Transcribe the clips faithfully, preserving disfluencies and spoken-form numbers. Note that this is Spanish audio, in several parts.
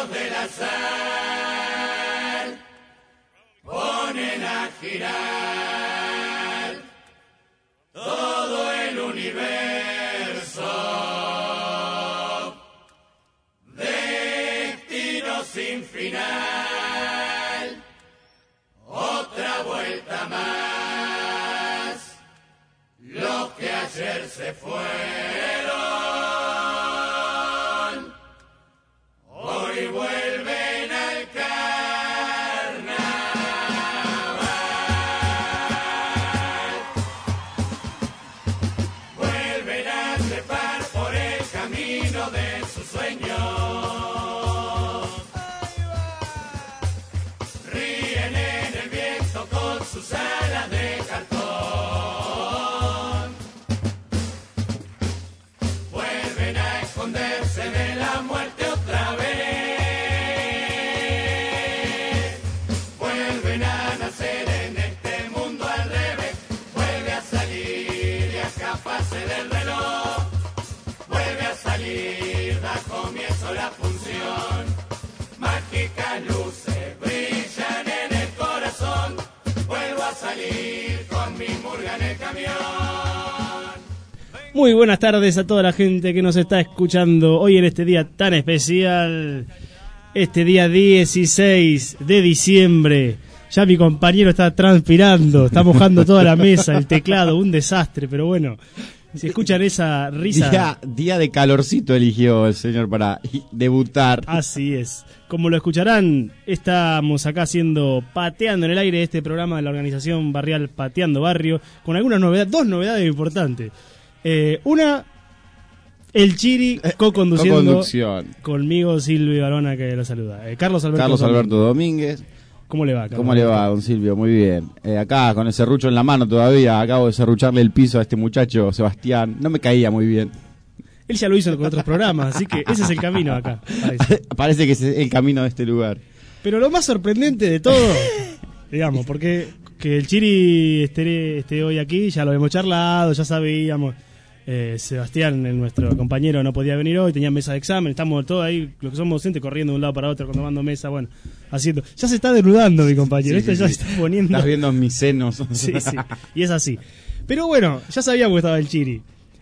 hilos del azar ponen a girar todo el universo. Destino sin final, otra vuelta más. Los que ayer se fueron hoy vuelven al carnaval. Vuelven a trepar por el camino de sus sueños. Ríen en el viento con sus alas de cartón. Vuelven a esconderse de la muerte otra vez. Vuelven a nacer en este mundo al revés. Vuelve a salir y a escaparse del reloj. Vuelve a salir, da comienzo la función. Mágicas luces brillan en el corazón. Vuelvo a salir con mi murga en el camión. Muy buenas tardes a toda la gente que nos está escuchando hoy en este día tan especial, este día dieciséis de diciembre. Ya mi compañero está transpirando, está mojando toda la mesa, el teclado, un desastre, pero bueno, si escuchan esa risa... Día, día de calorcito eligió el señor para debutar. Así es. Como lo escucharán, estamos acá haciendo Pateando en el Aire, este programa de la organización barrial Pateando Barrio, con algunas novedades, dos novedades importantes. Eh, una, el Chiri co-conduciendo, Co-conducción. conmigo, Silvio Barona, que lo saluda. Eh, Carlos Alberto, Carlos Alberto Domínguez. ¿Cómo le va, Carlos? ¿Cómo le va, don Silvio? Muy bien. Eh, acá con el serrucho en la mano todavía, acabo de serrucharle el piso a este muchacho, Sebastián. No me caía muy bien. Él ya lo hizo con otros programas, así que ese es el camino acá. Parece, parece que ese es el camino de este lugar. Pero lo más sorprendente de todo, digamos, porque que el Chiri esté, esté hoy aquí, ya lo hemos charlado, ya sabíamos. Eh, Sebastián, el, nuestro compañero, no podía venir hoy, tenía mesa de examen, estamos todos ahí, los que somos docentes, corriendo de un lado para otro, tomando mesa, bueno, haciendo. Ya se está desnudando mi compañero, sí, esto sí, ya sí. se está poniendo. Estás viendo mis senos. Sí, sí, y es así. Pero bueno, ya sabíamos que estaba el Chiri.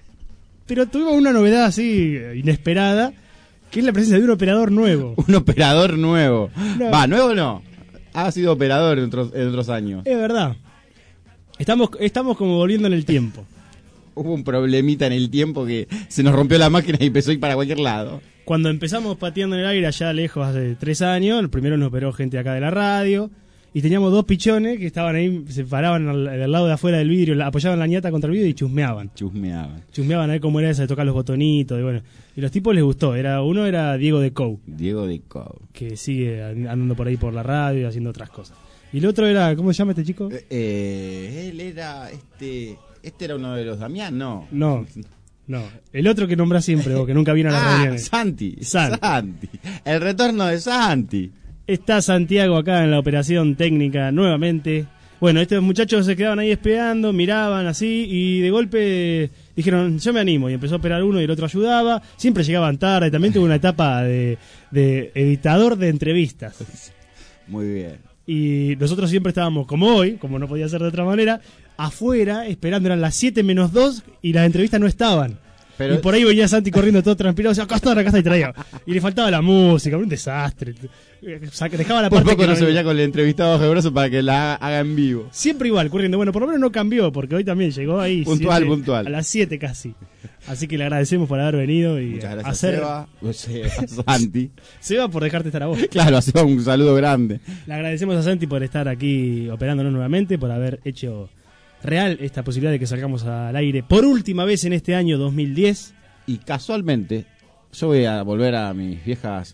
Pero tuvimos una novedad así, inesperada, que es la presencia de un operador nuevo. Un operador nuevo. No. Va, nuevo no. Ha sido operador en otros, en otros años. Es verdad. Estamos, estamos como volviendo en el tiempo. Hubo un problemita en el tiempo que se nos rompió la máquina y empezó a ir para cualquier lado. Cuando empezamos Pateando en el Aire allá lejos hace tres años, el primero nos operó gente acá de la radio y teníamos dos pichones que estaban ahí, se paraban al, al lado de afuera del vidrio, la, apoyaban la ñata contra el vidrio y chusmeaban. Chusmeaban. Chusmeaban a ver cómo era eso de tocar los botonitos y bueno. Y los tipos les gustó. Era Uno era Diego de Cou, Diego de Cou, que sigue andando por ahí por la radio y haciendo otras cosas. Y el otro era, ¿cómo se llama este chico? Eh, eh, él era este... ¿Este era uno de los Damián? No. No, no. El otro que nombra siempre, o que nunca vino a las ah, reuniones. Santi. Santi. Santi. El retorno de Santi. Está Santiago acá en la operación técnica nuevamente. Bueno, estos muchachos se quedaban ahí esperando, miraban así, y de golpe dijeron, yo me animo, y empezó a operar uno y el otro ayudaba. Siempre llegaban tarde, también tuvo una etapa de, de editador de entrevistas. Muy bien. Y nosotros siempre estábamos, como hoy, como no podía ser de otra manera, afuera, esperando, eran las siete menos dos y las entrevistas no estaban. Pero... Y por ahí venía Santi corriendo todo transpirado, o sea, acá está, acá está, y traía. Y le faltaba la música, un desastre. O sea, que dejaba la por parte poco que no no se veía con el entrevistado bajo el brazo para que la haga en vivo. Siempre igual, corriendo. Bueno, por lo menos no cambió, porque hoy también llegó ahí. Puntual, siete, puntual. A las siete casi. Así que le agradecemos por haber venido y muchas gracias, hacer... Seba, Seba, Santi. Seba por dejarte estar a vos. Claro, a Seba un saludo grande. Le agradecemos a Santi por estar aquí operándonos nuevamente, por haber hecho real esta posibilidad de que salgamos al aire por última vez en este año dos mil diez. Y casualmente, yo voy a volver a mis viejas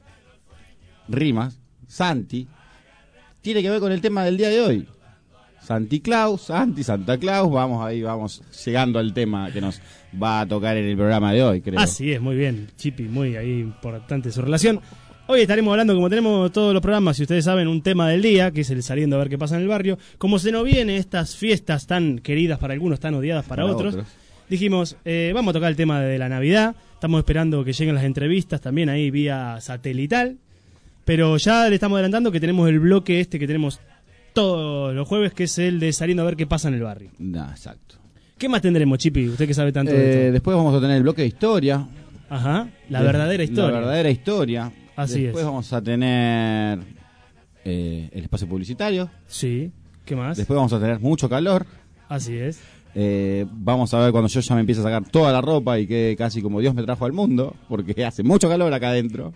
rimas. Santi tiene que ver con el tema del día de hoy. Santi Claus, Santi, Santa Claus, vamos ahí, vamos llegando al tema que nos va a tocar en el programa de hoy, creo. Así es, muy bien, Chipi, muy ahí importante su relación. Hoy estaremos hablando, como tenemos todos los programas, si ustedes saben, un tema del día, que es el saliendo a ver qué pasa en el barrio. Como se nos vienen estas fiestas tan queridas para algunos, tan odiadas para, para otros, otros, dijimos, eh, vamos a tocar el tema de la Navidad. Estamos esperando que lleguen las entrevistas también ahí vía satelital. Pero ya le estamos adelantando que tenemos el bloque este que tenemos todos los jueves, que es el de saliendo a ver qué pasa en el barrio. Nah, exacto. ¿Qué más tendremos, Chipi? Usted que sabe tanto de Eh, esto. después vamos a tener el bloque de historia. Ajá, la De- verdadera historia. La verdadera historia. Así después es. vamos a tener eh, el espacio publicitario. Sí, ¿qué más? Después vamos a tener mucho calor. Así es. Eh, vamos a ver cuando yo ya me empiece a sacar toda la ropa y quede casi como Dios me trajo al mundo, porque hace mucho calor acá adentro.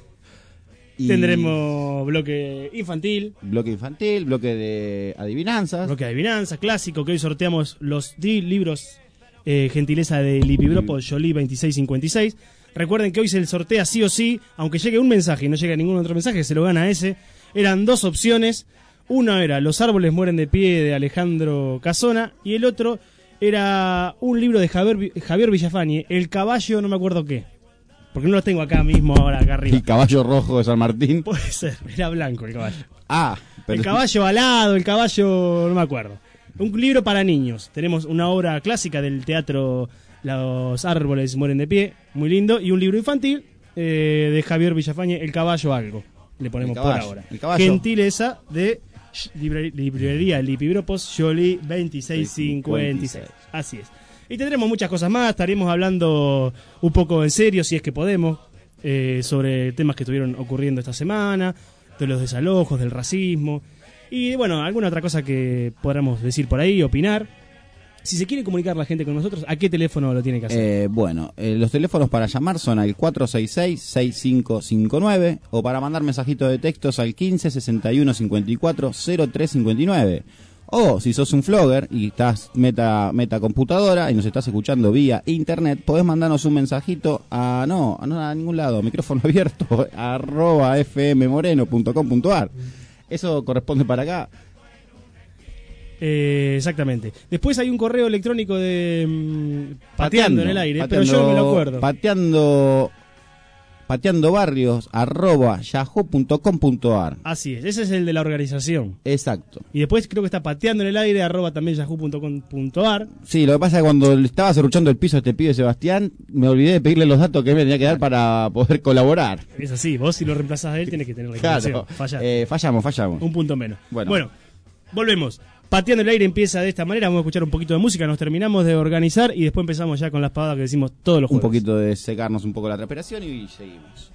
Y Tendremos bloque infantil, bloque infantil, bloque de adivinanzas. bloque de adivinanza, clásico, que hoy sorteamos los di- libros eh, gentileza de Lipibropo Jolie veintiséis cincuenta y seis. Recuerden que hoy se el sortea sí o sí, aunque llegue un mensaje y no llegue ningún otro mensaje, se lo gana ese. Eran dos opciones. Una era Los árboles mueren de pie de Alejandro Casona y el otro era un libro de Javier, Vi- Javier Villafañe, El caballo no me acuerdo qué. Porque no lo tengo acá mismo ahora, acá arriba. El caballo rojo de San Martín. Puede ser, era blanco el caballo. Ah, pero El caballo alado, el caballo, no me acuerdo. Un libro para niños. Tenemos una obra clásica del teatro Los árboles mueren de pie, muy lindo. Y un libro infantil eh, de Javier Villafañe, El caballo algo. Le ponemos El por caballo, ahora. el caballo. Gentileza de Sh- libre- librería Lipibropos Jolie veintiséis cincuenta y seis. Así es. Y tendremos muchas cosas más. Estaremos hablando un poco en serio, si es que podemos, eh, sobre temas que estuvieron ocurriendo esta semana, de los desalojos, del racismo. Y bueno, alguna otra cosa que podamos decir por ahí, opinar. Si se quiere comunicar la gente con nosotros, ¿a qué teléfono lo tiene que hacer? Eh, bueno, eh, los teléfonos para llamar son al cuatro seis seis, seis cinco cinco nueve o para mandar mensajitos de textos al quince sesenta y uno cincuenta y cuatro cero tres cincuenta y nueve. O si sos un flogger y estás meta, meta computadora y nos estás escuchando vía internet, podés mandarnos un mensajito a no, a, no, a ningún lado, micrófono abierto, arroba fmmoreno punto com punto ar. Eso corresponde para acá. Eh, exactamente. Después hay un correo electrónico de mm, pateando, en el aire, pateando, pero yo no me lo acuerdo. Pateando, pateando barrios, arroba yahoo punto com punto ar. Así es, ese es el de la organización. Exacto. Y después creo que está pateando en el aire, arroba también yahoo punto com punto ar. Sí, lo que pasa es que cuando le estaba cerruchando el piso a este pibe Sebastián, me olvidé de pedirle los datos que me tenía que dar para poder colaborar. Es así, vos si lo reemplazás a él tienes que tener la Claro, información. Fallás. eh, fallamos, fallamos. Un punto menos. Bueno. Bueno, volvemos. Pateando el aire empieza de esta manera. Vamos a escuchar un poquito de música. Nos terminamos de organizar y después empezamos ya con las pavadas que decimos todos los Un jueves. poquito de secarnos un poco la transpiración y seguimos.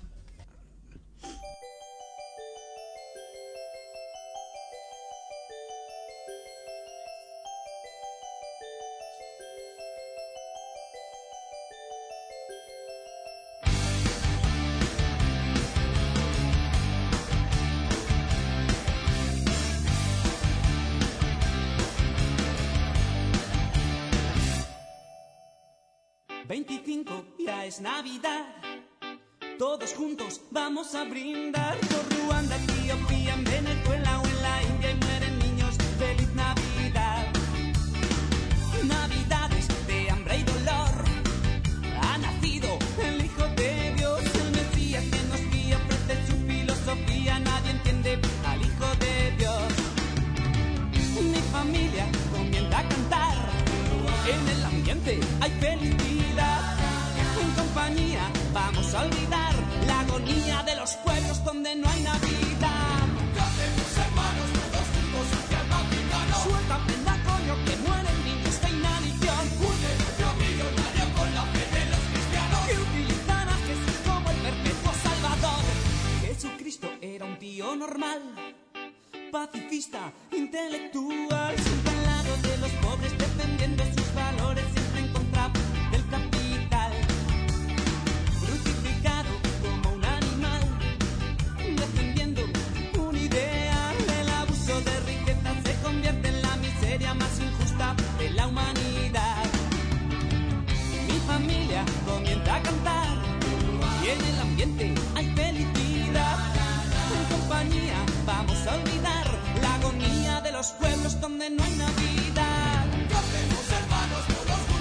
veinticinco, ya es Navidad. Todos juntos vamos a brindar por Ruanda, Etiopía, en Venezuela o en la India y mueren niños. ¡Feliz Navidad! Navidades de hambre y dolor. Ha nacido el Hijo de Dios, el Mesías que nos guía, ofrece su filosofía. Nadie entiende al Hijo de Dios. Mi familia comienza a cantar. En el ambiente hay felicidad. En compañía vamos a olvidar la agonía de los pueblos donde no hay Navidad. Cantemos hermanos, todos juntos hacia el Vaticano. Suelta prenda, coño, que mueren niños de inanición. Un negocio millonario con la fe de los cristianos. Que utilizan a Jesús como el perpetuo salvador. Jesucristo era un tío normal, pacifista, intelectual, siempre al lado de los pobres, defendiendo sus valores, siempre en contra del capital. Crucificado como un animal, defendiendo un ideal. El abuso de riqueza se convierte en la miseria más injusta de la humanidad. Mi familia comienza a cantar y en el ambiente hay felicidad. En compañía vamos a olvidar la agonía de los pueblos donde no hay Navidad. Cantemos hermanos, todos juntos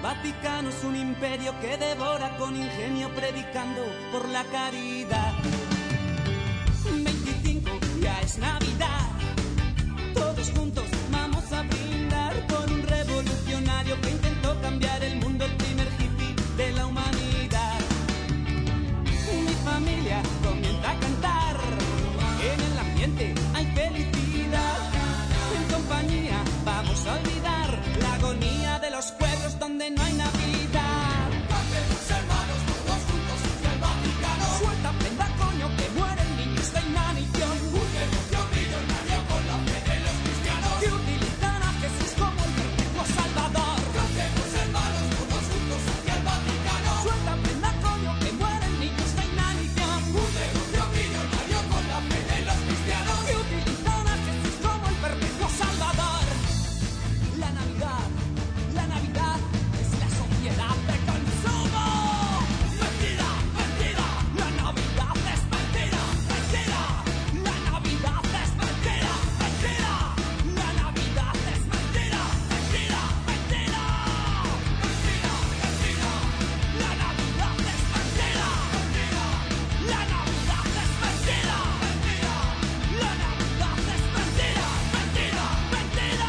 Vaticano es un imperio que devora con ingenio predicando por la caridad. veinticinco, ya es Navidad. Todos juntos vamos a brindar por un revolucionario que intentó cambiar el mundo, el primer hippie de la humanidad. Mi familia comienza a cantar, en el ambiente hay felicidad. En compañía vamos a olvidar la agonía de los pueblos donde no hay Navidad. Cantemos hermanos todos juntos hacia el Vaticano. Suelta prenda coño que mueren niños de inanición. Un negocio millonario con la fe de los cristianos. Que utilizan a Jesús como el perpetuo salvador. Cantemos hermanos todos juntos hacia el Vaticano. Suelta prenda coño que mueren niños de inanición. Un negocio millonario con la fe de los cristianos. Que utilizan a Jesús como el perpetuo salvador. La Navidad, la Navidad es la sociedad de consumo. Mentira, mentira. La Navidad es mentira, mentira. La Navidad es mentira, mentira. La Navidad es mentira, mentira, mentira. Mentira, mentira. La Navidad es mentira, mentira. La Navidad es mentira, mentira. La Navidad es mentira, mentira, mentira.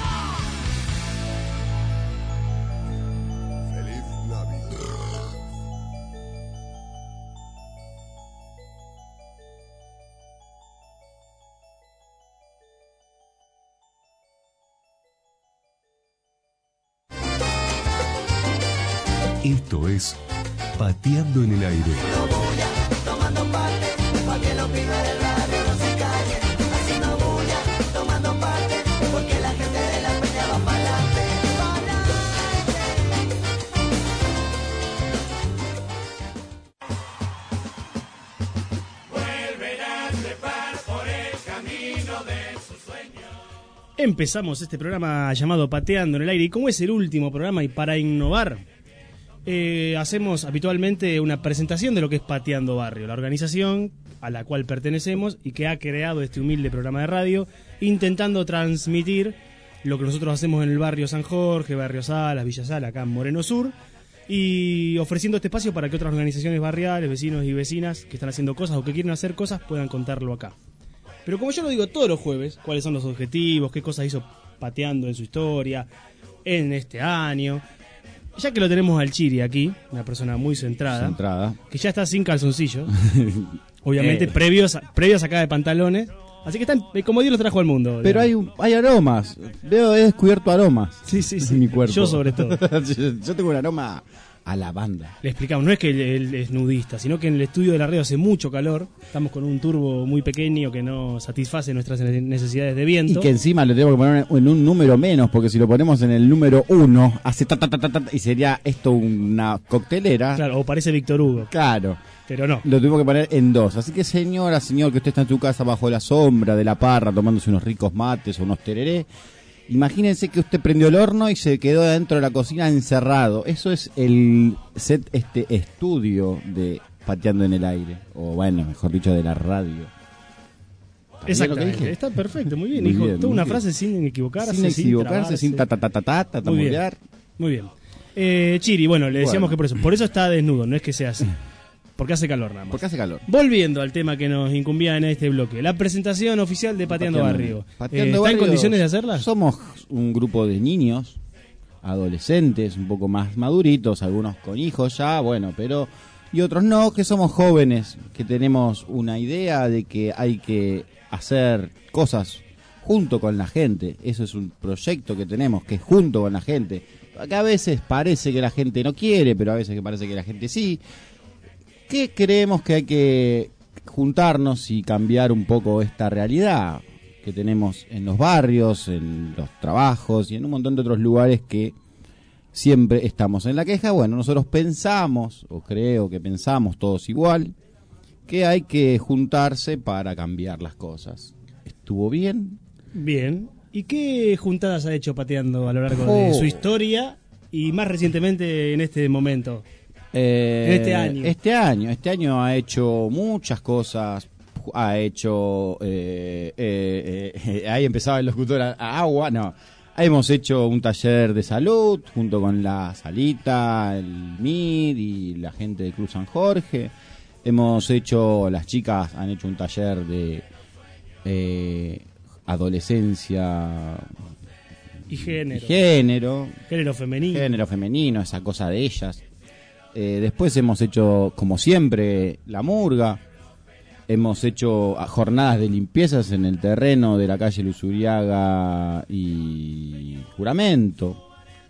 Feliz Navidad. Esto es Pateando en el Aire. Tomando parte, pa' que los pibes del barrio no se callen. Haciendo bulla, tomando parte, porque la gente de la peña va pa'lante. Vuelven a trepar por el camino de sus sueños. Empezamos este programa llamado Pateando en el Aire, y como es el último programa y para innovar, eh, hacemos habitualmente una presentación de lo que es Pateando Barrio, la organización a la cual pertenecemos y que ha creado este humilde programa de radio, intentando transmitir lo que nosotros hacemos en el barrio San Jorge, barrio Salas, Villa Sala, acá en Moreno Sur, y ofreciendo este espacio para que otras organizaciones barriales, vecinos y vecinas que están haciendo cosas o que quieren hacer cosas puedan contarlo acá. Pero como yo lo digo todos los jueves, cuáles son los objetivos, qué cosas hizo Pateando en su historia, en este año, ya que lo tenemos al Chiri aquí, una persona muy centrada, Centrada. que ya está sin calzoncillos, obviamente Eh. previos, a, previos a sacada de pantalones, así que están como Dios los trajo al mundo. Pero hay, digamos. un- hay aromas. Veo, he descubierto aromas. Sí, sí, sí. En mi cuerpo. Yo sobre todo. yo, yo tengo un aroma a lavanda. Le explicamos, no es que él, él es nudista, sino que en el estudio de la radio hace mucho calor, estamos con un turbo muy pequeño que no satisface nuestras necesidades de Y viento. que encima lo tenemos que poner en un número menos, porque si lo ponemos en el número uno, hace ta ta ta ta ta, y sería esto una coctelera. Claro, o parece Víctor Hugo, Claro. pero no. Lo tuvimos que poner en dos. Así que señora, señor, que usted está en su casa bajo la sombra de la parra, tomándose unos ricos mates o unos tereré, imagínense que usted prendió el horno y se quedó dentro de la cocina encerrado. Eso es el set, este estudio de Pateando en el Aire. O bueno, mejor dicho, de la radio. ¿Está bien lo que Exactamente, dije? está perfecto, muy bien. Muy Dijo bien, toda muy una bien. frase sin equivocarse, Sin equivocarse, trabarse. sin ta ta ta ta ta, ta, Muy bien. tamudear. Muy bien. Eh, Chiri, bueno, le decíamos Bueno. que por eso, por eso está desnudo, no es que sea así. Porque hace calor nada más. Porque hace calor. Volviendo al tema que nos incumbía en este bloque, la presentación oficial de Pateando, Barrio. Pateando Eh, ¿Está Barrio, en condiciones de hacerla? Somos un grupo de niños, adolescentes, un poco más maduritos, algunos con hijos ya, bueno, pero y otros no, que somos jóvenes, que tenemos una idea de que hay que hacer cosas junto con la gente. Eso es un proyecto que tenemos, que es junto con la gente. Que a veces parece que la gente no quiere, pero a veces que parece que la gente sí. Que creemos que hay que juntarnos y cambiar un poco esta realidad que tenemos en los barrios, en los trabajos y en un montón de otros lugares que siempre estamos en la queja. Bueno, nosotros pensamos, o creo que pensamos todos igual, que hay que juntarse para cambiar las cosas. ¿Estuvo bien? Bien. ¿Y qué juntadas ha hecho Pateando a lo largo de Oh. su historia y más recientemente en este momento? Eh, En este año. Este año, este año ha hecho muchas cosas. Ha hecho. Eh, eh, eh, ahí empezaba el locutor a, a agua, no. Hemos hecho un taller de salud junto con la Salita, el M I D y la gente de Club San Jorge. Hemos hecho, las chicas han hecho un taller de eh, adolescencia Y género. y género, Género femenino. género femenino, esa cosa de ellas. Eh, después hemos hecho, como siempre, la murga. Hemos hecho jornadas de limpiezas en el terreno de la calle Luzuriaga y Juramento.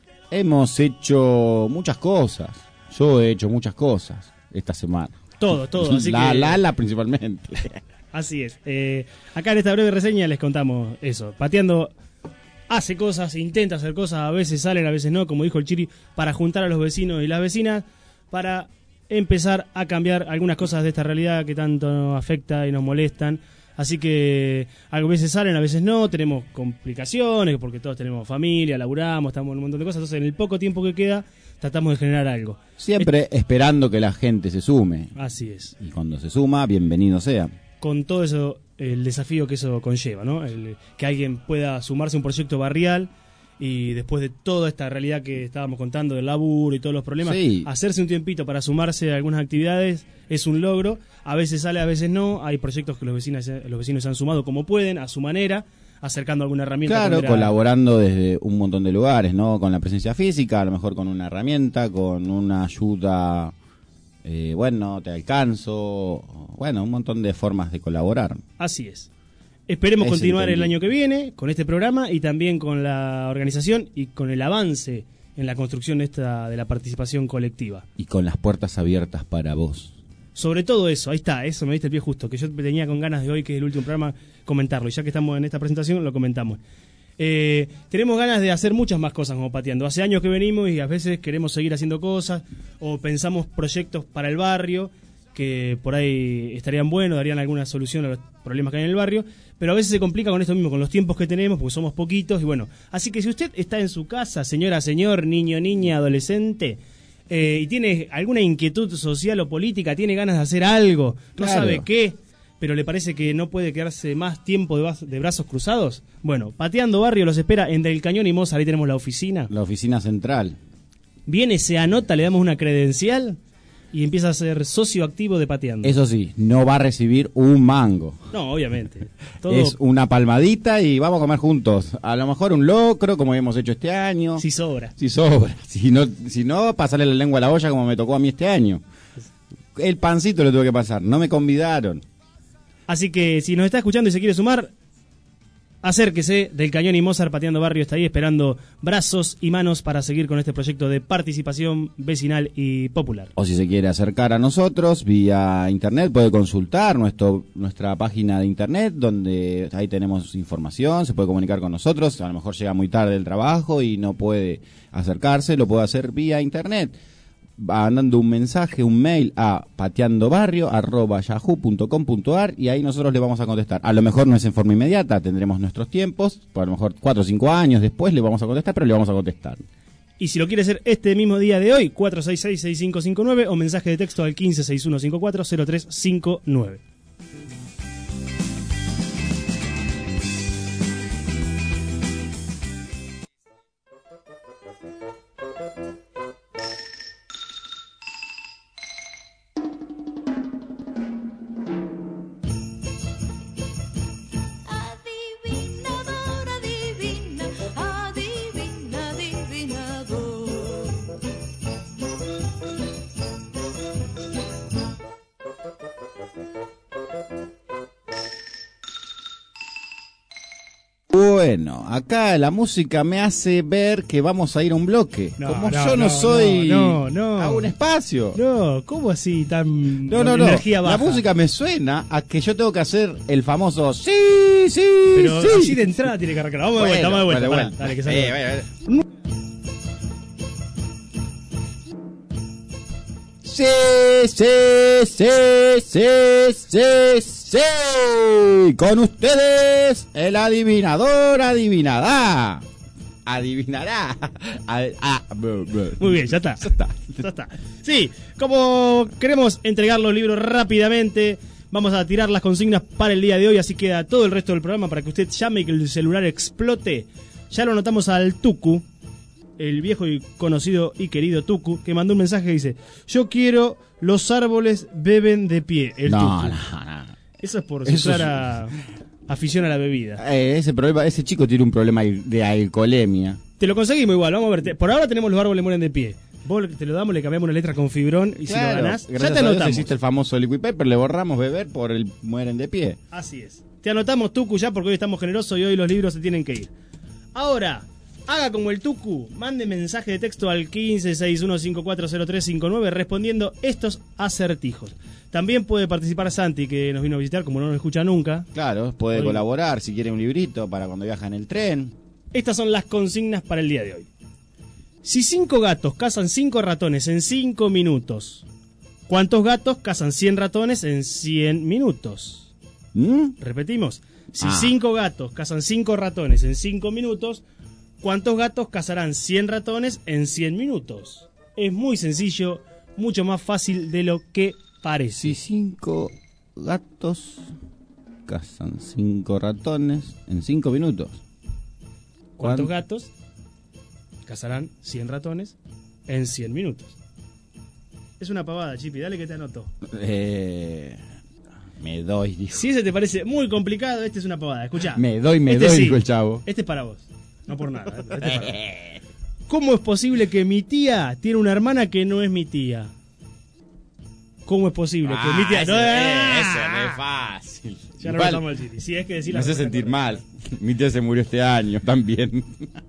Hemos hecho muchas cosas. Yo he hecho muchas cosas esta semana. Todo, todo. Así la, que, la, la principalmente. Así es. Eh, acá en esta breve reseña les contamos eso. Pateando hace cosas, intenta hacer cosas, a veces salen, a veces no, como dijo el Chiri, para juntar a los vecinos y las vecinas, para empezar a cambiar algunas cosas de esta realidad que tanto nos afecta y nos molestan. Así que a veces salen, a veces no, tenemos complicaciones, porque todos tenemos familia, laburamos, estamos en un montón de cosas. Entonces en el poco tiempo que queda, tratamos de generar algo. Siempre esperando que la gente se sume. Así es. Y cuando se suma, bienvenido sea. Con todo eso, el desafío que eso conlleva, ¿no? El, que alguien pueda sumarse a un proyecto barrial y después de toda esta realidad que estábamos contando del laburo y todos los problemas, Sí. hacerse un tiempito para sumarse a algunas actividades es un logro. A veces sale, a veces no. Hay proyectos que los vecinos, los vecinos se han sumado como pueden, a su manera, acercando alguna herramienta. Claro, como era- colaborando desde un montón de lugares, ¿no? Con la presencia física, a lo mejor con una herramienta, con una ayuda, eh, bueno, te alcanzo, bueno, un montón de formas de colaborar. Así es. Esperemos Es continuar el entendible. año que viene con este programa y también con la organización y con el avance en la construcción esta de la participación colectiva. Y con las puertas abiertas para vos. Sobre todo eso, ahí está, eso me diste el pie justo, que yo tenía con ganas de hoy, que es el último programa, comentarlo. Y ya que estamos en esta presentación, lo comentamos. Eh, tenemos ganas de hacer muchas más cosas como Pateando. Hace años que venimos y a veces queremos seguir haciendo cosas o pensamos proyectos para el barrio que por ahí estarían buenos, darían alguna solución a los problemas que hay en el barrio, pero a veces se complica con esto mismo, con los tiempos que tenemos, porque somos poquitos y bueno. Así que si usted está en su casa, señora, señor, niño, niña, adolescente, eh, y tiene alguna inquietud social o política, tiene ganas de hacer algo, no Claro. sabe qué, pero le parece que no puede quedarse más tiempo de, baz- de brazos cruzados, bueno, Pateando Barrio los espera en Del Cañón y Mozart, ahí tenemos la oficina. La oficina central. Viene, se anota, le damos una credencial y empieza a ser socio activo de Pateando. Eso sí, no va a recibir un mango. No, obviamente. Todo Es una palmadita y vamos a comer juntos. A lo mejor un locro, como hemos hecho este año. si sobra. Si sobra. Si no, si no, pasarle la lengua a la olla como me tocó a mí este año. El pancito lo tuve que pasar. No me convidaron. Así que si nos está escuchando y se quiere sumar, acérquese. Del Cañón y Mozart, Pateando Barrio está ahí esperando brazos y manos para seguir con este proyecto de participación vecinal y popular. O si se quiere acercar a nosotros vía internet, puede consultar nuestro, nuestra página de internet, donde ahí tenemos información, se puede comunicar con nosotros. A lo mejor llega muy tarde del trabajo y no puede acercarse, lo puede hacer vía internet. Mandando un mensaje, un mail a pateandobarrio arroba yahoo punto com punto ar y ahí nosotros le vamos a contestar. A lo mejor no es en forma inmediata, tendremos nuestros tiempos, por a lo mejor cuatro o cinco años después le vamos a contestar, pero le vamos a contestar. Y si lo quiere hacer este mismo día de hoy, cuatro seis seis, seis cinco cinco nueve o mensaje de texto al quince sesenta y uno cincuenta y cuatro cero tres cincuenta y nueve. Adivinador, adivina, adivina, adivinador. Bueno, acá la música me hace ver que vamos a ir a un bloque. No, Como no, yo no, no, soy no, no. a un espacio. No, ¿cómo así tan No, no, no. energía baja? La música me suena a que yo tengo que hacer el famoso sí, sí, Pero sí. así de entrada tiene que arrancar. Vamos de vuelta, vamos de vuelta. Bueno, pará, bueno. dale, que salga. Eh, bueno, bueno. Sí, sí, sí, sí, sí, sí. Con ustedes, el adivinador adivinará. Adivinará. A- ah, bu- bu- Muy bien, ya está. Ya está. Ya está. Sí, como queremos entregar los libros rápidamente, vamos a tirar las consignas para el día de hoy, así queda todo el resto del programa para que usted llame y que el celular explote. Ya lo anotamos al Tucu, el viejo y conocido y querido Tucu, que mandó un mensaje que dice: yo quiero los árboles beben de pie. El No, Tucu. no, no. Eso es por Eso su es- clara afición a la bebida. Eh, ese problema, ese chico tiene un problema de alcoholemia. Te lo conseguimos igual, vamos a ver. Te- Por ahora tenemos los árboles mueren de pie. Vos te lo damos, le cambiamos una letra con fibrón y si lo ganás, ya gracias te a Dios anotamos. existe el famoso liquid paper, le borramos beber por el mueren de pie. Así es. Te anotamos, Tucu, ya porque hoy estamos generosos y hoy los libros se tienen que ir. Ahora, haga como el Tucu, mande mensaje de texto al quince sesenta y uno cincuenta y cuatro cero tres cincuenta y nueve respondiendo estos acertijos. También puede participar Santi, que nos vino a visitar, como no nos escucha nunca. Claro, puede Hoy- colaborar si quiere un librito para cuando viaja en el tren. Estas son las consignas para el día de hoy. Si cinco gatos cazan cinco ratones en cinco minutos, ¿cuántos gatos cazan cien ratones en cien minutos? ¿Mm? Repetimos. Si Ah. cinco gatos cazan cinco ratones en cinco minutos, ¿cuántos gatos cazarán cien ratones en cien minutos? Es muy sencillo, mucho más fácil de lo que parece. Si cinco gatos cazan cinco ratones en cinco minutos. ¿Cuántos ¿Cuán- gatos cazarán cien ratones en cien minutos? Es una pavada, Chipi, dale que te anoto. Eh, me doy, dijo. Si ese te parece muy complicado, este es una pavada. Escuchá. Me doy, me Este doy, sí. dijo el chavo. Este es para vos. No por nada. Este es para vos. ¿Cómo es posible que mi tía tiene una hermana que no es mi tía? ¿Cómo es posible que mi tía... eso, no, eh, eso ¡Ah! no es fácil. Ya no Igual, lo al Chiti. Si es que decir me la hace respuesta sentir correcta. mal. Mi tía se murió este año también.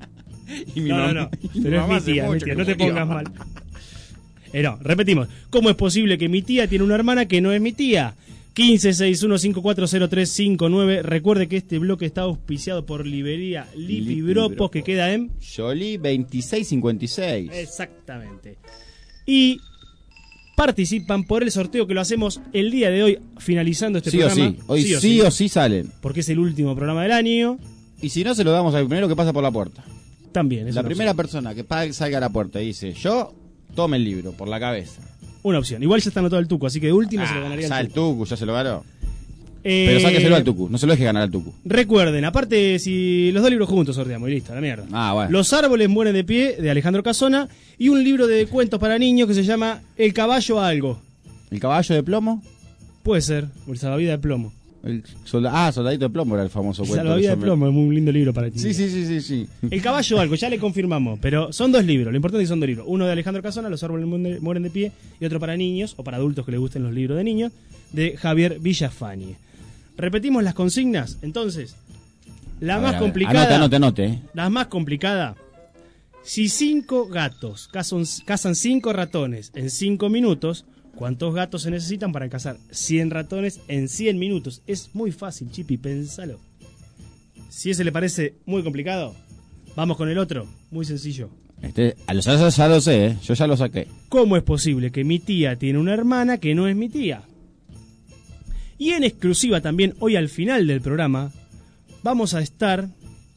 Y mi No, mamá- no, no. y mi Pero es mamá mi hace tía, es mi mucho tía. que No te murió. pongas mal. Eh, no, repetimos. ¿Cómo es posible que mi tía tiene una hermana que no es mi tía? quince sesenta y uno cincuenta y cuatro cero tres cincuenta y nueve. Recuerde que este bloque está auspiciado por Librería Lipi Bropos, Bropos. que queda en... Jolie veintiséis cincuenta y seis. Exactamente. Y participan por el sorteo que lo hacemos el día de hoy, finalizando este Sí o programa. sí. Hoy sí o sí salen. Porque es el último programa del año. Y si no, se lo damos al primero que pasa por la puerta. También es La una primera opción. persona que pa- salga a la puerta y dice, yo, tome el libro por la cabeza. Una opción. Igual ya está anotado el Tucu, así que de última se lo Ah, ganaría ya el el Tucu. Tucu, ya se lo ganó. Eh, Pero sáqueselo al Tucu, no se lo deje ganar al Tucu. Recuerden, aparte, si los dos libros juntos sorteamos y listo, a la mierda. Ah, bueno. Los árboles mueren de pie, de Alejandro Casona, y un libro de cuentos para niños que se llama El caballo algo. ¿El caballo de plomo? Puede ser, o el salvavidas de plomo. El solda- ah, Soldadito de Plomo era el famoso El cuento. salvavidas que de yo me- plomo es un lindo libro para niños. Sí, sí, sí, sí, sí. El caballo algo, ya le confirmamos, pero son dos libros, lo importante es que son dos libros. Uno de Alejandro Casona, Los árboles mueren- mueren de pie, y otro para niños, o para adultos que les gusten los libros de niños, de Javier Villafañe. Repetimos las consignas, entonces, la A más ver, a ver. complicada... Anote, anote, anote. eh. La más complicada. Si cinco gatos cazan, cazan cinco ratones en cinco minutos, ¿cuántos gatos se necesitan para cazar cien ratones en cien minutos? Es muy fácil, Chipi, pensalo. Si ese le parece muy complicado, vamos con el otro, muy sencillo. Este, a los ya, ya lo sé, eh. Yo ya lo saqué. ¿Cómo es posible que mi tía tiene una hermana que no es mi tía? Y en exclusiva también, hoy al final del programa, vamos a estar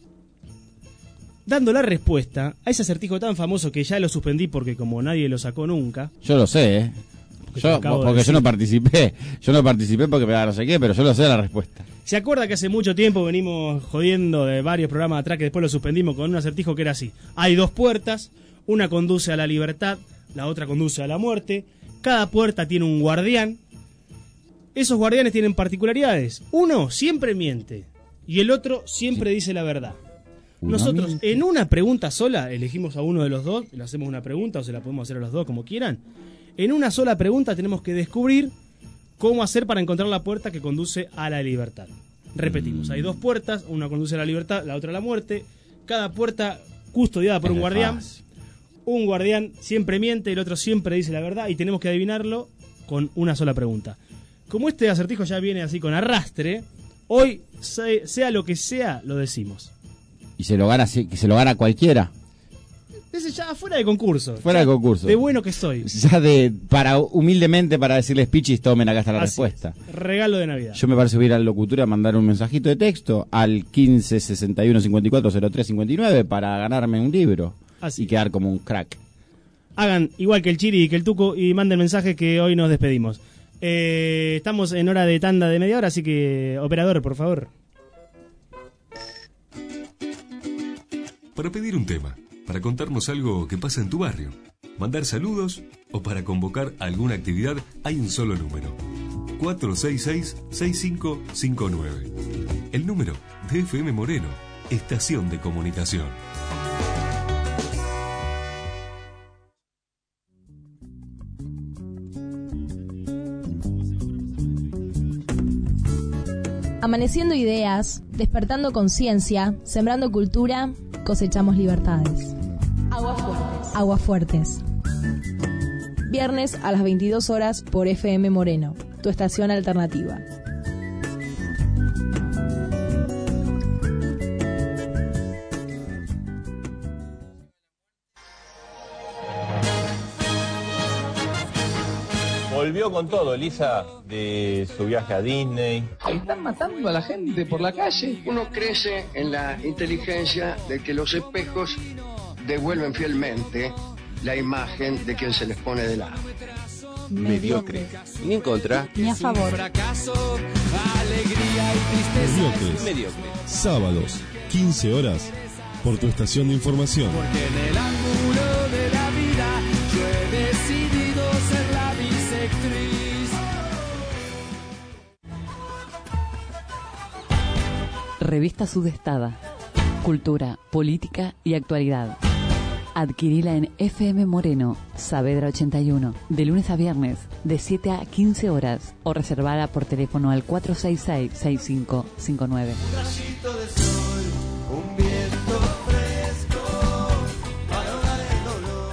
dando la respuesta a ese acertijo tan famoso que ya lo suspendí porque como nadie lo sacó nunca. Yo lo sé, eh. Porque te Yo, acabo de porque yo decir. no participé. Yo no participé porque me da no sé qué, pero yo lo sé la respuesta. ¿Se acuerda que hace mucho tiempo venimos jodiendo de varios programas atrás que después lo suspendimos con un acertijo que era así? Hay dos puertas, una conduce a la libertad, la otra conduce a la muerte. Cada puerta tiene un guardián. Esos guardianes tienen particularidades. Uno siempre miente y el otro siempre dice la verdad. Uno Nosotros miente. en una pregunta sola elegimos a uno de los dos, le hacemos una pregunta o se la podemos hacer a los dos como quieran. En una sola pregunta tenemos que descubrir cómo hacer para encontrar la puerta que conduce a la libertad. Repetimos, hay dos puertas, una conduce a la libertad, la otra a la muerte. Cada puerta custodiada por Es un re guardián. fácil. Un guardián siempre miente, el otro siempre dice la verdad y tenemos que adivinarlo con una sola pregunta. Como este acertijo ya viene así con arrastre, hoy, se- sea lo que sea, lo decimos. Y se lo gana, sí, que se lo gana cualquiera. Ese ya fuera de concurso. Fuera Ya de concurso. De bueno que soy. Ya de, para, humildemente para decirles pichis, tomen, acá está la Así respuesta. es. Regalo de Navidad. Yo me parece que voy a ir al locutor a mandar un mensajito de texto al quince sesenta y uno cincuenta y cuatro cero tres cincuenta y nueve para ganarme un libro Así y quedar como un crack. Hagan igual que el Chiri y que el Tuco y manden mensaje que hoy nos despedimos. Eh, estamos en hora de tanda de media hora, así que, operador, por favor. para pedir un tema, para contarnos algo que pasa en tu barrio, mandar saludos o para convocar alguna actividad, hay un solo número. cuatro seis seis, seis cinco cinco nueve. El número de F M Moreno, Estación de Comunicación. Amaneciendo ideas, despertando conciencia, sembrando cultura, cosechamos libertades. Aguas Fuertes. Aguas Fuertes. Viernes a las veintidós horas por F M Moreno, tu estación alternativa. Volvió con todo, Elisa, de su viaje a Disney. Están matando a la gente por la calle. Uno crece en la inteligencia de que los espejos devuelven fielmente la imagen de quien se les pone de lado. Mediocre. Ni en contra. Ni a favor. Mediocres. Mediocre. Sábados, quince horas, por tu estación de información. Porque en el ángulo de la vida yo he decidido ser la bisectriz. Revista Sudestada. Cultura, política y actualidad. Adquirila en F M Moreno, Saavedra ochenta y uno, de lunes a viernes, de siete a quince horas, o reservada por teléfono al cuatro seis seis, seis cinco cinco nueve. Un rayito de sol, un viento fresco, para ahogar el dolor.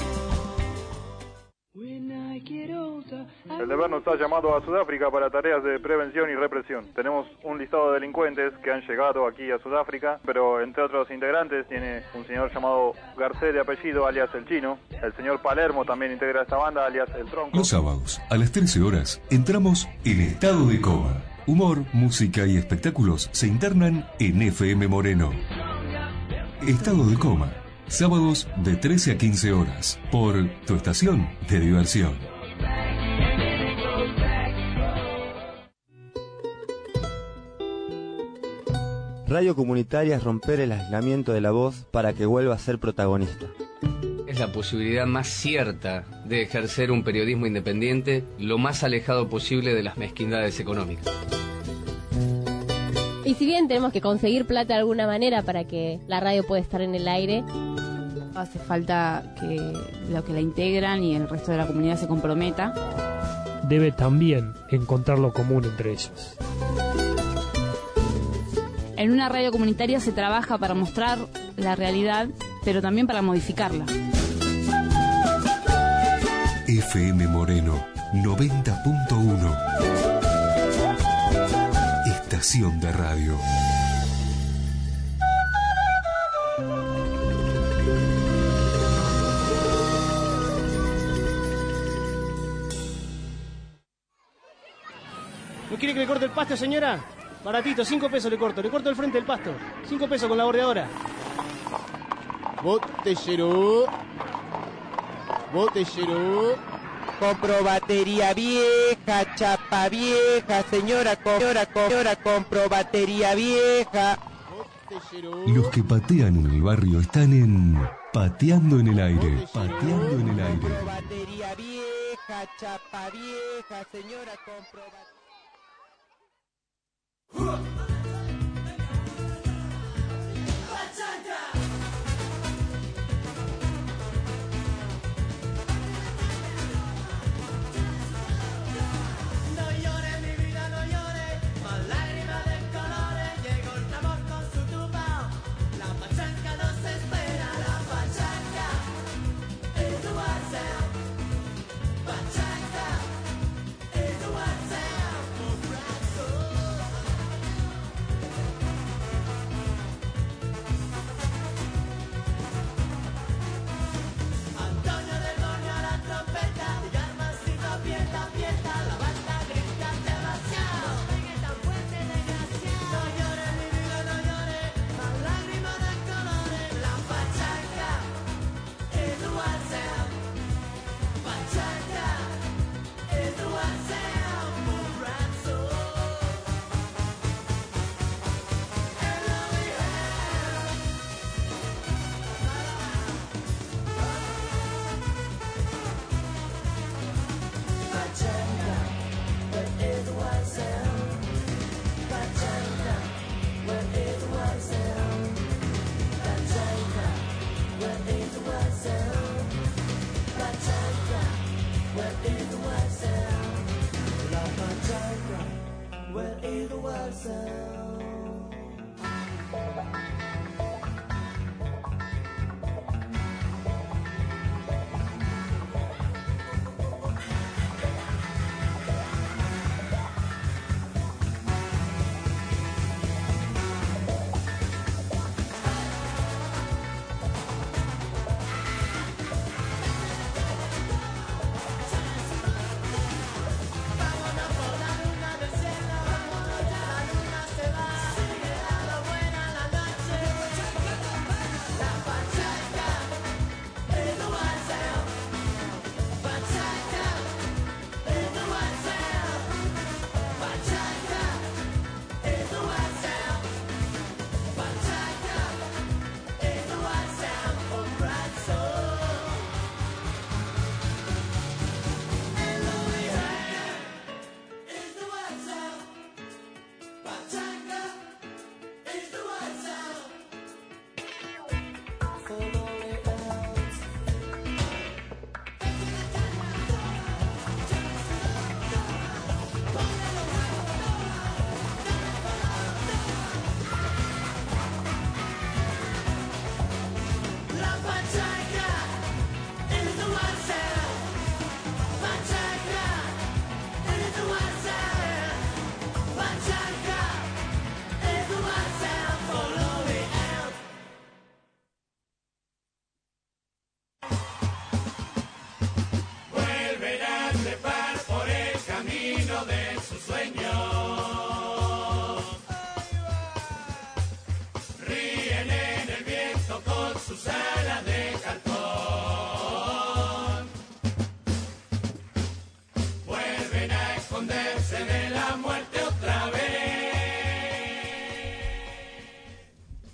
El deber nos ha llamado a Sudáfrica para tareas de prevención y represión. Tenemos un listado de delincuentes que han llegado aquí a Sudáfrica, pero entre otros integrantes tiene un señor llamado Garcés de apellido, alias El Chino. El señor Palermo también integra esta banda, alias El Tronco. Los sábados, a las trece horas, entramos en Estado de Coma. Humor, música y espectáculos se internan en F M Moreno. Estado de Coma. Sábados de trece a quince horas, por tu estación de diversión. Radio comunitaria es romper el aislamiento de la voz para que vuelva a ser protagonista. Es la posibilidad más cierta de ejercer un periodismo independiente lo más alejado posible de las mezquindades económicas. Y si bien tenemos que conseguir plata de alguna manera para que la radio pueda estar en el aire, hace falta que los que la integran y el resto de la comunidad se comprometa. Debe también encontrar lo común entre ellos. En una radio comunitaria se trabaja para mostrar la realidad, pero también para modificarla. F M Moreno noventa punto uno. Estación de radio. ¿No quiere que le corte el pasto, señora? Baratito, cinco pesos le corto. Le corto el frente del pasto. Cinco pesos con la bordeadora. Botellero. Botellero. Compro batería vieja, chapa vieja, señora, señora, señora, compro batería vieja. Botellero. Los que patean en el barrio están en Pateando en el Aire. Pateando en el Aire. Compro batería vieja, chapa vieja, señora, compro batería.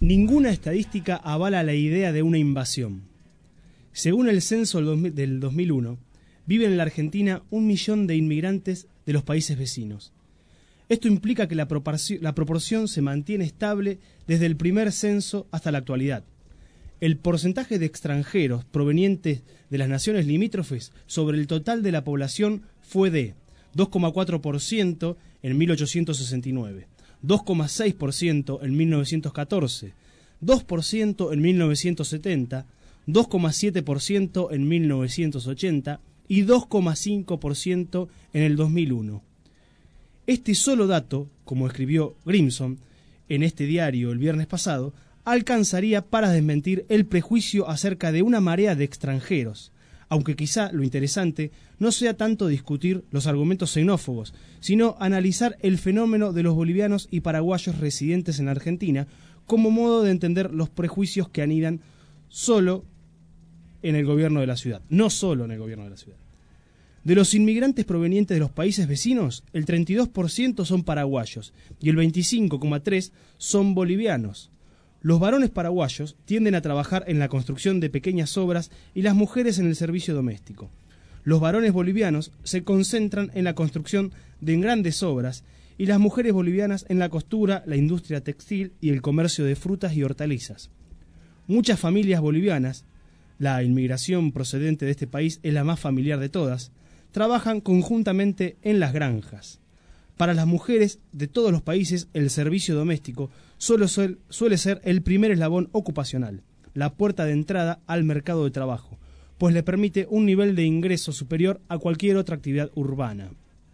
Ninguna estadística avala la idea de una invasión. Según el censo del dos mil uno, viven en la Argentina un millón de inmigrantes de los países vecinos. Esto implica que la proporción, la proporción se mantiene estable desde el primer censo hasta la actualidad. El porcentaje de extranjeros provenientes de las naciones limítrofes sobre el total de la población fue de dos coma cuatro por ciento en mil ochocientos sesenta y nueve, dos coma seis por ciento en mil novecientos catorce, dos por ciento en mil novecientos setenta, dos coma siete por ciento en mil novecientos ochenta y dos coma cinco por ciento en el dos mil uno. Este solo dato, como escribió Grimson en este diario el viernes pasado, alcanzaría para desmentir el prejuicio acerca de una marea de extranjeros, aunque quizá lo interesante no sea tanto discutir los argumentos xenófobos, sino analizar el fenómeno de los bolivianos y paraguayos residentes en Argentina como modo de entender los prejuicios que anidan solo en el gobierno de la ciudad, no solo en el gobierno de la ciudad. De los inmigrantes provenientes de los países vecinos, el treinta y dos por ciento son paraguayos y el veinticinco coma tres por ciento son bolivianos. Los varones paraguayos tienden a trabajar en la construcción de pequeñas obras y las mujeres en el servicio doméstico. Los varones bolivianos se concentran en la construcción de grandes obras y las mujeres bolivianas en la costura, la industria textil y el comercio de frutas y hortalizas. Muchas familias bolivianas, la inmigración procedente de este país es la más familiar de todas, trabajan conjuntamente en las granjas. Para las mujeres de todos los países, el servicio doméstico solo suel, suele ser el primer eslabón ocupacional, la puerta de entrada al mercado de trabajo, pues le permite un nivel de ingreso superior a cualquier otra actividad urbana.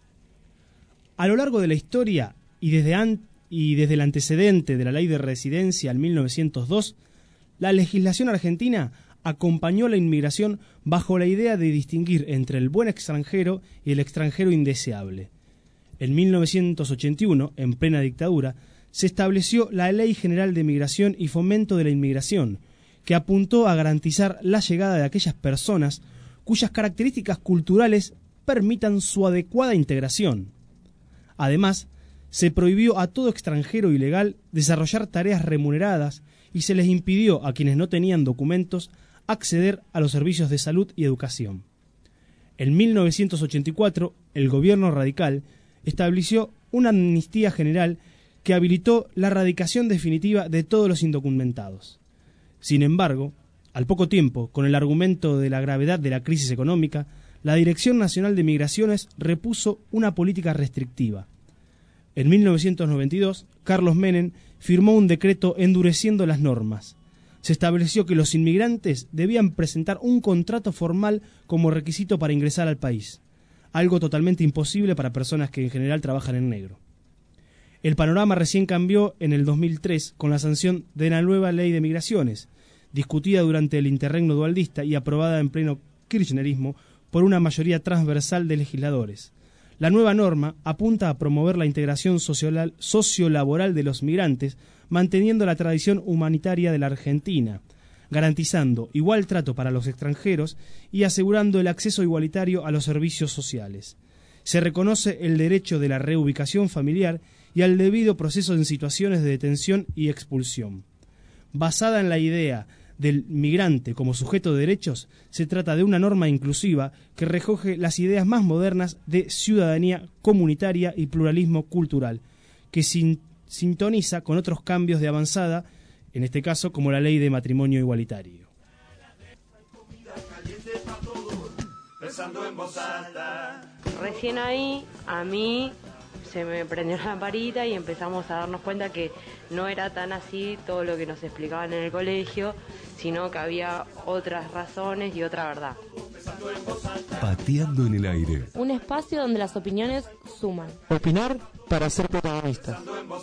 A lo largo de la historia y desde, an, y desde el antecedente de la Ley de Residencia en mil novecientos dos, la legislación argentina acompañó la inmigración bajo la idea de distinguir entre el buen extranjero y el extranjero indeseable. En mil novecientos ochenta y uno, en plena dictadura, se estableció la Ley General de Migración y Fomento de la Inmigración, que apuntó a garantizar la llegada de aquellas personas cuyas características culturales permitan su adecuada integración. Además, se prohibió a todo extranjero ilegal desarrollar tareas remuneradas y se les impidió a quienes no tenían documentos acceder a los servicios de salud y educación. En mil novecientos ochenta y cuatro, el gobierno radical estableció una amnistía general que habilitó la radicación definitiva de todos los indocumentados. Sin embargo, al poco tiempo, con el argumento de la gravedad de la crisis económica, la Dirección Nacional de Migraciones repuso una política restrictiva. En mil novecientos noventa y dos, Carlos Menem firmó un decreto endureciendo las normas. Se estableció que los inmigrantes debían presentar un contrato formal como requisito para ingresar al país, algo totalmente imposible para personas que en general trabajan en negro. El panorama recién cambió en el dos mil tres con la sanción de la nueva Ley de Migraciones, discutida durante el interregno dualdista y aprobada en pleno kirchnerismo por una mayoría transversal de legisladores. La nueva norma apunta a promover la integración social, sociolaboral de los migrantes, manteniendo la tradición humanitaria de la Argentina, garantizando igual trato para los extranjeros y asegurando el acceso igualitario a los servicios sociales. Se reconoce el derecho de la reubicación familiar y al debido proceso en situaciones de detención y expulsión. Basada en la idea del migrante como sujeto de derechos, se trata de una norma inclusiva que recoge las ideas más modernas de ciudadanía comunitaria y pluralismo cultural, que sin, sintoniza con otros cambios de avanzada, en este caso como la ley de matrimonio igualitario. Recién ahí a mí se me prendió la lamparita y empezamos a darnos cuenta que no era tan así todo lo que nos explicaban en el colegio, sino que había otras razones y otra verdad. Pateando en el aire. Un espacio donde las opiniones suman. Opinar para ser protagonista.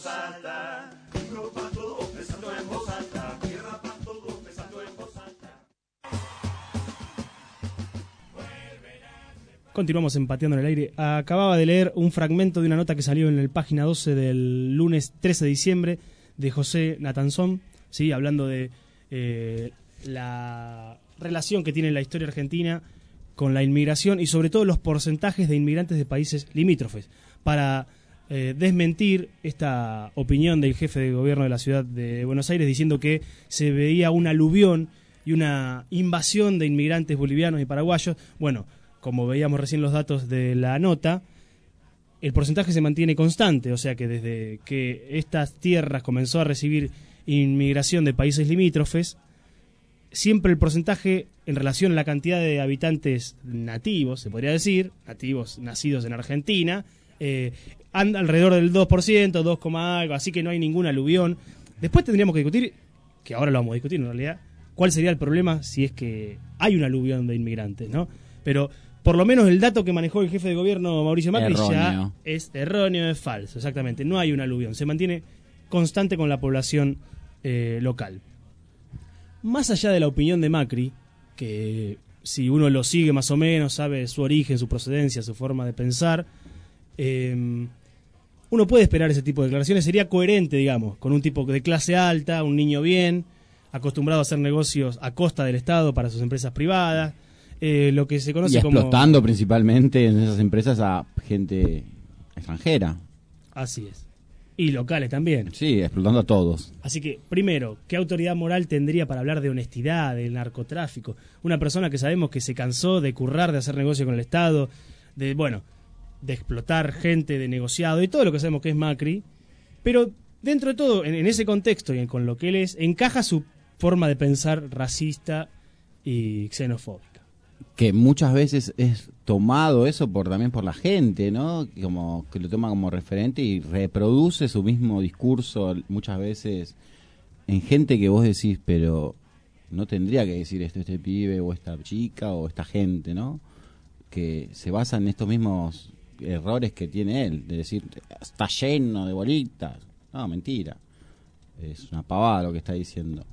Continuamos en Pateando en el aire. Acababa de leer un fragmento de una nota que salió en el página doce del lunes trece de diciembre de José Natanzón, ¿sí? Hablando de eh, la relación que tiene la historia argentina con la inmigración y sobre todo los porcentajes de inmigrantes de países limítrofes. Para eh, desmentir esta opinión del jefe de gobierno de la ciudad de Buenos Aires diciendo que se veía un aluvión y una invasión de inmigrantes bolivianos y paraguayos. Bueno, como veíamos recién los datos de la nota, el porcentaje se mantiene constante, o sea que desde que estas tierras comenzó a recibir inmigración de países limítrofes, siempre el porcentaje en relación a la cantidad de habitantes nativos, se podría decir, nativos nacidos en Argentina, eh, anda alrededor del dos por ciento, dos, algo, así que no hay ningún aluvión. Después tendríamos que discutir, que ahora lo vamos a discutir en realidad, cuál sería el problema si es que hay un aluvión de inmigrantes, ¿no? Pero por lo menos el dato que manejó el jefe de gobierno Mauricio Macri Erróneo. ya es erróneo, es falso, exactamente. No hay un aluvión, se mantiene constante con la población eh, local. Más allá de la opinión de Macri, que si uno lo sigue más o menos, sabe su origen, su procedencia, su forma de pensar, eh, uno puede esperar ese tipo de declaraciones. Sería coherente, digamos, con un tipo de clase alta, un niño bien, acostumbrado a hacer negocios a costa del Estado para sus empresas privadas, eh, lo que se conoce y como... explotando principalmente en esas empresas a gente extranjera. Así es. Y locales también. Sí, explotando a todos. Así que, primero, ¿qué autoridad moral tendría para hablar de honestidad, del narcotráfico? Una persona que sabemos que se cansó de currar, de hacer negocio con el Estado, de, bueno, de explotar gente, de negociado, y todo lo que sabemos que es Macri, pero dentro de todo, en, en ese contexto y en, con lo que él es, encaja su forma de pensar racista y xenofóbica. Que muchas veces es tomado eso por también por la gente, ¿no? Como que lo toma como referente y reproduce su mismo discurso muchas veces en gente que vos decís, pero no tendría que decir esto este pibe o esta chica o esta gente, ¿no? Que se basa en estos mismos errores que tiene él, de decir, está lleno de bolitas. No, mentira. Es una pavada lo que está diciendo.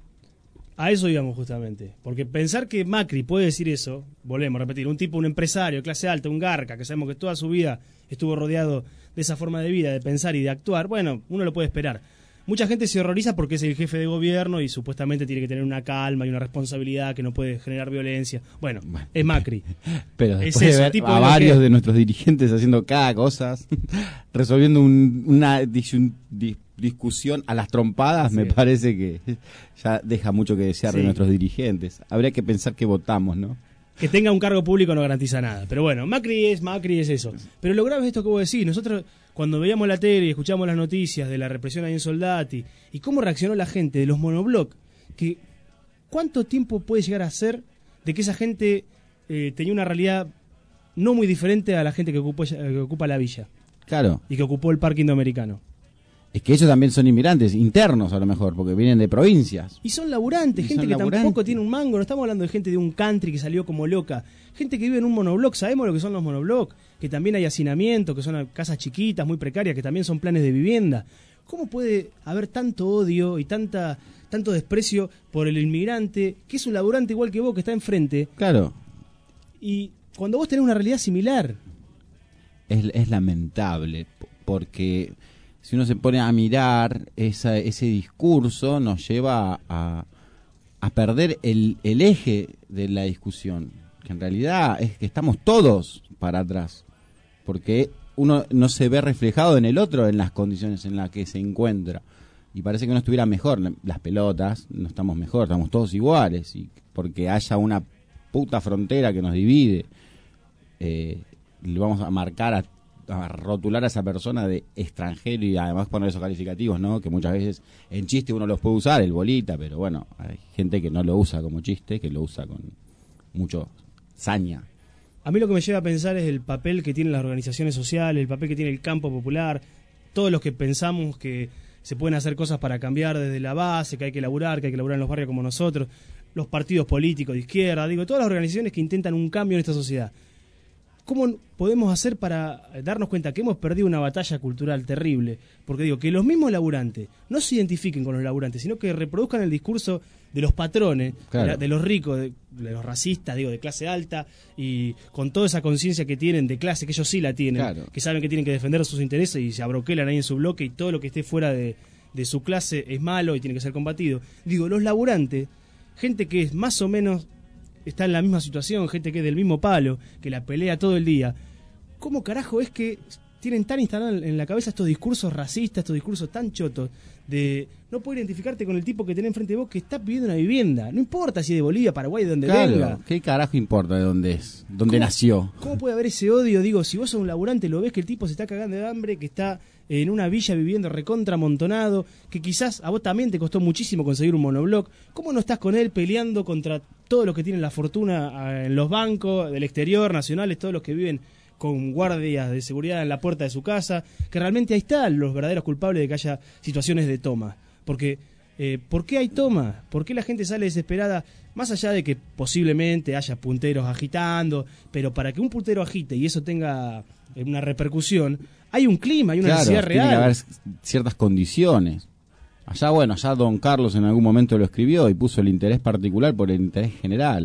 A eso íbamos justamente, porque pensar que Macri puede decir eso, volvemos a repetir, un tipo, un empresario, clase alta, un garca, que sabemos que toda su vida estuvo rodeado de esa forma de vida, de pensar y de actuar, bueno, uno lo puede esperar. Mucha gente se horroriza porque es el jefe de gobierno y supuestamente tiene que tener una calma y una responsabilidad que no puede generar violencia. Bueno, bueno es Macri. Pero después es eso, de ver tipo a de varios que... de nuestros dirigentes haciendo cada cosa, resolviendo un, una disyun, dis, discusión a las trompadas, sí. Me parece que ya deja mucho que desear sí. de nuestros dirigentes. Habría que pensar que votamos, ¿no? Que tenga un cargo público no garantiza nada. Pero bueno, Macri es Macri es eso. Pero lo grave es esto que vos decís. Nosotros, cuando veíamos la tele y escuchamos las noticias de la represión ahí en Soldati, y cómo reaccionó la gente de los monoblocks, que ¿cuánto tiempo puede llegar a ser de que esa gente eh, tenía una realidad no muy diferente a la gente que, ocupó, que ocupa la villa? Claro. Y que ocupó el parque indoamericano. Es que ellos también son inmigrantes, internos a lo mejor, porque vienen de provincias. Y son laburantes, y gente son que laburantes. Tampoco tiene un mango. No estamos hablando de gente de un country que salió como loca. Gente que vive en un monobloc. Sabemos lo que son los monobloc, que también hay hacinamiento, que son casas chiquitas, muy precarias, que también son planes de vivienda. ¿Cómo puede haber tanto odio y tanta tanto desprecio por el inmigrante, que es un laburante igual que vos, que está enfrente? Claro. Y cuando vos tenés una realidad similar. Es, es lamentable, porque... Si uno se pone a mirar, esa, ese discurso nos lleva a, a perder el, el eje de la discusión, que en realidad es que estamos todos para atrás, porque uno no se ve reflejado en el otro en las condiciones en las que se encuentra, y parece que uno estuviera mejor. Las pelotas, no estamos mejor, estamos todos iguales, y porque haya una puta frontera que nos divide, eh, le vamos a marcar a a rotular a esa persona de extranjero y además poner esos calificativos, ¿no? Que muchas veces en chiste uno los puede usar, el bolita, pero bueno, hay gente que no lo usa como chiste, que lo usa con mucho saña. A mí lo que me lleva a pensar es el papel que tienen las organizaciones sociales, el papel que tiene el campo popular, todos los que pensamos que se pueden hacer cosas para cambiar desde la base, que hay que laburar, que hay que laburar en los barrios como nosotros, los partidos políticos de izquierda, digo, todas las organizaciones que intentan un cambio en esta sociedad. ¿Cómo podemos hacer para darnos cuenta que hemos perdido una batalla cultural terrible? Porque digo, que los mismos laburantes no se identifiquen con los laburantes, sino que reproduzcan el discurso de los patrones, claro. de, la, de los ricos, de, de los racistas, digo, de clase alta, y con toda esa conciencia que tienen de clase, que ellos sí la tienen, claro. que saben que tienen que defender sus intereses y se abroquelan ahí en su bloque y todo lo que esté fuera de, de su clase es malo y tiene que ser combatido. Digo, los laburantes, gente que es más o menos... está en la misma situación, gente que es del mismo palo, que la pelea todo el día. ¿Cómo carajo es que tienen tan instalado en, en la cabeza estos discursos racistas, estos discursos tan chotos, de no poder identificarte con el tipo que tenés enfrente de vos que está pidiendo una vivienda. No importa si es de Bolivia, Paraguay, de donde Claro, venga. ¿qué carajo importa de dónde es? ¿Dónde ¿Cómo- nació? ¿Cómo puede haber ese odio? Digo, si vos sos un laburante, lo ves que el tipo se está cagando de hambre, que está en una villa viviendo recontra amontonado, que quizás a vos también te costó muchísimo conseguir un monobloc. ¿Cómo no estás con él peleando contra todos los que tienen la fortuna ah, en los bancos, del exterior, nacionales, todos los que viven con guardias de seguridad en la puerta de su casa? Que realmente ahí están los verdaderos culpables de que haya situaciones de toma. Porque, eh, ¿por qué hay toma? ¿Por qué la gente sale desesperada? Más allá de que posiblemente haya punteros agitando, pero para que un puntero agite y eso tenga eh, una repercusión, hay un clima, hay una Claro, necesidad tiene real. que haber ciertas condiciones. Allá, bueno, allá don Carlos en algún momento lo escribió y puso el interés particular por el interés general.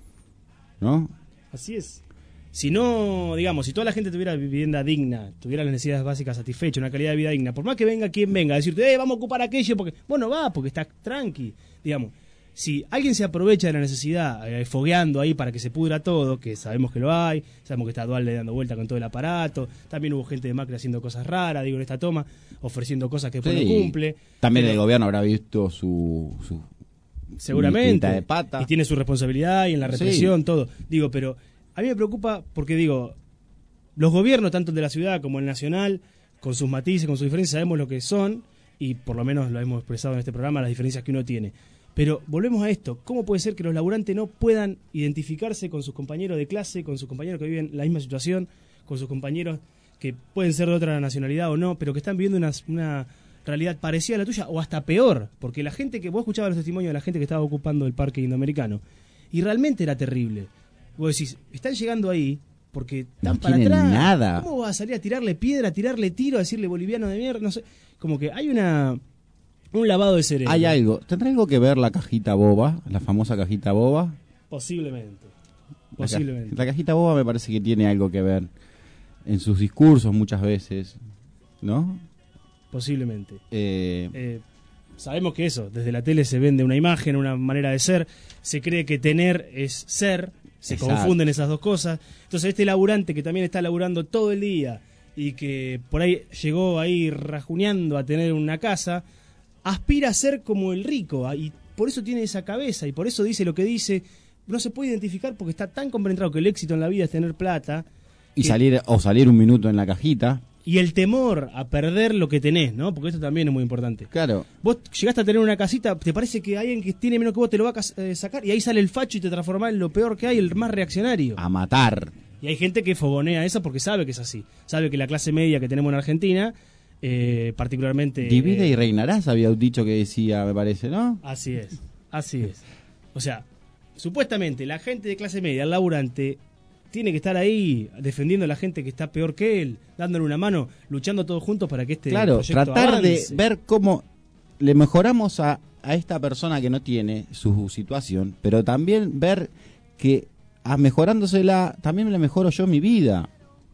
¿No? Así es. Si no, digamos, si toda la gente tuviera vivienda digna, tuviera las necesidades básicas satisfechas, una calidad de vida digna, por más que venga quien venga a decirte, eh, vamos a ocupar aquello, porque, bueno, va, porque está tranqui, digamos. Si alguien se aprovecha de la necesidad, eh, fogueando ahí para que se pudra todo, que sabemos que lo hay, sabemos que está Dualde dando vuelta con todo el aparato, también hubo gente de Macri haciendo cosas raras, digo, en esta toma, ofreciendo cosas que después Sí. no cumple. También Pero- el gobierno habrá visto su... su Seguramente. mitad de pata. Y tiene su responsabilidad y en la Sí. represión, todo. Digo, pero a mí me preocupa porque, digo, los gobiernos, tanto el de la ciudad como el nacional, con sus matices, con sus diferencias, sabemos lo que son y por lo menos lo hemos expresado en este programa, las diferencias que uno tiene. Pero volvemos a esto, ¿cómo puede ser que los laburantes no puedan identificarse con sus compañeros de clase, con sus compañeros que viven la misma situación, con sus compañeros que pueden ser de otra nacionalidad o no, pero que están viviendo una, una realidad parecida a la tuya o hasta peor? Porque la gente que, vos escuchabas los testimonios de la gente que estaba ocupando el parque indoamericano y realmente era terrible. Vos decís, están llegando ahí porque están No para tienen atrás. nada. ¿Cómo vas a salir a tirarle piedra, a tirarle tiro, a decirle boliviano de mierda? No sé, como que hay una un lavado de cerebro. Hay algo. ¿Tendrá algo que ver la cajita boba? La famosa cajita boba. Posiblemente. La, ca- Posiblemente. la cajita boba me parece que tiene algo que ver en sus discursos muchas veces, ¿no? Posiblemente. Eh, Eh, sabemos que eso, desde la tele se vende una imagen, una manera de ser, se cree que tener es ser, se Exacto. confunden esas dos cosas. Entonces este laburante que también está laburando todo el día y que por ahí llegó ahí rajuneando a tener una casa, aspira a ser como el rico ah, y por eso tiene esa cabeza y por eso dice lo que dice. No se puede identificar porque está tan compenetrado que el éxito en la vida es tener plata y que- salir o salir un minuto en la cajita. y el temor a perder lo que tenés, ¿no? Porque esto también es muy importante. Claro. Vos llegaste a tener una casita, te parece que alguien que tiene menos que vos te lo va a cas- eh, sacar y ahí sale el facho y te transformás en lo peor que hay, el más reaccionario. A matar. Y hay gente que fogonea eso porque sabe que es así. Sabe que la clase media que tenemos en Argentina, eh, particularmente... Divide eh, y reinarás, había un dicho que decía, me parece, ¿no? Así es, así es. O sea, supuestamente la gente de clase media, el laburante, tiene que estar ahí defendiendo a la gente que está peor que él, dándole una mano, luchando todos juntos para que este Claro, proyecto tratar avance. de ver cómo le mejoramos a, a esta persona que no tiene su situación, pero también ver que a mejorándosela también le mejoro yo mi vida.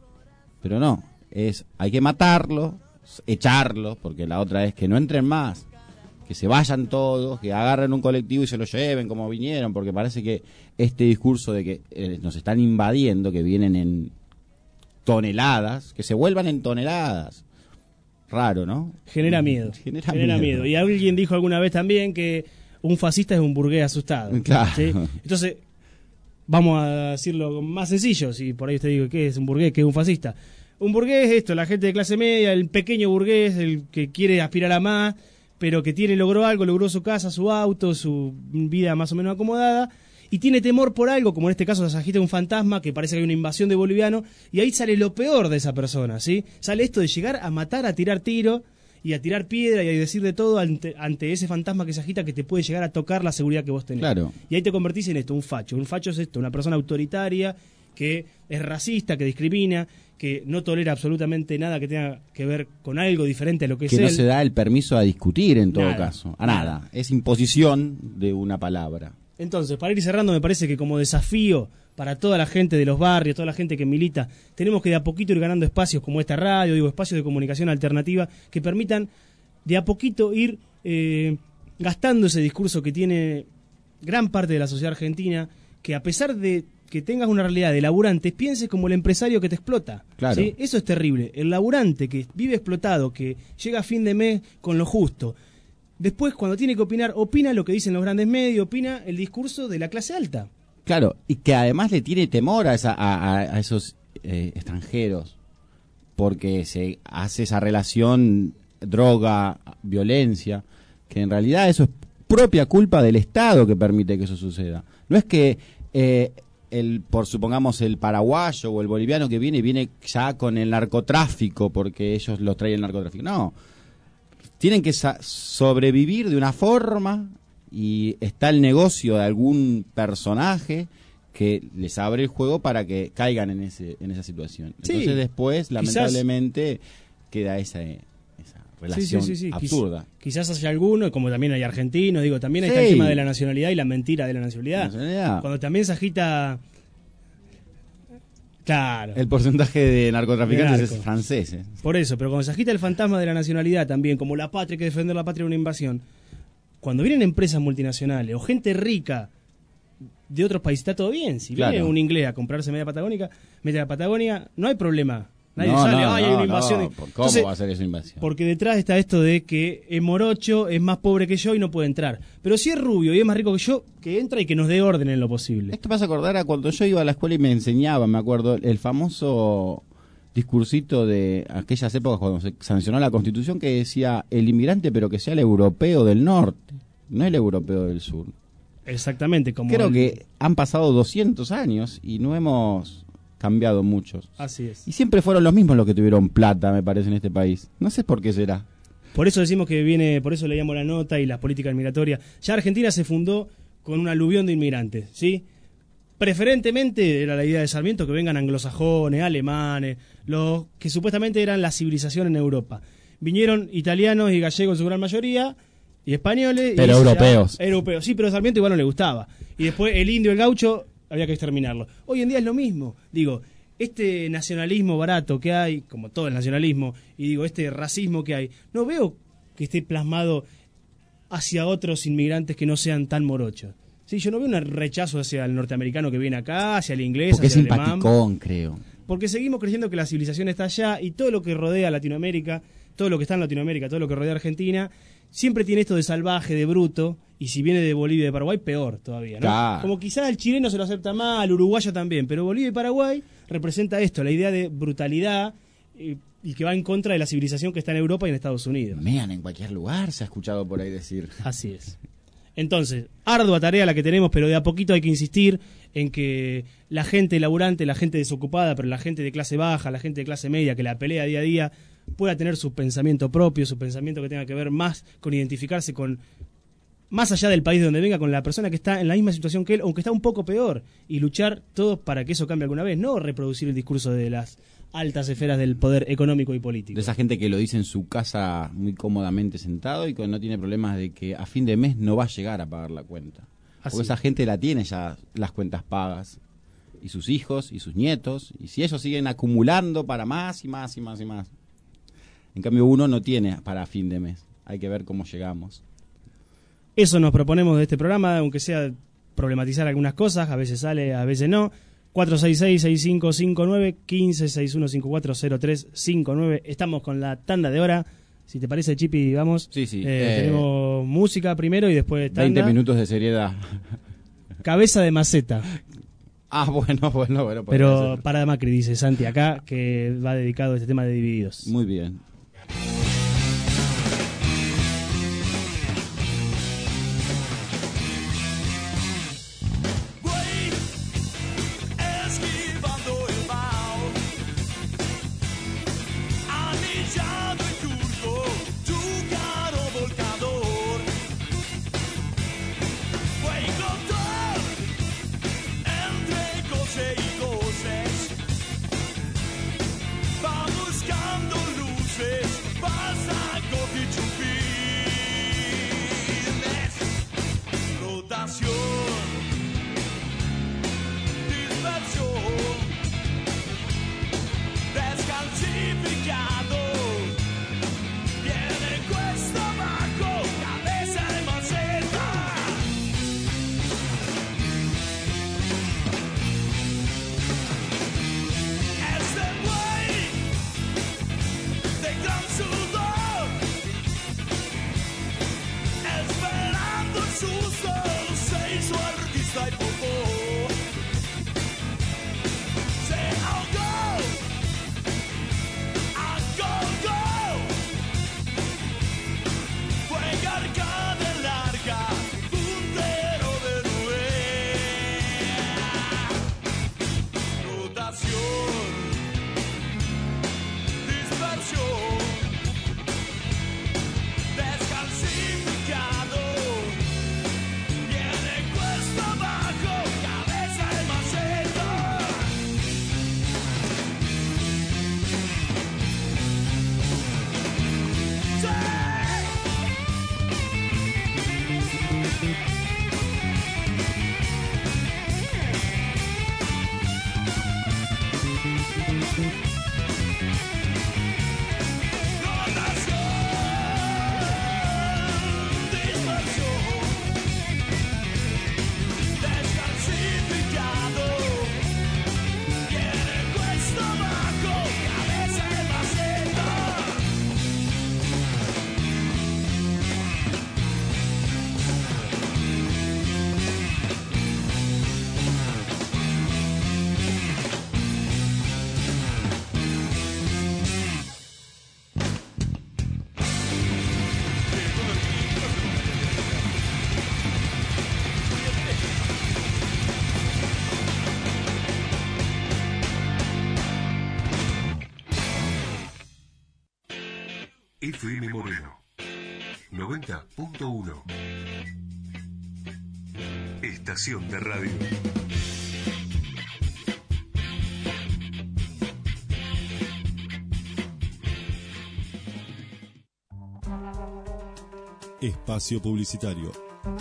Pero no, es hay que matarlo, echarlo, porque la otra es que no entren más, que se vayan todos, que agarren un colectivo y se lo lleven como vinieron, porque parece que este discurso de que eh, nos están invadiendo, que vienen en toneladas, que se vuelvan en toneladas. Raro, ¿no? Genera miedo. Genera, Genera miedo. miedo. Y alguien dijo alguna vez también que un fascista es un burgués asustado. Claro. ¿sí? Entonces, vamos a decirlo más sencillo. Si por ahí usted dice, ¿qué es un burgués? ¿Qué es un fascista? Un burgués es esto, la gente de clase media, el pequeño burgués, el que quiere aspirar a más, pero que tiene, logró algo, logró su casa, su auto, su vida más o menos acomodada, y tiene temor por algo, como en este caso se agita un fantasma, que parece que hay una invasión de bolivianos, y ahí sale lo peor de esa persona, ¿sí? Sale esto de llegar a matar, a tirar tiro, y a tirar piedra, y a decir de todo ante, ante ese fantasma que se agita, que te puede llegar a tocar la seguridad que vos tenés. Claro. Y ahí te convertís en esto, un facho. Un facho es esto, una persona autoritaria, que es racista, que discrimina, que no tolera absolutamente nada que tenga que ver con algo diferente a lo que, Que es no él. se da el permiso a discutir en todo Nada, caso, a nada. nada. Es imposición de una palabra. Entonces, para ir cerrando, me parece que como desafío para toda la gente de los barrios, toda la gente que milita, tenemos que de a poquito ir ganando espacios como esta radio, digo, espacios de comunicación alternativa que permitan de a poquito ir eh, gastando ese discurso que tiene gran parte de la sociedad argentina, que a pesar de que tengas una realidad de laburantes, pienses como el empresario que te explota. Claro. ¿Sí? Eso es terrible. El laburante que vive explotado, que llega a fin de mes con lo justo. Después, cuando tiene que opinar, opina lo que dicen los grandes medios, opina el discurso de la clase alta. Claro, y que además le tiene temor a, esa, a, a esos eh, extranjeros, porque se hace esa relación droga, violencia, que en realidad eso es propia culpa del Estado que permite que eso suceda. No es que eh, el, por supongamos el paraguayo o el boliviano que viene, viene ya con el narcotráfico porque ellos los traen el narcotráfico. No, tienen que sa- sobrevivir de una forma y está el negocio de algún personaje que les abre el juego para que caigan en ese en esa situación. Sí, Entonces después, quizás- lamentablemente, queda esa, esa relación Sí, sí, sí, sí. absurda. Quiz- quizás haya alguno, como también hay argentinos, digo, también está Sí. el tema de la nacionalidad y la mentira de la nacionalidad. Nacionalidad. Cuando también se agita... Claro. El porcentaje de narcotraficantes De es narcos. francés. eh. Por eso, pero cuando se agita el fantasma de la nacionalidad también, como la patria, hay que defender la patria de una invasión, cuando vienen empresas multinacionales o gente rica de otros países, está todo bien. Si Claro. viene un inglés a comprarse media patagónica, media Patagonia, no hay problema. Nadie No, sale, no, ay, hay no, una invasión. no, ¿cómo Entonces, va a ser esa invasión? porque detrás está esto de que es morocho, es más pobre que yo y no puede entrar. Pero si es rubio y es más rico que yo, que entra y que nos dé orden en lo posible. Esto me hace acordar a cuando yo iba a la escuela y me enseñaban, me acuerdo, el famoso discursito de aquellas épocas cuando se sancionó la Constitución que decía el inmigrante pero que sea el europeo del norte, no el europeo del sur. Exactamente, como Creo el- que han pasado doscientos años y no hemos cambiado muchos. Así es. Y siempre fueron los mismos los que tuvieron plata, me parece, en este país. No sé por qué será. Por eso decimos que viene, por eso leíamos la nota y las políticas migratorias. Ya Argentina se fundó con un aluvión de inmigrantes, ¿sí? Preferentemente era la idea de Sarmiento que vengan anglosajones, alemanes, los que supuestamente eran la civilización en Europa. Vinieron italianos y gallegos en su gran mayoría y españoles. Pero y eso ya- europeos. Europeos, sí, pero a Sarmiento igual no le gustaba. Y después el indio, el gaucho, había que exterminarlo. Hoy en día es lo mismo. Digo, este nacionalismo barato que hay, como todo el nacionalismo, y digo, este racismo que hay, no veo que esté plasmado hacia otros inmigrantes que no sean tan morochos. Sí, yo no veo un rechazo hacia el norteamericano que viene acá, hacia el inglés, Porque es hacia el alemán. simpaticón, creo. Porque seguimos creyendo que la civilización está allá y todo lo que rodea a Latinoamérica, todo lo que está en Latinoamérica, todo lo que rodea a Argentina, siempre tiene esto de salvaje, de bruto, y si viene de Bolivia y de Paraguay, peor todavía, ¿no? Claro. Como quizás el chileno se lo acepta más, el uruguayo también, pero Bolivia y Paraguay representa esto, la idea de brutalidad y, y que va en contra de la civilización que está en Europa y en Estados Unidos. Mean en cualquier lugar, se ha escuchado por ahí decir. Así es. Entonces, ardua tarea la que tenemos, pero de a poquito hay que insistir en que la gente laburante, la gente desocupada, pero la gente de clase baja, la gente de clase media que la pelea día a día, pueda tener su pensamiento propio, su pensamiento que tenga que ver más con identificarse con, más allá del país de donde venga, con la persona que está en la misma situación que él, aunque está un poco peor, y luchar todos para que eso cambie alguna vez, no reproducir el discurso de las altas esferas del poder económico y político. De esa gente que lo dice en su casa muy cómodamente sentado y que no tiene problemas de que a fin de mes no va a llegar a pagar la cuenta. Así. Porque esa gente la tiene ya las cuentas pagas. Y sus hijos y sus nietos. Y si ellos siguen acumulando para más y más y más y más. En cambio uno no tiene para fin de mes. Hay que ver cómo llegamos. Eso nos proponemos de este programa, aunque sea problematizar algunas cosas, a veces sale, a veces no. cuatro seis seis, seis cinco cinco nueve, uno cinco seis uno cinco cuatro cero tres cinco nueve. Estamos con la tanda de hora. Si te parece, Chipi, vamos. Sí, sí. Eh, Eh, tenemos música primero y después tanda. veinte minutos de seriedad. Cabeza de maceta. Ah, bueno, bueno, bueno. podría Pero ser. para Macri, dice Santi acá, que va dedicado a este tema de Divididos. Muy bien. Esquivando el mal, anillado y curvo, tu caro volcador. Fue encontrar entre coche y coches, va buscando luces, va F M Moreno noventa punto uno. Estación de radio. Espacio publicitario.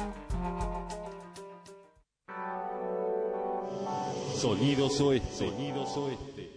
Sonidos Oeste. Sonidos Oeste.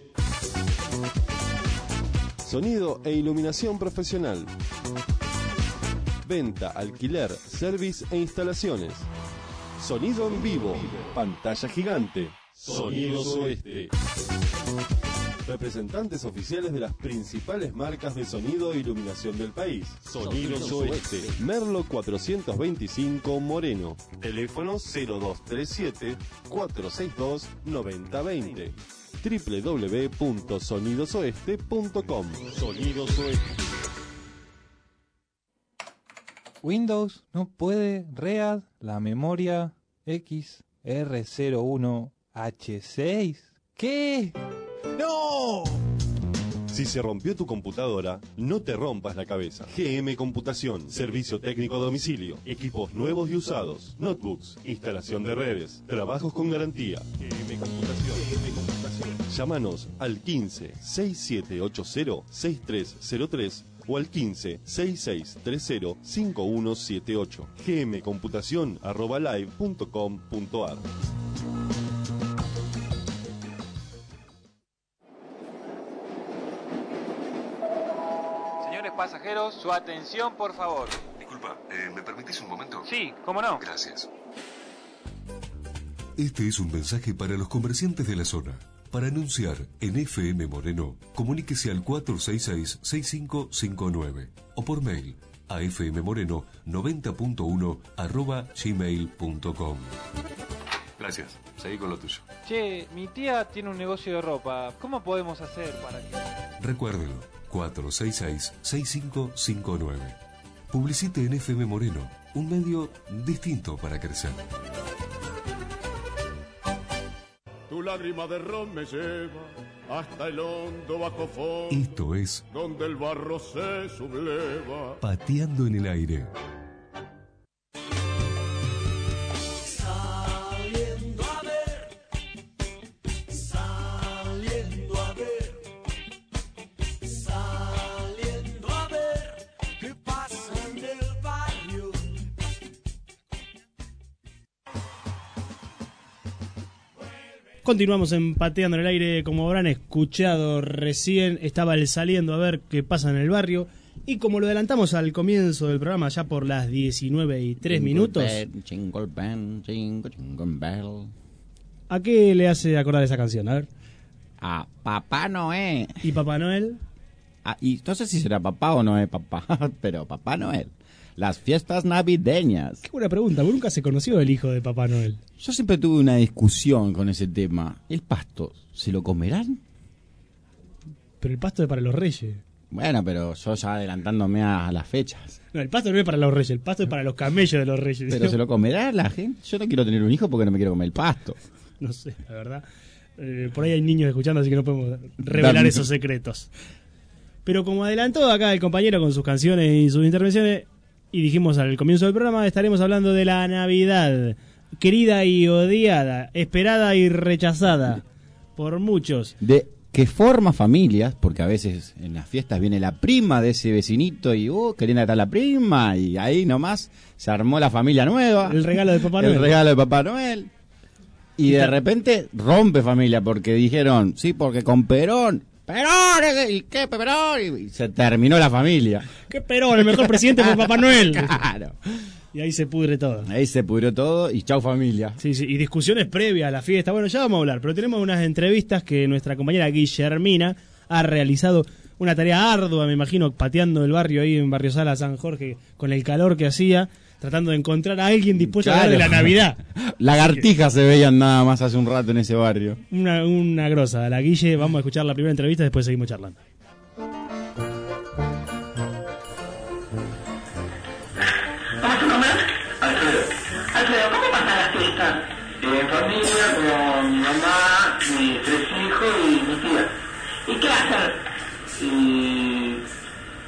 Sonido e iluminación profesional. Venta, alquiler, service e instalaciones. Sonido en vivo. Pantalla gigante. Sonidos Oeste. Representantes oficiales de las principales marcas de sonido e iluminación del país. Sonidos Oeste. Merlo cuatrocientos veinticinco Moreno. Teléfono cero dos tres siete, cuatro seis dos, nueve cero dos cero. doble u doble u doble u punto sonidos oeste punto com. Sonidos Oeste. Windows no puede read la memoria X R cero uno H seis. ¿Qué? ¡No! Si se rompió tu computadora, no te rompas la cabeza. G M Computación, servicio técnico a domicilio, equipos nuevos y usados, notebooks, instalación de redes, trabajos con garantía. G M Computación. G M Computación. Llámanos al quince, sesenta y siete ochenta, sesenta y tres cero tres o al quince, sesenta y seis treinta, cincuenta y uno setenta y ocho. gmcomputación arroba live punto com punto ar. Pasajeros, su atención, por favor. Disculpa, eh, ¿me permitís un momento? Sí, ¿cómo no? Gracias. Este es un mensaje para los comerciantes de la zona. Para anunciar en F M Moreno, comuníquese al cuatro seis seis, seis cinco cinco nueve o por mail a fmmoreno noventa punto uno arroba gmail punto com. Gracias. Seguí con lo tuyo. Che, mi tía tiene un negocio de ropa. ¿Cómo podemos hacer para que...? Recuérdelo. cuatro seis seis, seis cinco cinco nueve. Publicite en F M Moreno, un medio distinto para crecer. Tu lágrima de ron me lleva hasta el hondo bajo fondo. Esto es donde el barro se subleva. Pateando en el aire. Saliendo a ver, saliendo a ver. Saliendo a ver qué pasa en el barrio. Continuamos en Pateando en el Aire. Como habrán escuchado recién, estaba el Saliendo a ver qué pasa en el barrio. Y como lo adelantamos al comienzo del programa, ya por las diecinueve y tres minutos, Jingle bell, jingle, jingle bell. ¿a qué le hace acordar esa canción? A ver. A Papá Noel. ¿Y Papá Noel? Ah, y no sé si será papá o no es papá, pero Papá Noel. Las fiestas navideñas. Qué buena pregunta, nunca se conoció el hijo de Papá Noel. Yo siempre tuve una discusión con ese tema. ¿El pasto se lo comerán? Pero el pasto es para los reyes. Bueno, pero yo ya adelantándome a las fechas. No, el pasto no es para los reyes, el pasto es para los camellos de los reyes. ¿Pero ¿no? se lo comerá la gente? Yo no quiero tener un hijo porque no me quiero comer el pasto. No sé, la verdad. Eh, por ahí hay niños escuchando, así que no podemos revelar Dame. esos secretos. Pero como adelantó acá el compañero con sus canciones y sus intervenciones, y dijimos al comienzo del programa, estaremos hablando de la Navidad. Querida y odiada, esperada y rechazada por muchos. De que forma familias, porque a veces en las fiestas viene la prima de ese vecinito y, uh, qué linda está la prima, y ahí nomás se armó la familia nueva. El regalo de Papá Noel. El regalo de Papá Noel. Y de repente rompe familia porque dijeron, sí, porque con Perón, Perón, ¿y qué Perón? Y se terminó la familia. ¿Qué Perón? El mejor presidente fue Papá Noel. Claro. Y ahí se pudre todo. Ahí se pudrió todo y chau familia. Sí, sí, y discusiones previas a la fiesta. Bueno, ya vamos a hablar, pero tenemos unas entrevistas que nuestra compañera Guillermina ha realizado. Una tarea ardua, me imagino, pateando el barrio ahí en Barrio Sala San Jorge, con el calor que hacía, tratando de encontrar a alguien dispuesto claro. a hablar de la Navidad. Lagartijas se veían nada más hace un rato en ese barrio. Una, una grosa. La Guille, vamos a escuchar la primera entrevista y después seguimos charlando. Alfredo, ¿cómo pasan las fiestas? En familia, con mi mamá, mis tres hijos y mi tía. ¿Y qué hacen? Y...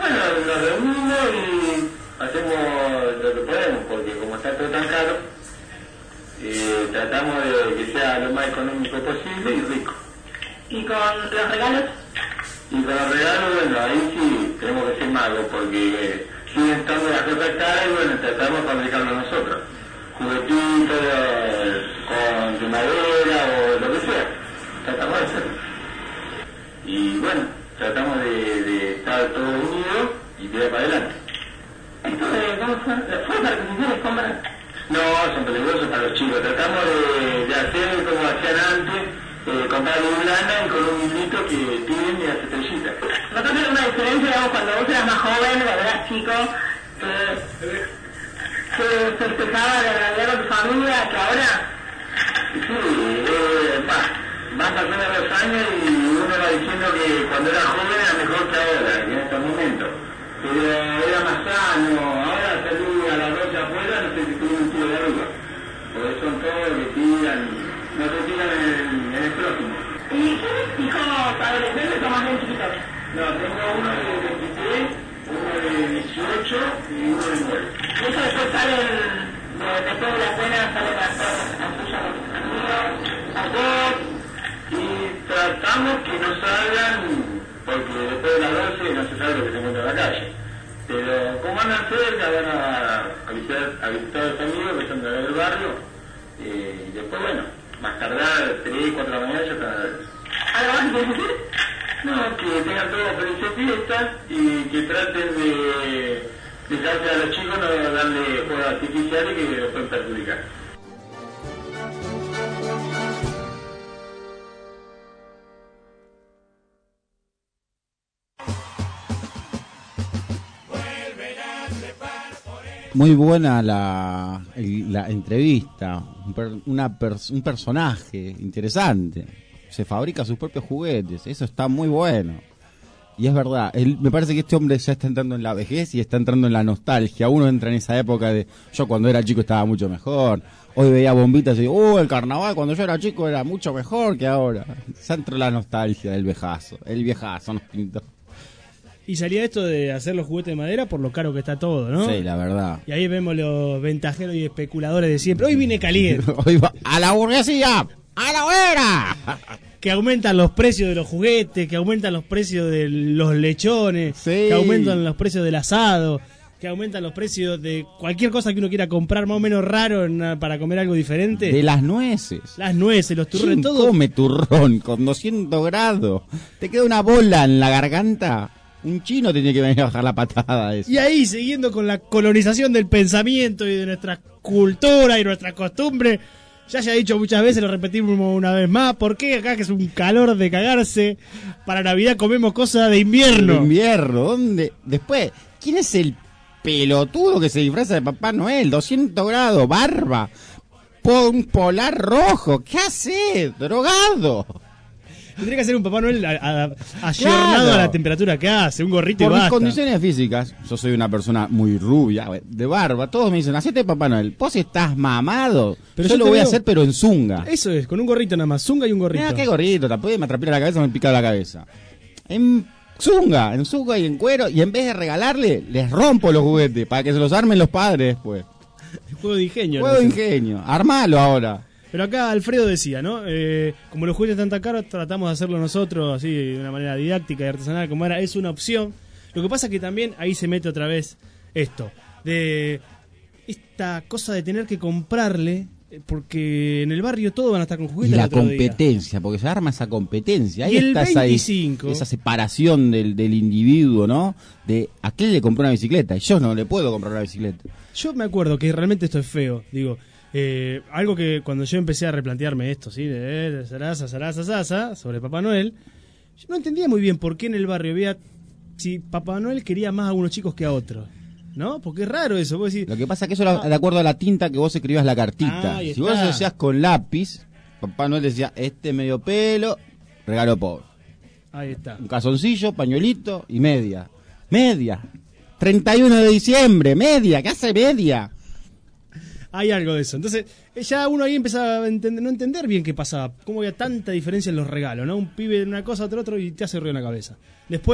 Bueno, nos reunimos y hacemos lo que podemos, porque como está todo tan caro, eh, tratamos de que sea lo más económico posible y rico. ¿Y con los regalos? Y con los regalos, bueno, ahí sí tenemos que ser magos, porque eh, siguen estando las cosas caras y bueno, tratamos de fabricarlo nosotros. Juguetitos eh, con de madera o lo que sea, tratamos de hacerlo. Y bueno, tratamos de, de estar todos unidos y tirar para adelante. ¿Esto de cómo fue? ¿Fue para que se hiciera compra? No, son peligrosos para los chicos. Tratamos de, de hacer como hacían antes, eh, comprar un lana y con un hilito que tiren y hacer estrellitas. ¿Notas alguna diferencia, digamos, cuando vos eras más joven, cuando eras chico, que se festejaba de realidad con tu familia, que ahora? Sí, eh, va, van pasando los años y uno va diciendo que cuando era joven era mejor que ahora, que en estos momentos. Pero era más sano, ahora salí a las doce afuera, no sé si tuve un tiro de arriba. Porque son todos que tiran, no se tiran en el, en el próximo. ¿Y tienes hijos adolescentes o más bien chiquitos? No, tengo uno de veintitrés, uno de dieciocho y uno de nueve. ¿Y eso después salen, de, después de la cena, salen a hacer a sus amigos, a vos? Y tratamos que no salgan, porque después de las doce no se sabe lo que se encuentra en la calle. Pero como andan cerca, van a, a, visitar, a visitar a los amigos que son del barrio, eh, y después, bueno, más tardar, tres, cuatro de la mañana ya están. ¿Algo más que quieres decir? No, que tengan todas felices fiestas y que traten de dejarse a los chicos, no darle fuegos artificiales que los pueden perjudicar. Muy buena la, el- la entrevista, un, per- una pers- un personaje interesante, se fabrica sus propios juguetes, eso está muy bueno. Y es verdad, él, me parece que este hombre ya está entrando en la vejez y está entrando en la nostalgia. Uno entra en esa época de, yo cuando era chico estaba mucho mejor, hoy veía bombitas y digo, oh, el carnaval cuando yo era chico era mucho mejor que ahora. Ya entró la nostalgia del viejazo, el viejazo nos pintó. Y salía esto de hacer los juguetes de madera por lo caro que está todo, ¿no? Sí, la verdad. Y ahí vemos los ventajeros y especuladores de siempre. Hoy vine caliente. Hoy va a la burguesía, a la hoguera. Que aumentan los precios de los juguetes, que aumentan los precios de los lechones, que aumentan los precios del asado, que aumentan los precios de cualquier cosa que uno quiera comprar más o menos raro en- para comer algo diferente. De las nueces. Las nueces, los turrones, ¿Quién todo. come turrón con doscientos grados? Te queda una bola en la garganta. Un chino tenía que venir a bajar la patada a eso. Y ahí, siguiendo con la colonización del pensamiento y de nuestra cultura y nuestra costumbre, ya se ha dicho muchas veces, lo repetimos una vez más, ¿por qué acá que es un calor de cagarse, para Navidad comemos cosas de invierno? De invierno, ¿dónde? Después, ¿quién es el pelotudo que se disfraza de Papá Noel? doscientos grados, barba, po- un polar rojo, ¿qué hace? Drogado. Tendría que ser un Papá Noel a- a- ayornado Claro. a la temperatura que hace, un gorrito Por y mis basta. condiciones físicas, yo soy una persona muy rubia, de barba, todos me dicen, hacete Papá Noel, vos estás mamado, Pero yo, yo lo te voy a veo- hacer pero en zunga. Eso es, con un gorrito nada más, zunga y un gorrito. Mira qué gorrito, te puede me atrapar la cabeza, me pica la cabeza. En zunga, en zunga y en cuero, y en vez de regalarle, les rompo los juguetes para que se los armen los padres después. Juego de ingenio. Juego de ¿no? ingenio, armalo ahora. Pero acá Alfredo decía, ¿no? Eh, como los juguetes están tan caros, tratamos de hacerlo nosotros así de una manera didáctica y artesanal, como era, es una opción. Lo que pasa es que también ahí se mete otra vez esto, de esta cosa de tener que comprarle, eh, porque en el barrio todos van a estar con Y juguetes la el otro día. competencia, porque se arma esa competencia. Ahí Y el está esa, veinticinco. esa separación del, del individuo, ¿no? De a quién le compró una bicicleta y yo no le puedo comprar una bicicleta. Yo me acuerdo que realmente esto es feo, digo, eh, algo que cuando yo empecé a replantearme esto, ¿sí? De eh, zaraza, zaraza, zaraza, sobre Papá Noel, yo no entendía muy bien por qué en el barrio había, si Papá Noel quería más a unos chicos que a otros, ¿no? Porque es raro eso, vos decís, Lo que pasa es que eso era de acuerdo a la tinta que vos escribías la cartita. Ah, ahí si está. vos lo hacías con lápiz, Papá Noel decía, este medio pelo, regalo pobre. ahí está. Un calzoncillo, pañuelito y media. Media. treinta y uno de diciembre, media. ¿Qué hace media? Hay algo de eso. Entonces, eh, ya uno ahí empezaba a entender, no entender bien qué pasaba, cómo había tanta diferencia en los regalos, ¿no? Un pibe de una cosa, otro otro y te hace ruido en la cabeza. Después,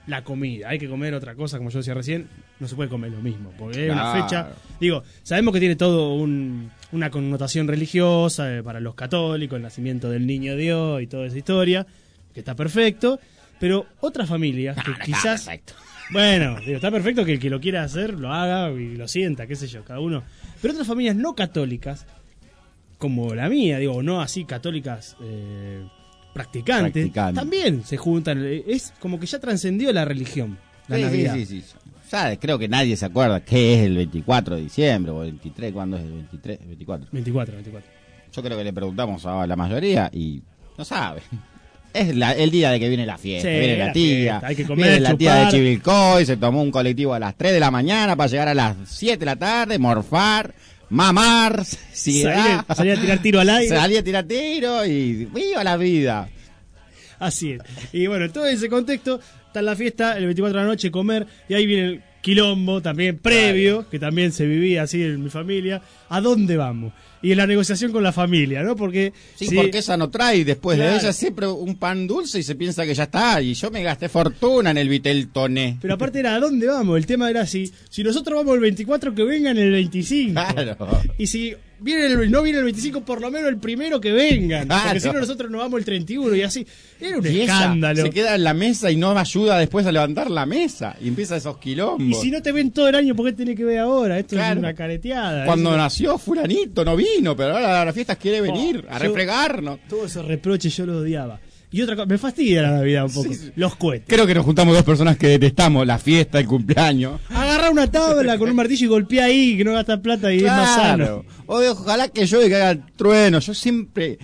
la comida. Hay que comer otra cosa, como yo decía recién, no se puede comer lo mismo, porque es una Claro. fecha. Digo, sabemos que tiene todo un, una connotación religiosa eh, para los católicos, el nacimiento del niño Dios y toda esa historia, que está perfecto, pero otras familias que quizás... Bueno, digo, está perfecto que el que lo quiera hacer lo haga y lo sienta, qué sé yo, cada uno. Pero otras familias no católicas, como la mía, digo, no así católicas eh, practicantes, Practicantes. también se juntan. Es como que ya trascendió la religión, la Sí, Navidad. sí, sí, sí. Ya creo que nadie se acuerda qué es el veinticuatro de diciembre o el veintitrés, ¿cuándo es el veintitrés? veinticuatro. veinticuatro, veinticuatro. Yo creo que le preguntamos a la mayoría y no sabe. Es la- el día de que viene la fiesta, Sí, viene la la tía, fiesta, hay que comer, viene la tía de chupar. Chivilcoy, se tomó un colectivo a las tres de la mañana para llegar a las siete de la tarde, morfar, mamar, si Salir- salir a tirar tiro al aire. Salir a tirar tiro y viva la vida. Así es. Y bueno, en todo ese contexto está la fiesta, el veinticuatro de la noche, comer, y ahí viene el quilombo también previo, que también se vivía así en mi familia. ¿A dónde vamos? Y en la negociación con la familia, ¿no? Porque... Sí, si- porque esa no trae después Claro. de ella siempre un pan dulce y se piensa que ya está. Y yo me gasté fortuna en el Viteltoné. Pero aparte era ¿a dónde vamos? El tema era así, si nosotros vamos el veinticuatro, que vengan el veinticinco. Claro. Y si viene el, no viene el veinticinco, por lo menos el primero que vengan. Porque Claro. si no nosotros nos vamos el treinta y uno y así. Era un Y ella escándalo. se queda en la mesa y no me ayuda después a levantar la mesa. Y empieza esos quilombos. Y si no te ven todo el año, ¿por qué tenés que ver ahora? Esto Claro. es una careteada. Cuando Eso- nació fulanito no vino, pero ahora a las fiestas quiere venir a yo- refregarnos. Todos esos reproches yo los odiaba. Y otra cosa, me fastidia la Navidad un poco. Los cohetes. Creo que nos juntamos dos personas que detestamos la fiesta, el cumpleaños. Agarra una tabla con un martillo y golpea ahí, que no gasta plata y es más sano. Claro. O de- ojalá que yo que haga trueno. Yo siempre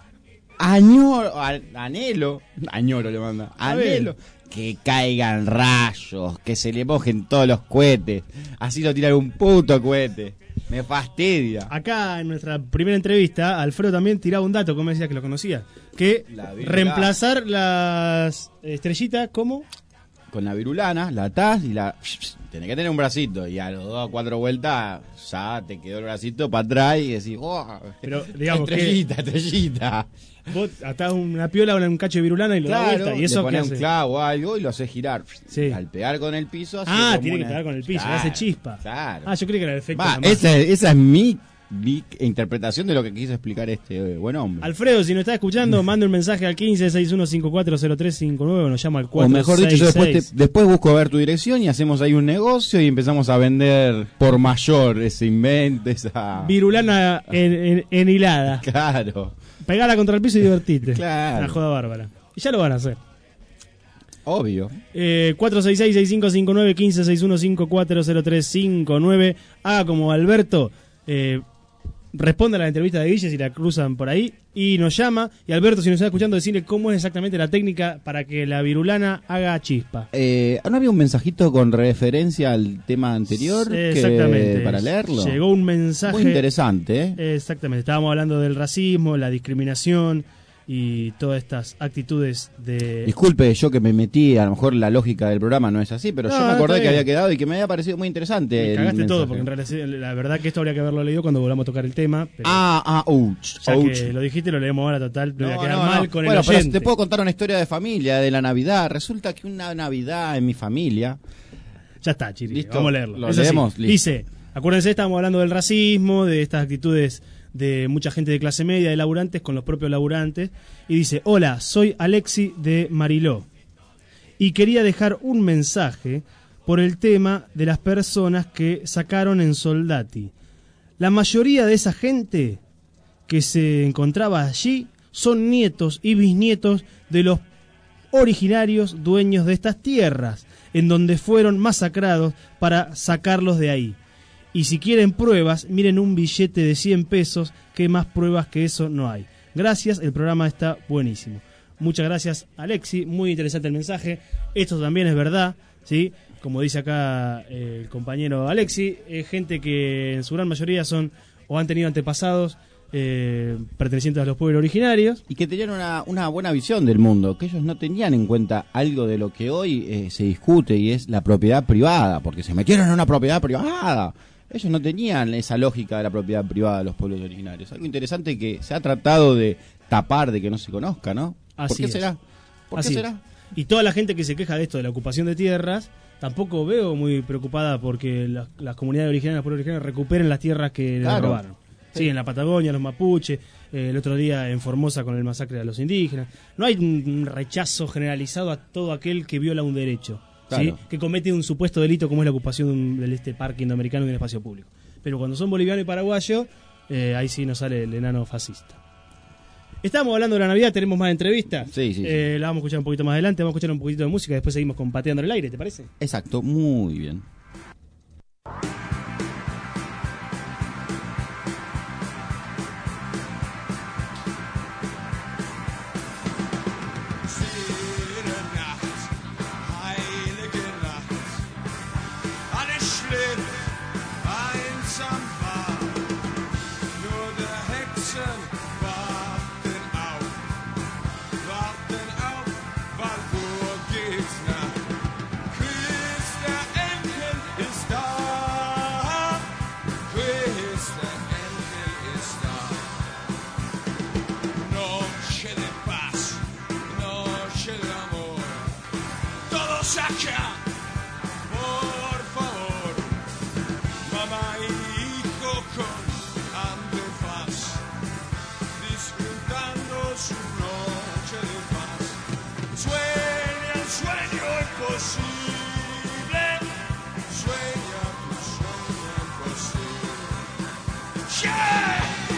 añoro, a- anhelo, añoro le manda, A ver. anhelo que caigan rayos, que se le mojen todos los cohetes. Así lo tiran un puto cohete. Me fastidia. Acá en nuestra primera entrevista, Alfredo también tiraba un dato, como decía que lo conocía. Que La virulana. reemplazar las estrellitas como... Con la virulana, la atás y la... Tenés que tener un bracito. Y a los dos o cuatro vueltas ya te quedó el bracito para atrás y decís... Oh, Pero digamos estrellita, estrellita. Vos atás una piola o un cacho de virulana y lo da Claro, vuelta. ¿Y eso le qué pones un hace? clavo o algo y lo haces girar. Sí. Al pegar con el piso... hace Ah, como tiene que una- pegar con el piso, Claro, hace chispa. Claro. Ah, yo creí que era el efecto. Va, nomás. esa, es- esa es mi, mi interpretación de lo que quiso explicar este eh, buen hombre. Alfredo, si nos está escuchando, mande un mensaje al quince sesenta y uno cincuenta y cuatro cero tres cincuenta y nueve o nos llama al cuatro O mejor dicho, yo después, seis seis. te- después busco a ver tu dirección y hacemos ahí un negocio y empezamos a vender por mayor ese invento, esa... Virulana en, en, en hilada. Claro. Pegala contra el piso y divertite. Claro. Una joda bárbara. Y ya lo van a hacer. Obvio. Eh, cuatro seis seis, seis cinco cinco nueve, quince sesenta y uno cincuenta y cuatro cero tres cincuenta y nueve. Haga como Alberto. Eh, responda a la entrevista de Guille si la cruzan por ahí. Y nos llama. Y Alberto, si nos está escuchando, decirle cómo es exactamente la técnica para que la virulana haga chispa. Eh, ¿No había un mensajito con referencia al tema anterior? que- Exactamente. para leerlo. Llegó un mensaje. Muy interesante, ¿eh? Exactamente. Estábamos hablando del racismo, la discriminación y todas estas actitudes de... Disculpe, yo que me metí, a lo mejor la lógica del programa no es así, pero No, yo me está acordé que bien. había quedado y que me había parecido muy interesante. Me el cagaste todo, mensaje. porque en realidad la verdad que esto habría que haberlo leído cuando volvamos a tocar el tema. Pero Ah, ah, ouch, ya ouch. que lo dijiste, lo leemos ahora total. Me voy a No, quedar no, mal no. con Bueno, el pero oyente. te puedo contar una historia de familia, de la Navidad. Resulta que una Navidad en mi familia... Ya está, Chiri, ¿Listo? vamos a leerlo. Lo Es así. leemos, listo. Dice, acuérdense, estábamos hablando del racismo, de estas actitudes de mucha gente de clase media, de laburantes, con los propios laburantes. Y dice, hola, soy Alexi de Mariló. Y quería dejar un mensaje por el tema de las personas que sacaron en Soldati. La mayoría de esa gente que se encontraba allí son nietos y bisnietos de los originarios dueños de estas tierras, en donde fueron masacrados para sacarlos de ahí. Y si quieren pruebas, miren un billete de cien pesos, que más pruebas que eso no hay. Gracias, el programa está buenísimo. Muchas gracias, Alexi, muy interesante el mensaje. Esto también es verdad, ¿sí? Como dice acá eh, el compañero Alexi, es gente que en su gran mayoría son o han tenido antepasados eh, pertenecientes a los pueblos originarios. Y que tenían una, una buena visión del mundo, que ellos no tenían en cuenta algo de lo que hoy eh, se discute y es la propiedad privada, porque se metieron en una propiedad privada. Ellos no tenían esa lógica de la propiedad privada de los pueblos originarios. Algo interesante que se ha tratado de tapar, de que no se conozca, ¿no? Así ¿Por qué es. será? ¿Por Así qué es. será? Y toda la gente que se queja de esto, de la ocupación de tierras, tampoco veo muy preocupada porque las, las comunidades originarias, los pueblos originarios recuperen las tierras que Claro. les robaron. Sí. sí, en la Patagonia, los mapuches, eh, el otro día en Formosa con el masacre de los indígenas. No hay un rechazo generalizado a todo aquel que viola un derecho, Claro. ¿sí? Que comete un supuesto delito como es la ocupación de, un, de este parque indoamericano de un espacio público. Pero cuando son bolivianos y paraguayos, eh, ahí sí nos sale el enano fascista. Estábamos hablando de la Navidad, tenemos más entrevistas. Sí, sí, sí. Eh, la vamos a escuchar un poquito más adelante, vamos a escuchar un poquito de música, después seguimos con Pateando el Aire, ¿te parece? Exacto, muy bien. Acá, por favor, mamá y hijo con antifaz, disfrutando su noche de paz. Sueña el sueño imposible, sueña tu sueño imposible. Yeah!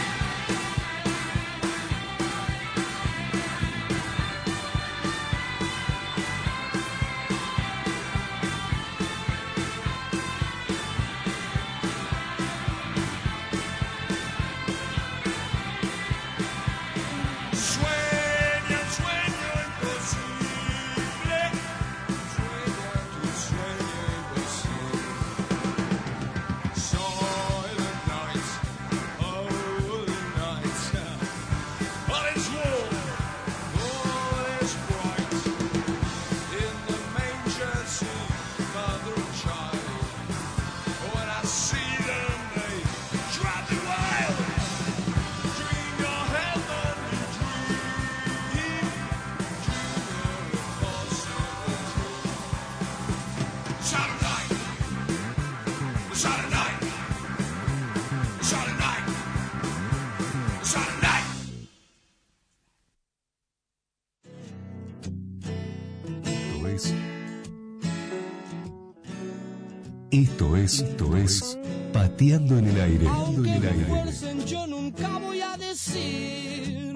Esto es, esto es Pateando en el Aire. Pateando en el aire. Fuercen, yo nunca voy a decir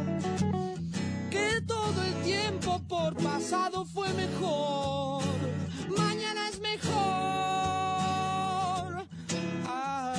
que todo el tiempo por pasado fue mejor. Mañana es mejor. Ah.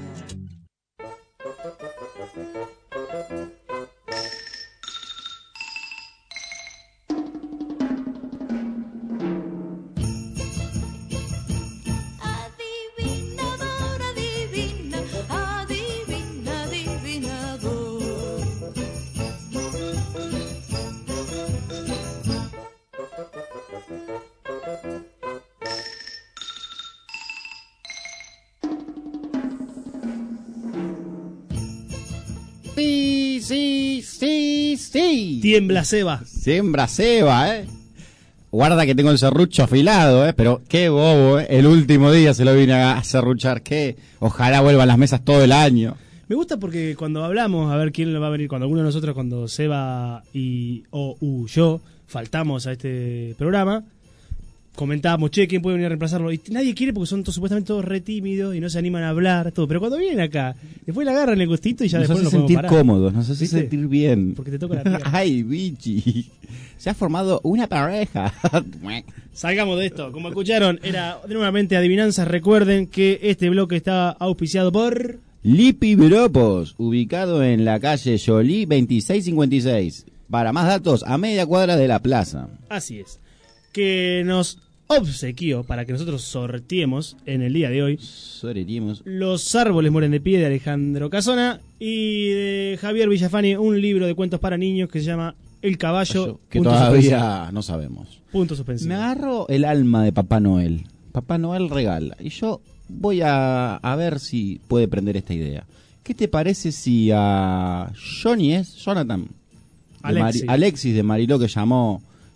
Sí, sí, sí, sí. Tiembla Seba. Siembra Seba, eh. Guarda que tengo el serrucho afilado, eh. Pero qué bobo, eh. El último día se lo vine a serruchar. Que ojalá vuelvan las mesas todo el año. Me gusta porque cuando hablamos, a ver quién va a venir, cuando alguno de nosotros, cuando Seba y o u, yo faltamos a este programa, comentábamos, che, ¿quién puede venir a reemplazarlo? Y nadie quiere porque son todos, supuestamente todos re tímidos y no se animan a hablar, todo. Pero cuando vienen acá, después le agarran el gustito y ya Nos después hace no sentir podemos parar. cómodos, nos hace ¿Viste? sentir bien. Porque te toca la tierra. Ay, bichi. Se ha formado una pareja. Salgamos de esto. Como escucharon, era nuevamente adivinanzas. Recuerden que este bloque está auspiciado por Lipi Bropos, ubicado en la calle Jolie veintiséis cincuenta y seis. Para más datos, a media cuadra de la plaza. Así es. Que nos obsequió para que nosotros sorteemos en el día de hoy Sorteemos. Los árboles mueren de pie de Alejandro Casona y de Javier Villafani, un libro de cuentos para niños que se llama El caballo, Que punto todavía suspensivo. no sabemos. Punto suspensivo. Me agarro el alma de Papá Noel. Papá Noel regala. Y yo voy a, a ver si puede prender esta idea. ¿Qué te parece si a Johnny es? Jonathan. De Alexis. Mari- Alexis de Mariló, que llamó,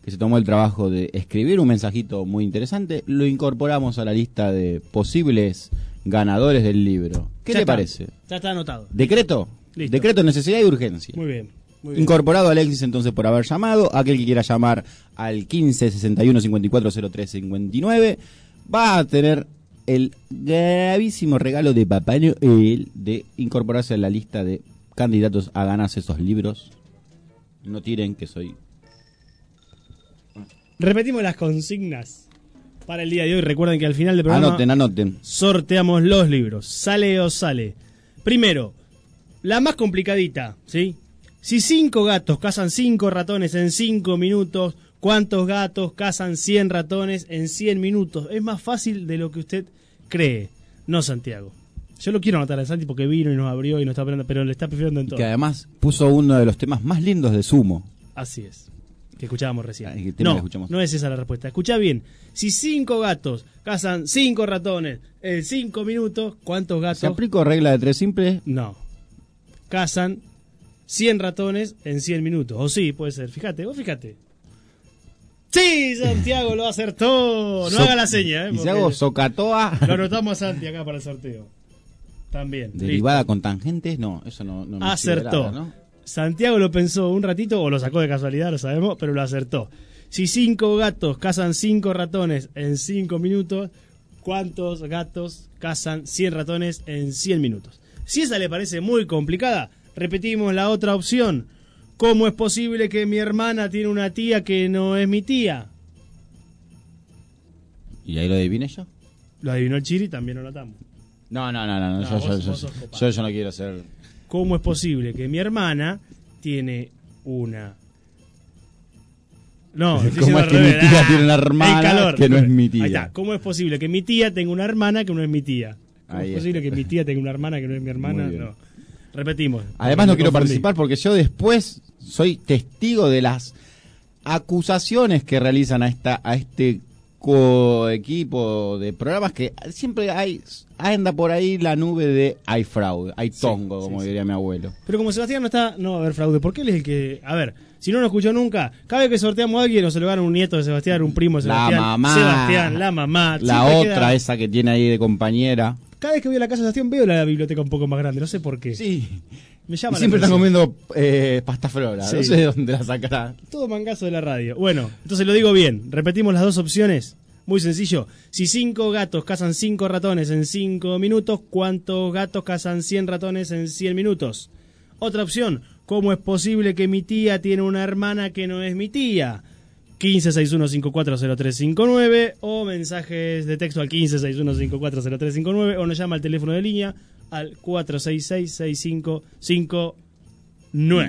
que se tomó el trabajo de escribir un mensajito muy interesante, lo incorporamos a la lista de posibles ganadores del libro. ¿Qué Ya le está. parece? Ya está anotado. ¿Decreto? Listo. Decreto, necesidad y urgencia. Muy bien. Muy bien. Incorporado Alexis entonces por haber llamado. Aquel que quiera llamar al quince sesenta y uno cincuenta y cuatro cero tres cincuenta y nueve va a tener el gravísimo regalo de Papá Noel de incorporarse a la lista de candidatos a ganarse esos libros. No tiren que soy... Repetimos las consignas para el día de hoy. Recuerden que al final del programa Anoten, anoten. sorteamos los libros. Sale o sale. Primero, la más complicadita, ¿sí? Si cinco gatos cazan cinco ratones en cinco minutos, ¿cuántos gatos cazan cien ratones en cien minutos? Es más fácil de lo que usted cree. No, Santiago. Yo lo quiero anotar a Santi porque vino y nos abrió y nos está aprendiendo, pero le está prefiriendo en todo. Que además puso uno de los temas más lindos de Sumo. Así es. Que escuchábamos recién. Ay, ¿qué tema No, escuchamos? no es esa la respuesta. Escuchá bien. Si cinco gatos cazan cinco ratones en cinco minutos, ¿cuántos gatos? ¿Se aplicó regla de tres simple? No. Cazan cien ratones en cien minutos. O sí, puede ser. Fíjate, vos fíjate. Sí, Santiago lo acertó. No So- haga la seña, ¿eh? Y si porque hago socatoa Lo anotamos a Santi acá para el sorteo. También. derivada con tangentes, no, eso no, no me Acertó. sirve nada, ¿no? Santiago lo pensó un ratito o lo sacó de casualidad, lo sabemos, pero lo acertó. Si cinco gatos cazan cinco ratones en cinco minutos, ¿cuántos gatos cazan cien ratones en cien minutos? Si esa le parece muy complicada, repetimos la otra opción. ¿Cómo es posible que mi hermana tiene una tía que no es mi tía? ¿Y ahí lo adiviné yo? Lo adivinó el Chiri, también lo notamos. No, no, no, no, no, No, yo, vos- yo, yo, vos sos copado. yo, yo no quiero ser... ¿Cómo es posible que mi hermana tiene una... No, estoy ¿Cómo diciendo es al que mi revés? tía Ah, tiene una el hermana calor. que no es mi tía? Ahí está. ¿Cómo es posible que mi tía tenga una hermana que no es mi tía? ¿Cómo Ahí es posible está. que mi tía tenga una hermana que no es mi hermana? Muy bien. No. Repetimos. Además no Me quiero confundí. participar porque yo después soy testigo de las acusaciones que realizan a esta a este coequipo de programas que siempre hay anda por ahí la nube de hay fraude, hay tongo, como sí, diría mi abuelo. Pero como Sebastián no está, no va a haber fraude, porque él es el que... A ver, si no lo escuchó nunca, cada vez que sorteamos a alguien o se lo gana un nieto de Sebastián, un primo de La Sebastián, mamá, Sebastián, la mamá. la siempre otra queda- esa que tiene ahí de compañera. Cada vez que voy a la casa de Sebastián veo la biblioteca un poco más grande, no sé por qué. Sí. Me llama Y la siempre están atención. comiendo eh, pasta flora, Sí. no sé de dónde la sacará. Todo mangazo de la radio. Bueno, entonces lo digo bien. Repetimos las dos opciones. Muy sencillo. Si cinco gatos cazan cinco ratones en cinco minutos, ¿cuántos gatos cazan cien ratones en cien minutos? Otra opción. ¿Cómo es posible que mi tía tiene una hermana que no es mi tía? quince sesenta y uno cincuenta y cuatro cero tres cincuenta y nueve o mensajes de texto al quince sesenta y uno cincuenta y cuatro cero tres cincuenta y nueve o nos llama al teléfono de línea al cuatro seis seis seis cinco cinco nueve.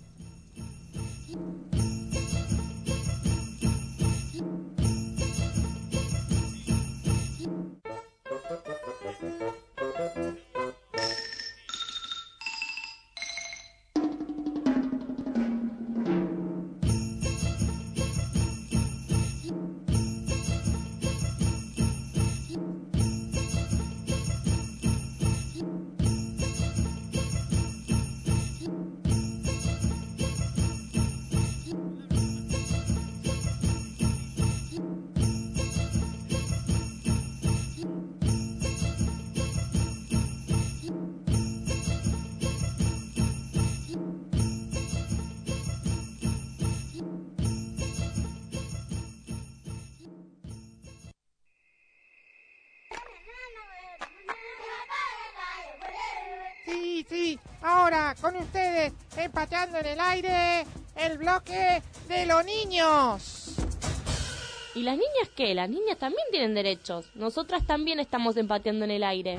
Sí, sí, ahora con ustedes, empateando en el aire, el bloque de los niños. ¿Y las niñas qué? Las niñas también tienen derechos. Nosotras también estamos empateando en el aire.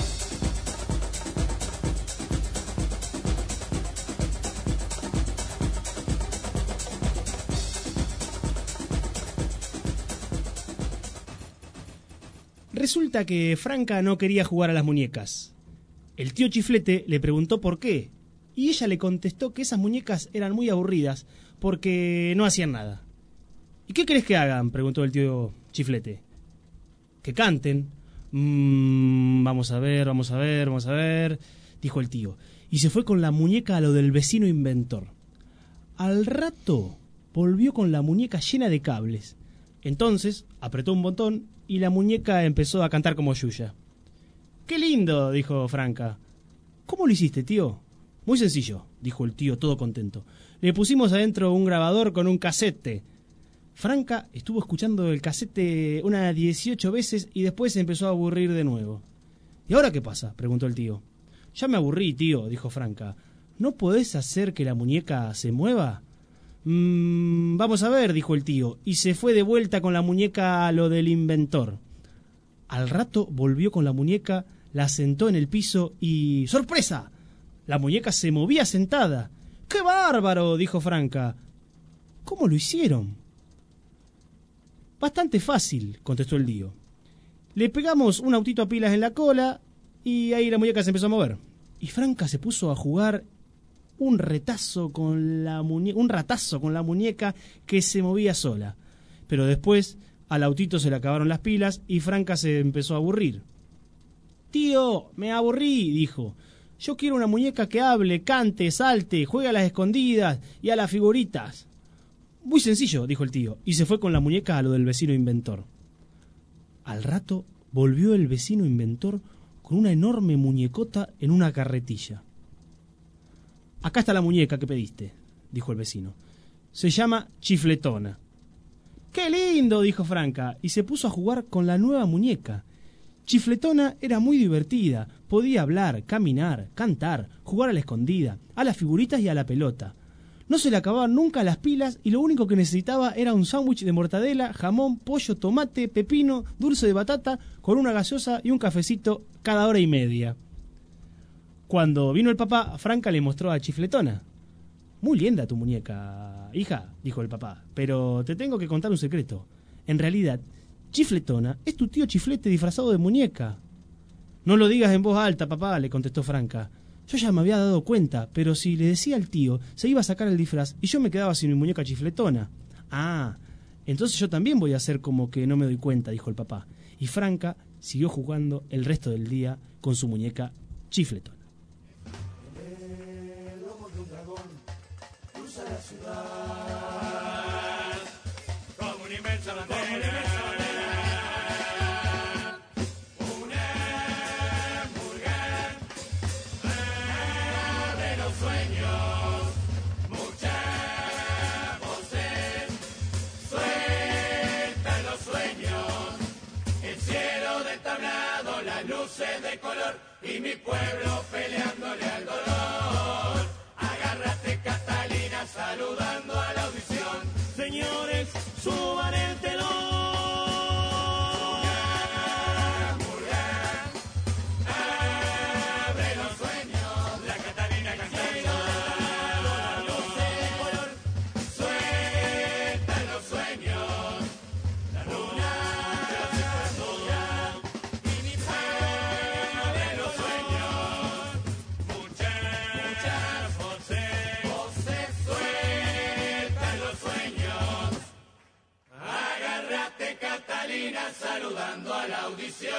Resulta que Franca no quería jugar a las muñecas. El tío Chiflete le preguntó por qué, y ella le contestó que esas muñecas eran muy aburridas porque no hacían nada. ¿Y qué crees que hagan?, preguntó el tío Chiflete. Que canten. Mm, vamos a ver, vamos a ver, vamos a ver, dijo el tío. Y se fue con la muñeca a lo del vecino inventor. Al rato volvió con la muñeca llena de cables. Entonces apretó un botón y la muñeca empezó a cantar como Yuya. ¡Qué lindo!, dijo Franca. ¿Cómo lo hiciste, tío? Muy sencillo, dijo el tío todo contento. Le pusimos adentro un grabador con un casete. Franca estuvo escuchando el casete unas dieciocho veces y después se empezó a aburrir de nuevo. ¿Y ahora qué pasa?, preguntó el tío. Ya me aburrí, tío, dijo Franca. ¿No podés hacer que la muñeca se mueva? Mmm, vamos a ver, dijo el tío, y se fue de vuelta con la muñeca a lo del inventor. Al rato volvió con la muñeca, la sentó en el piso y... ¡sorpresa! La muñeca se movía sentada. ¡Qué bárbaro!, dijo Franca. ¿Cómo lo hicieron? Bastante fácil, contestó el tío. Le pegamos un autito a pilas en la cola y ahí la muñeca se empezó a mover. Y Franca se puso a jugar un retazo con la muñe- un ratazo con la muñeca que se movía sola. Pero después al autito se le acabaron las pilas y Franca se empezó a aburrir. Tío, me aburrí, dijo. Yo quiero una muñeca que hable, cante, salte, juegue a las escondidas y a las figuritas. Muy sencillo, dijo el tío, y se fue con la muñeca a lo del vecino inventor. Al rato volvió el vecino inventor con una enorme muñecota en una carretilla. Acá está la muñeca que pediste, dijo el vecino. Se llama Chifletona. ¡Qué lindo!, dijo Franca, y se puso a jugar con la nueva muñeca. Chifletona era muy divertida, podía hablar, caminar, cantar, jugar a la escondida, a las figuritas y a la pelota. No se le acababan nunca las pilas y lo único que necesitaba era un sándwich de mortadela, jamón, pollo, tomate, pepino, dulce de batata, con una gaseosa y un cafecito cada hora y media. Cuando vino el papá, Franca le mostró a Chifletona. Muy linda tu muñeca, hija, dijo el papá, pero te tengo que contar un secreto. En realidad, Chifletona es tu tío Chiflete disfrazado de muñeca. No lo digas en voz alta, papá, le contestó Franca. Yo ya me había dado cuenta, pero si le decía al tío, se iba a sacar el disfraz y yo me quedaba sin mi muñeca Chifletona. Ah, entonces yo también voy a hacer como que no me doy cuenta, dijo el papá. Y Franca siguió jugando el resto del día con su muñeca Chifletona. El lomo de un dragón cruza la ciudad como una inmensa bandera. De color y mi pueblo peleándole al dolor. Agárrate, Catalina, saludando a la audición. Señores, suban el telón. Murga, abre los sueños. La Catalina cantando. La luz de color suelta los sueños. La luna saludando a la audición.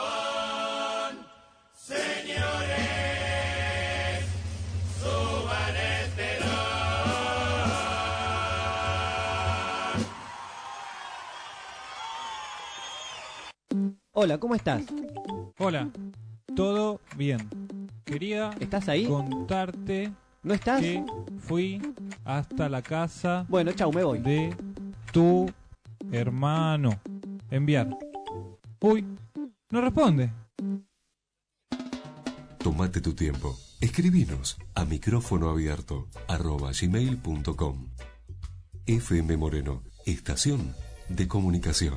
Señores, suban el telón. Hola, ¿cómo estás? Hola, todo bien. Quería ¿Estás ahí? contarte ¿No estás? que fui hasta la casa bueno, chau, me voy. de tu hermano. Enviar. Uy, no responde. Tómate tu tiempo. Escribinos a micrófono abierto arroba gmail punto com. F M Moreno, estación de comunicación.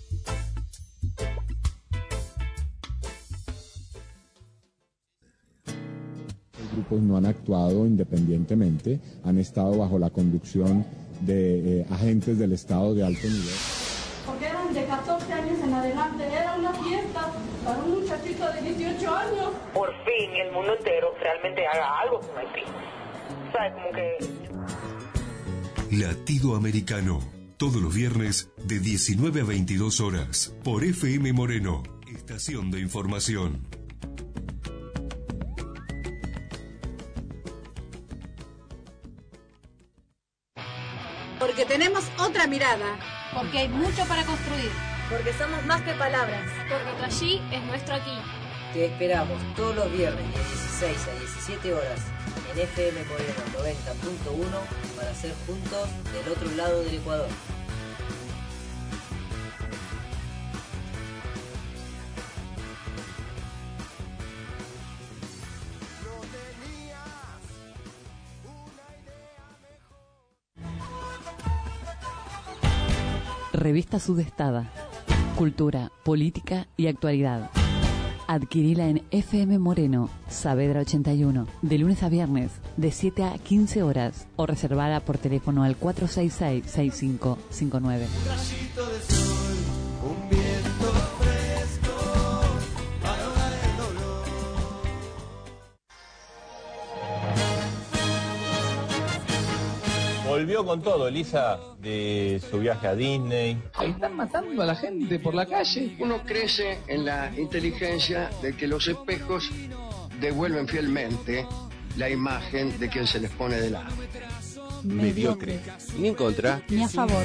Los grupos no han actuado independientemente, han estado bajo la conducción de eh, agentes del Estado de alto nivel. Porque eran de catorce años en adelante, era una fiesta para un muchachito de dieciocho años. Por fin el mundo entero realmente haga algo con Haití. ¿Sabes? Como que... Latido Americano, todos los viernes de diecinueve a veintidós horas, por F M Moreno, estación de información. Porque tenemos otra mirada. Porque hay mucho para construir. Porque somos más que palabras. Porque tu allí es nuestro aquí. Te esperamos todos los viernes de dieciséis a diecisiete horas en F M Moreno noventa punto uno para ser juntos del otro lado del Ecuador. Revista Sudestada. Cultura, política y actualidad. Adquirila en F M Moreno, Saavedra ochenta y uno, de lunes a viernes, de siete a quince horas, o reservada por teléfono al cuatro seis seis, seis cinco cinco nueve. Un rayito de sol, un viento fresco, ahoga el dolor. Volvió con todo, Elisa, de su viaje a Disney. Están matando a la gente por la calle. Uno crece en la inteligencia de que los espejos devuelven fielmente la imagen de quien se les pone delante. Mediocre. Ni en contra. Ni a favor.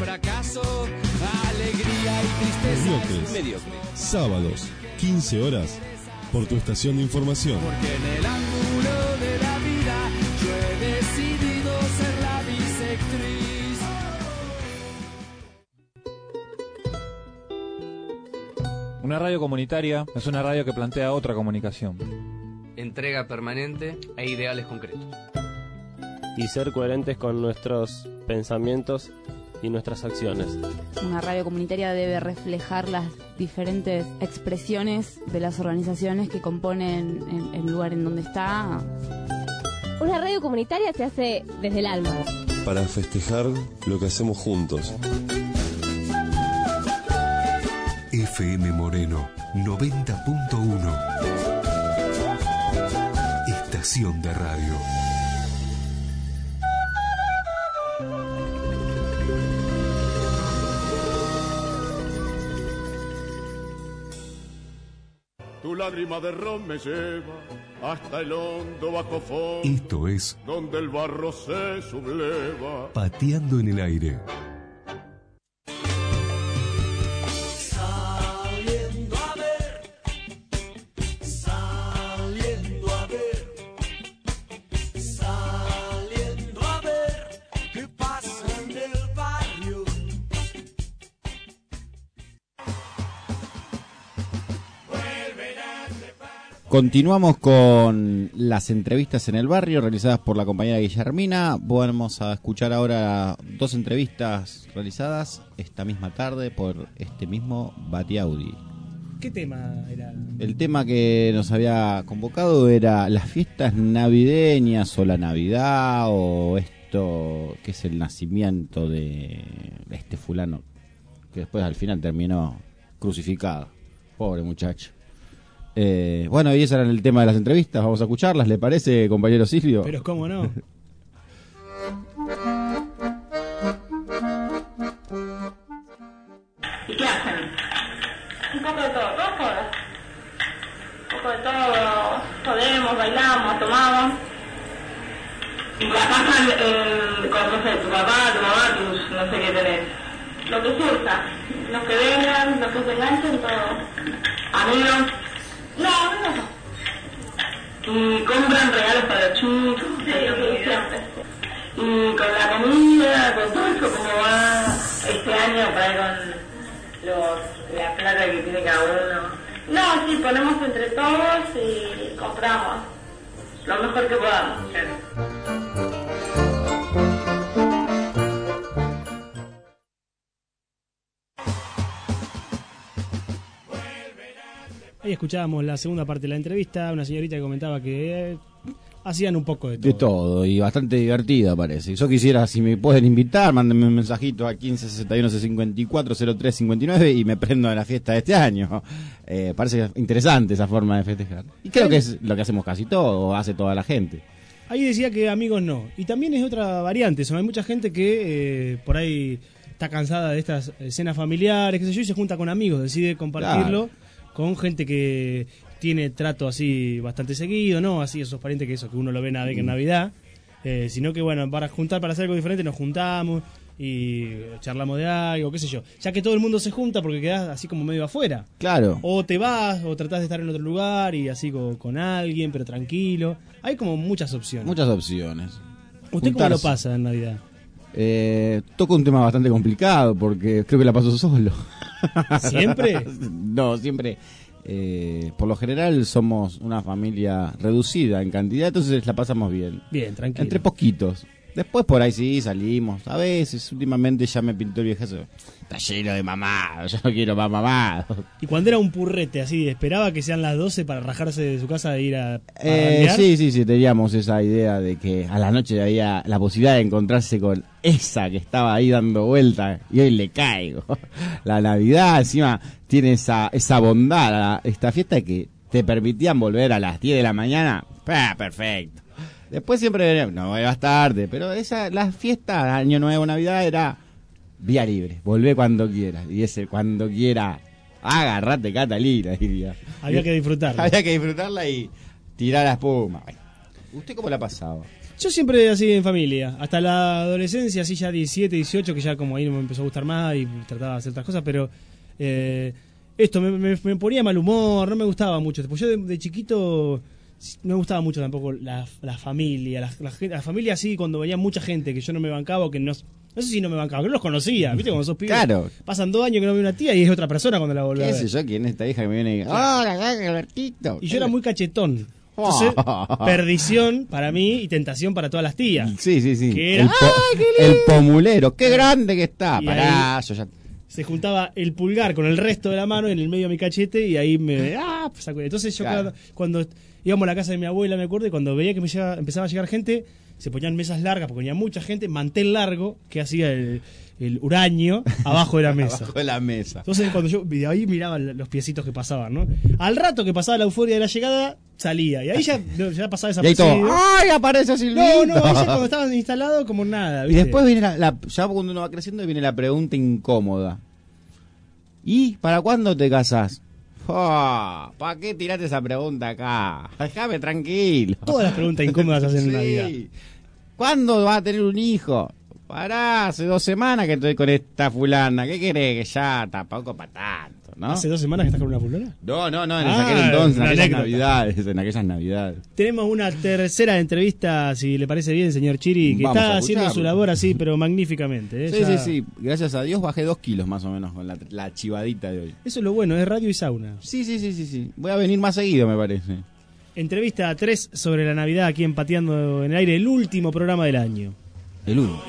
Mediocres. Mediocre. Sábados, quince horas, por tu estación de información. Porque en el ángulo de la vida yo he decidido ser la bisectriz. Una radio comunitaria es una radio que plantea otra comunicación. Entrega permanente e ideales concretos. Y ser coherentes con nuestros pensamientos y nuestras acciones. Una radio comunitaria debe reflejar las diferentes expresiones de las organizaciones que componen el, el lugar en donde está. Una radio comunitaria se hace desde el alma. Para festejar lo que hacemos juntos. F M Moreno noventa punto uno. Estación de radio. Tu lágrima de ron me lleva hasta el hondo bajo fondo. Esto es donde el barro se subleva. Pateando en el aire. Saliendo a ver, saliendo a ver, saliendo a ver qué pasa en el barrio. Continuamos con las entrevistas en el barrio realizadas por la compañera Guillermina. Vamos a escuchar ahora dos entrevistas realizadas esta misma tarde por este mismo Batiaudi. ¿Qué tema era? El tema que nos había convocado era las fiestas navideñas o la Navidad o esto que es el nacimiento de este fulano que después al final terminó crucificado. Pobre muchacho. Eh, bueno, y ese era el tema de las entrevistas. Vamos a escucharlas, ¿le parece, compañero Silvio? Pero cómo no. ¿Y qué hacen? Un poco de todo, todos jodas. Un poco de todo, jodemos, bailamos, tomamos. Y la pasan eh, con, no sé, tu papá, tu mamá, tus, no sé qué tenés. Lo que surja, los que vengan, los que se enganchen, todo. Amigos. No, no. Y compran regalos para los chicos. Sí, sí, siempre. Y con la comida, con todo eso, como va este año para con los, la plata que tiene cada uno. No, sí, ponemos entre todos y compramos lo mejor que podamos. Ahí escuchábamos la segunda parte de la entrevista, una señorita que comentaba que eh, hacían un poco de todo. De todo, y bastante divertida parece. Yo quisiera, si me pueden invitar, mándenme un mensajito a quince sesenta y uno cincuenta y cuatro cero tres cincuenta y nueve y me prendo a la fiesta de este año. Eh, parece interesante esa forma de festejar. Y creo que es lo que hacemos casi todo, o hace toda la gente. Ahí decía que amigos no. Y también es otra variante, ¿no? Hay mucha gente que eh, por ahí está cansada de estas escenas familiares, qué sé yo, y se junta con amigos, decide compartirlo. Claro. Con gente que tiene trato así bastante seguido, ¿no? Así esos parientes que eso, que uno lo ve nada que en Navidad. Eh, sino que, bueno, para juntar, para hacer algo diferente, nos juntamos. y charlamos de algo, qué sé yo. Ya que todo el mundo se junta porque quedás así como medio afuera. Claro. O te vas, o tratás de estar en otro lugar y así con, con alguien, pero tranquilo. Hay como muchas opciones. Muchas opciones. ¿Usted cómo lo pasa en Navidad? Eh, toco un tema bastante complicado porque creo que la paso solo. ¿Siempre? No, siempre. Eh, por lo general somos una familia reducida en cantidad, entonces la pasamos bien. Bien, tranquilo. Entre poquitos. Después por ahí sí salimos. A veces, últimamente ya me pintó el viejazo. Está lleno de mamados, yo no quiero más mamados. Y cuando era un purrete así, ¿esperaba que sean las doce para rajarse de su casa e ir a eh, Sí, sí, sí, teníamos esa idea de que a la noche había la posibilidad de encontrarse con esa que estaba ahí dando vueltas y hoy le caigo. La Navidad encima tiene esa, esa bondad, la, esta fiesta que te permitían volver a las diez de la mañana. ¡Pah, perfecto! Después siempre, no vuelvas tarde, pero esa, la fiesta, Año Nuevo, Navidad, era vía libre, volvé cuando quieras, y ese cuando quiera, agarrate Catalina, diría. Había que disfrutarla. Había que disfrutarla y tirar la espuma. ¿Usted cómo la pasaba? Yo siempre así en familia, hasta la adolescencia, así ya diecisiete, dieciocho, que ya como ahí me empezó a gustar más y trataba de hacer otras cosas, pero eh, esto me, me, me ponía mal humor, no me gustaba mucho. Pues yo de, de chiquito... No me gustaba mucho tampoco la, la familia, la, la, la familia así, cuando venía mucha gente que yo no me bancaba o que no... No sé si no me bancaba, que no los conocía, ¿viste? Cuando sos pibe. Claro. Pasan dos años que no veo una tía y es otra persona cuando la volví a ver. ¿Qué sé yo? ¿Quién es esta hija que me viene y dice, ¡hola, Albertito! Y yo era muy cachetón. Entonces, perdición para mí y tentación para todas las tías. Sí, sí, sí. Que era, el, po ¡ay, qué el pomulero! ¡Qué grande que está! Y Pará, ahí yo ya... se juntaba el pulgar con el resto de la mano en el medio de mi cachete y ahí me... ¡Ah! Pues, entonces yo Claro. cuando, cuando íbamos a la casa de mi abuela, me acuerdo, y cuando veía que me llegaba, empezaba a llegar gente, se ponían mesas largas porque venía mucha gente, mantel largo, que hacía el, el huraño abajo de la mesa. Abajo de la mesa. Entonces cuando yo de ahí miraba los piecitos que pasaban, ¿no? Al rato que pasaba la euforia de la llegada, salía. Y ahí ya, ya pasaba esa Y ahí todo, ¡ay, aparece Silvito! No, no, ahí ya cuando estaban instalados como nada, Y ¿viste? después viene la, la... Ya cuando uno va creciendo viene la pregunta incómoda. ¿Y para cuándo te casás? Oh, ¿para qué tiraste esa pregunta acá? Déjame tranquilo. Todas las preguntas incómodas se hacen Sí. en Navidad. ¿Cuándo vas a tener un hijo? Pará, hace dos semanas que estoy con esta fulana. ¿Qué querés? Que ya tampoco para tanto, ¿no? ¿Hace dos semanas que estás con una fulana? No, no, no, en Ah, aquel entonces, en una aquellas anécdota. navidades, en aquellas navidades. Tenemos una tercera entrevista, si le parece bien, señor Chiri, que Vamos a está haciendo escucharlo. su labor así, pero magníficamente. ¿eh? Sí, Ya- sí, sí. Gracias a Dios bajé dos kilos más o menos con la, la chivadita de hoy. Eso es lo bueno, es radio y sauna. Sí, sí, sí, sí, sí. Voy a venir más seguido, me parece. Entrevista tres sobre la Navidad aquí en Pateando en el Aire, el último programa del año. El último.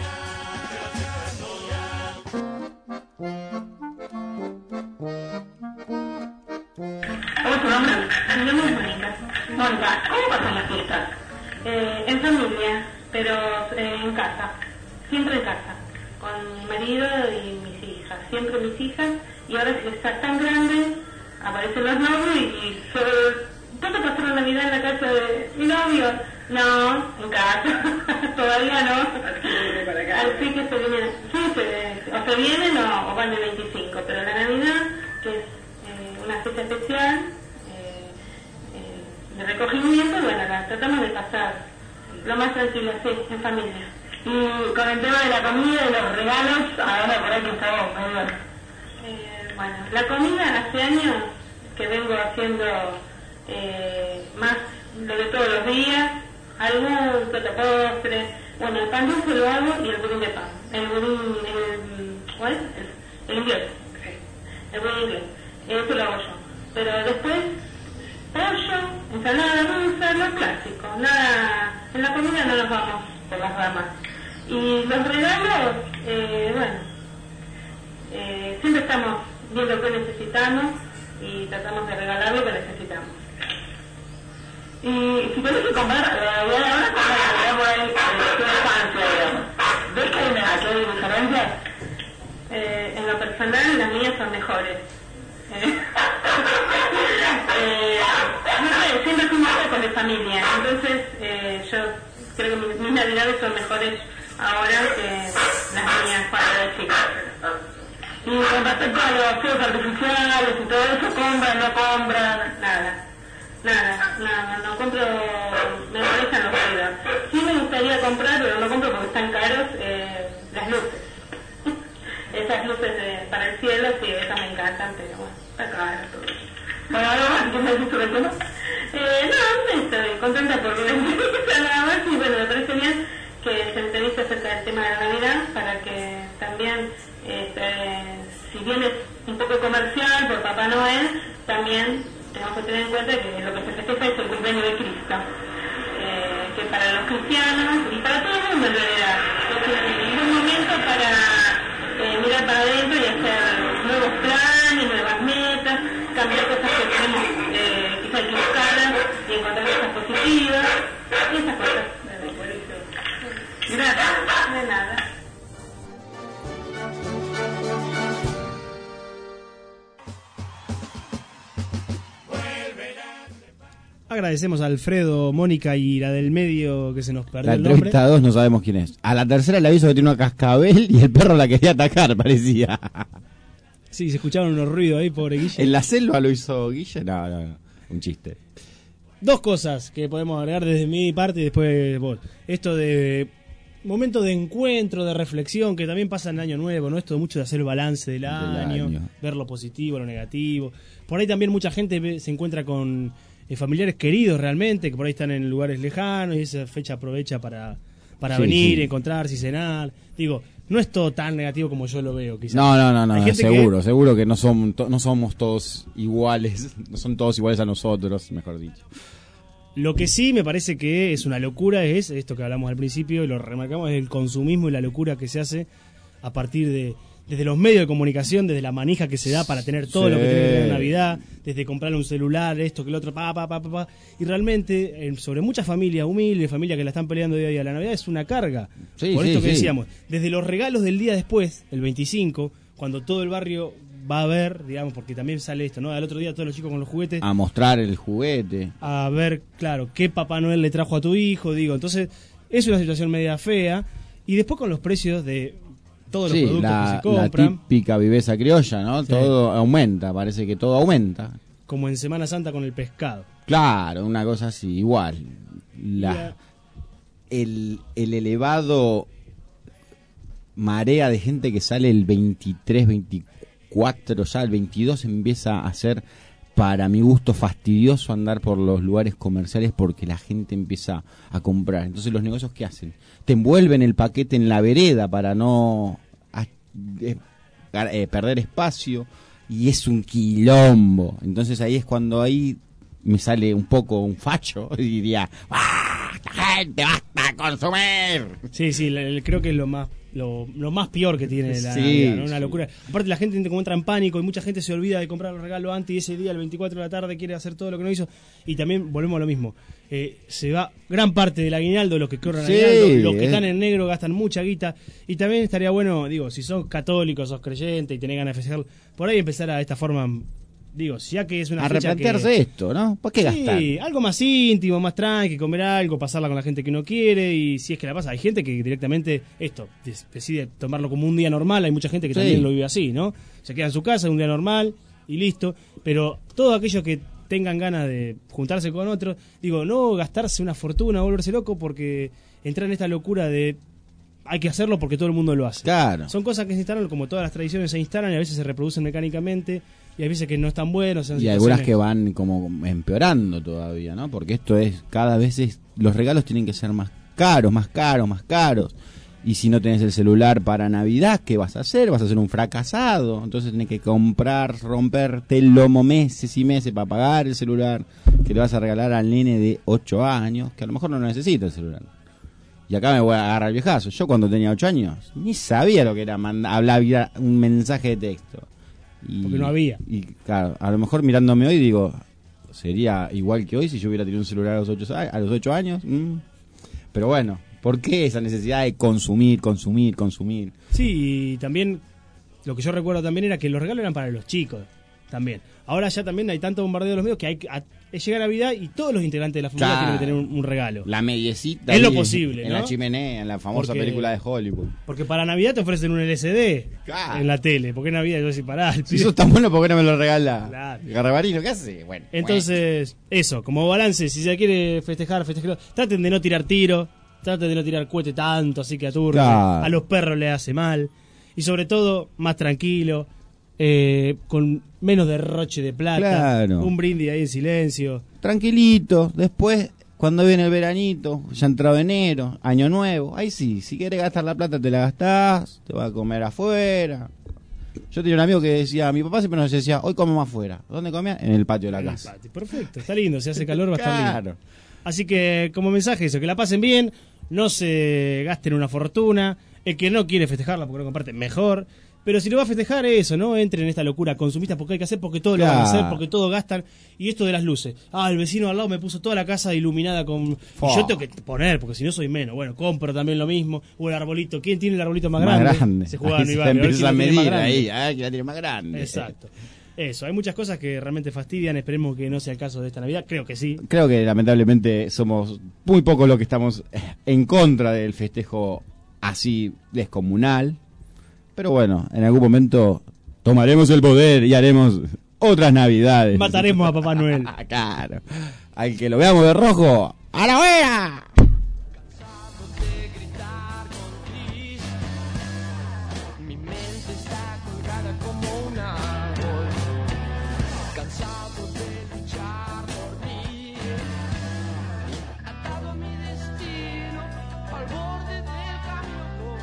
¿Cómo es tu nombre? Mi nombre es Mónica. Mónica, ¿cómo pasan las fiestas? Eh, en familia, pero eh, en casa. Siempre en casa. Con mi marido y mis hijas. Siempre mis hijas. Y ahora que estás tan grande, aparecen los novios y, y sobre... ¿Cuándo pasó la Navidad en la casa de mi novio? No, en casa. Todavía no. Así que se vienen, sí, se, o se vienen o, o van de veinticinco. Pero la Navidad, que es eh, una fecha especial, eh, eh, de recogimiento, bueno, la tratamos de pasar lo más tranquilo, sí, en familia. Y con el tema de la comida y los regalos, ahora por ahí que estamos, perdón. Eh, bueno, la comida hace años que vengo haciendo eh, más lo de todos los días, algún plato postre, bueno, el pan dulce lo hago y el budín de pan, el budín, el, ¿cuál es? El, el inglés, el budín inglés, eso lo hago yo, pero después pollo, ensalada rusa, lo clásico, nada, en la comida no nos vamos por las ramas. Y los regalos, eh, bueno, eh, siempre estamos viendo qué necesitamos y tratamos de regalar lo que necesitamos. Y si tenés que comprar, eh, voy a ahora comprar la Navidad por ahí, eh, tu infancia, digamos. ¿Ves que hay una que hay diferencias? Eh, en lo personal, las mías son mejores. Eh, eh, no sé, siempre fuimos pocos de familia, entonces eh, yo creo que mis, mis navidades son mejores ahora que las mías cuando era chica. Y con respecto a los fuegos artificiales y todo eso, compran, no compran, nada. Nada, nada, no compro, me molestan los ruidos. Sí me gustaría comprar, pero no compro porque están caros, eh, las luces. cielo, sí, esas me encantan, pero bueno, está caro todo. Bueno, ahora más, ¿qué me has dicho sobre el tema? Eh, no, estoy contenta por la entrevista nada más, y bueno, me parece bien que se entreviste acerca del tema de la Navidad, para que también, este, si bien es un poco comercial por Papá Noel, también tenemos que tener en cuenta que lo que se festeja es el cumpleaños de Cristo, eh, que para los cristianos y para todo el mundo en realidad es un momento para eh, mirar para adentro y hacer nuevos planes, nuevas metas, cambiar cosas que tenemos eh, quizás equivocadas y encontrar cosas positivas y esas cosas. Gracias, de nada. Agradecemos a Alfredo, Mónica y la del medio que se nos perdió La el nombre. entrevista dos no sabemos quién es. A la tercera le aviso que tiene una cascabel y el perro la quería atacar, parecía. Sí, se escucharon unos ruidos ahí, pobre Guille. ¿En la selva lo hizo Guille? No, no, no. Un chiste. Dos cosas que podemos agregar desde mi parte y después vos. Esto de momento de encuentro, de reflexión, que también pasa en Año Nuevo, ¿no? Esto de mucho de hacer el balance del, del año, año, ver lo positivo, lo negativo. Por ahí también mucha gente ve, se encuentra con eh, familiares queridos realmente, que por ahí están en lugares lejanos y esa fecha aprovecha para, para sí, venir, sí. encontrarse y cenar. Digo, no es todo tan negativo como yo lo veo, quizás. No, no, no, no seguro, que... seguro que no, son, to, no somos todos iguales, no son todos iguales a nosotros, mejor dicho. Lo que sí me parece que es una locura es esto que hablamos al principio y lo remarcamos, es el consumismo y la locura que se hace a partir de desde los medios de comunicación, desde la manija que se da para tener todo sí. lo que tiene que tener en Navidad, desde comprarle un celular, esto que el otro, pa, pa, pa, pa, pa. Y realmente eh, sobre muchas familias humildes, familias que la están peleando día a día, la Navidad es una carga. Sí, Por sí, esto que sí. decíamos, desde los regalos del día después, el veinticinco, cuando todo el barrio va a ver, digamos, porque también sale esto, ¿no? Al otro día todos los chicos con los juguetes. A mostrar el juguete. A ver, claro, qué Papá Noel le trajo a tu hijo, digo. Entonces, es una situación media fea. Y después con los precios de todos los sí, productos la, que se compran. La típica viveza criolla, ¿no? Sí. Todo aumenta, parece que todo aumenta. Como en Semana Santa con el pescado. Claro, una cosa así, igual. La, la... El, el elevado marea de gente que sale el veintitrés, veinticuatro, ya el veintidós empieza a ser, para mi gusto, fastidioso andar por los lugares comerciales porque la gente empieza a comprar. Entonces, ¿los negocios qué hacen? Te envuelven el paquete en la vereda para no a, eh, eh, perder espacio y es un quilombo. Entonces, ahí es cuando ahí me sale un poco un facho y diría, ¡ah! ¡Esta gente basta consumir! Sí, sí, creo que es lo más Lo, lo más peor que tiene la sí, Navidad, ¿no? Una sí. locura. Aparte la gente entra en pánico y mucha gente se olvida de comprar el regalo antes y ese día, el veinticuatro de la tarde, quiere hacer todo lo que no hizo. Y también volvemos a lo mismo. Eh, se va gran parte del aguinaldo, los que corren sí, aguinaldo, los que eh. están en negro gastan mucha guita. Y también estaría bueno, digo, si sos católico, sos creyente y tenés ganas de festejar, por ahí empezar a esta forma... Digo, ya que es una a fecha replantearse que, esto, ¿no? ¿Por qué sí, gastar? Algo más íntimo, más tranqui, comer algo, pasarla con la gente que uno quiere y si es que la pasa. Hay gente que directamente esto decide tomarlo como un día normal, hay mucha gente que sí. también lo vive así, ¿no? Se queda en su casa, un día normal y listo. Pero todos aquellos que tengan ganas de juntarse con otros, digo, no gastarse una fortuna, volverse loco porque entrar en esta locura de... Hay que hacerlo porque todo el mundo lo hace. Claro. Son cosas que se instalan, como todas las tradiciones se instalan y a veces se reproducen mecánicamente y hay veces que no están buenos. Y algunas que van como empeorando todavía, ¿no? Porque esto es, cada vez es, los regalos tienen que ser más caros, más caros, más caros. Y si no tenés el celular para Navidad, ¿qué vas a hacer? Vas a ser un fracasado. Entonces tenés que comprar, romperte el lomo meses y meses para pagar el celular que le vas a regalar al nene de ocho años, que a lo mejor no necesita el celular. Y acá me voy a agarrar el viejazo. Yo cuando tenía ocho años ni sabía lo que era mandar, hablar un mensaje de texto. Y, porque no había. Y claro, a lo mejor mirándome hoy digo, sería igual que hoy si yo hubiera tenido un celular a los ocho, a los ocho años. Mm. Pero bueno, ¿por qué esa necesidad de consumir, consumir, consumir? Sí, y también lo que yo recuerdo también era que los regalos eran para los chicos también. Ahora ya también hay tanto bombardeo de los medios que hay que a, llega Navidad y todos los integrantes de la familia claro. tienen que tener un, un regalo. La mediecita. Es lo posible, en ¿no? la chimenea, en la famosa porque, película de Hollywood. Porque para Navidad te ofrecen un L C D claro. en la tele. Porque en Navidad yo decía, pará. Si eso está bueno, ¿por qué no me lo regala? Claro. Garbarino, ¿qué hace? Bueno. Entonces, bueno. eso, como balance, si se quiere festejar, festejar. Traten de no tirar tiro, traten de no tirar cohete tanto, así que aturde. Claro. A los perros le hace mal. Y sobre todo, más tranquilo. eh, con menos derroche de plata, Claro. un brindis ahí en silencio. Tranquilito, después, cuando viene el veranito, ya entrado enero, año nuevo, ahí sí, si quieres gastar la plata te la gastás, te vas a comer afuera. Yo tenía un amigo que decía, mi papá siempre nos decía, hoy comemos afuera. ¿Dónde comía? En el patio de la En el casa. patio. Perfecto, está lindo, si hace calor va a estar Claro. lindo. Así que como mensaje eso, que la pasen bien, no se gasten una fortuna, el que no quiere festejarla porque no comparte, mejor. Pero si lo va a festejar, eso, no entren en esta locura consumista porque hay que hacer, porque todo lo van a hacer, Claro. porque todo gastan. Y esto de las luces. Ah, el vecino al lado me puso toda la casa iluminada con... Fua. Y yo tengo que poner, porque si no soy menos. Bueno, compro también lo mismo. O el arbolito. ¿Quién tiene el arbolito más, Más grande? grande. Se jugaba Ahí en mi se barrio, ver empieza quién a lo tiene más medir grande. ahí, ah, que la tiene más grande. Exacto. Eso, hay muchas cosas que realmente fastidian. Esperemos que no sea el caso de esta Navidad. Creo que sí. Creo que lamentablemente somos muy pocos los que estamos en contra del festejo así descomunal. Pero bueno, en algún momento tomaremos el poder y haremos otras Navidades. Mataremos a Papá Noel. Claro. Al que lo veamos de rojo, ¡a la hoguera! Mi mente está colgada como un árbol, cansado de luchar por mí, atado a mi destino, al borde del camino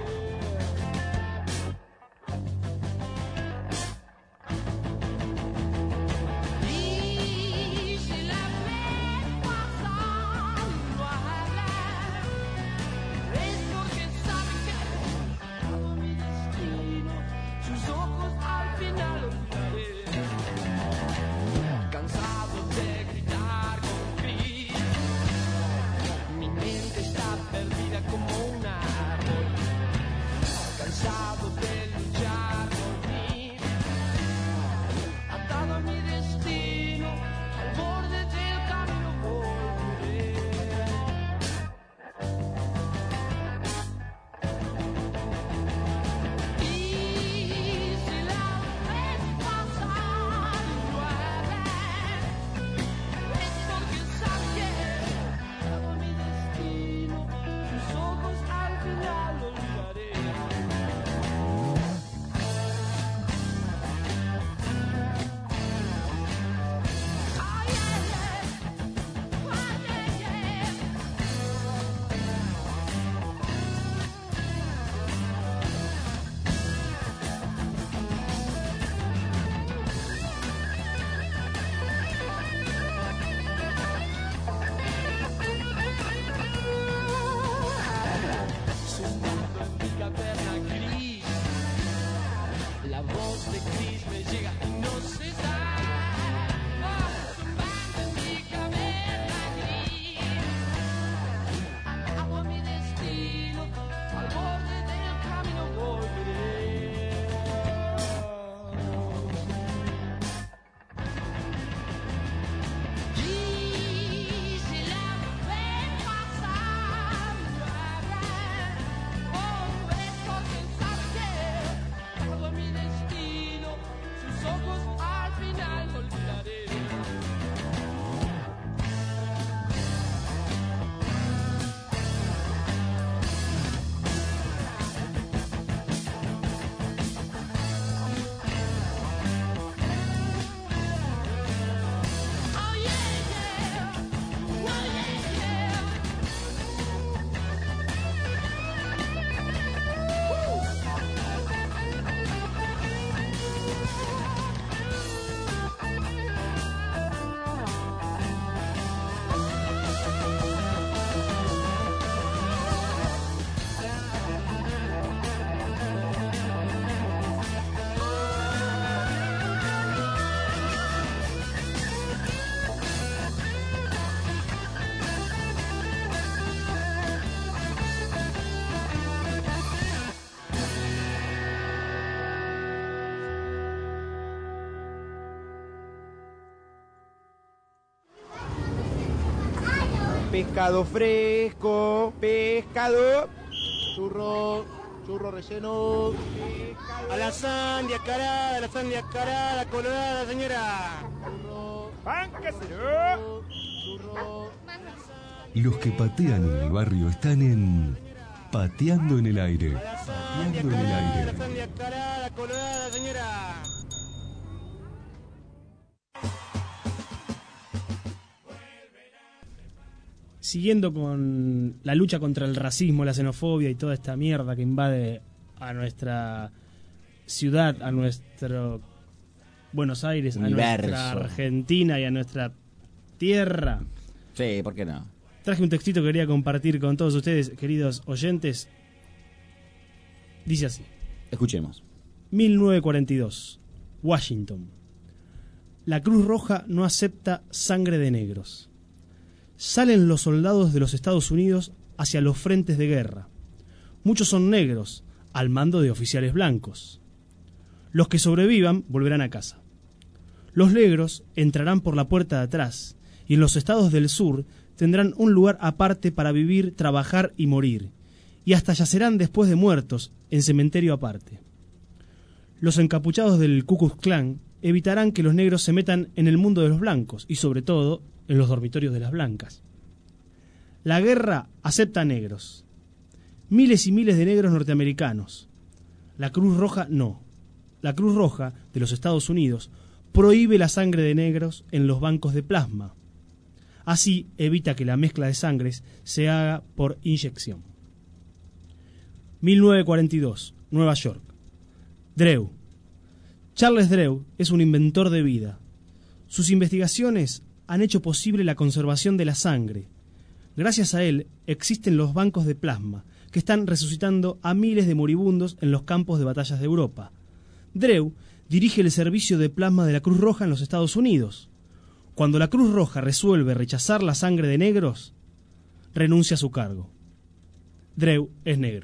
volveré. Y si la ves pasando a hablar, es porque sabe que atado a mi destino, sus ojos al final olvidaré. Cansado de gritar con gris, mi mente está perdida como un árbol, cansado de luchar por mí, atado a mi destino, al borde del camino volveré. Y si la ves pasando a hablar, es porque sabe que atado a mi destino, sus ojos al final olvidaré. Zumbando en mi caverna gris, la voz de Chris me llega y no se da. Zumbando en mi caverna gris, atado a mi destino, al borde del camino volveré. Y si la ves pasando a hablar, oh, es porque sabe que atado a mi destino, sus ojos al final olvidaré. Oh yeah, yeah, oh yeah, yeah. Pescado fresco, pescado, churro, churro relleno, A la sandia carada, a la sandia carada, colorada, señora. Los que patean en el barrio están en Pateando en el Aire. Pateando en el Aire. colorada, señora. Siguiendo con la lucha contra el racismo, la xenofobia y toda esta mierda que invade a nuestra ciudad, a nuestro Buenos Aires, Universo. a nuestra Argentina y a nuestra tierra. Sí, ¿por qué no? Traje un textito que quería compartir con todos ustedes, queridos oyentes. Dice así. Escuchemos. mil novecientos cuarenta y dos, Washington. La Cruz Roja no acepta sangre de negros. Salen los soldados de los Estados Unidos hacia los frentes de guerra. Muchos son negros, al mando de oficiales blancos. Los que sobrevivan volverán a casa. Los negros entrarán por la puerta de atrás y en los estados del sur tendrán un lugar aparte para vivir, trabajar y morir, y hasta yacerán después de muertos en cementerio aparte. Los encapuchados del Ku Klux Klan evitarán que los negros se metan en el mundo de los blancos y sobre todo en los dormitorios de las blancas. La guerra acepta negros. Miles y miles de negros norteamericanos. La Cruz Roja no. La Cruz Roja de los Estados Unidos prohíbe la sangre de negros en los bancos de plasma. Así evita que la mezcla de sangres se haga por inyección. mil novecientos cuarenta y dos, Nueva York. Drew. Charles Drew es un inventor de vida. Sus investigaciones han hecho posible la conservación de la sangre. Gracias a él existen los bancos de plasma, que están resucitando a miles de moribundos en los campos de batallas de Europa. Drew dirige el servicio de plasma de la Cruz Roja en los Estados Unidos. Cuando la Cruz Roja resuelve rechazar la sangre de negros, renuncia a su cargo. Drew es negro.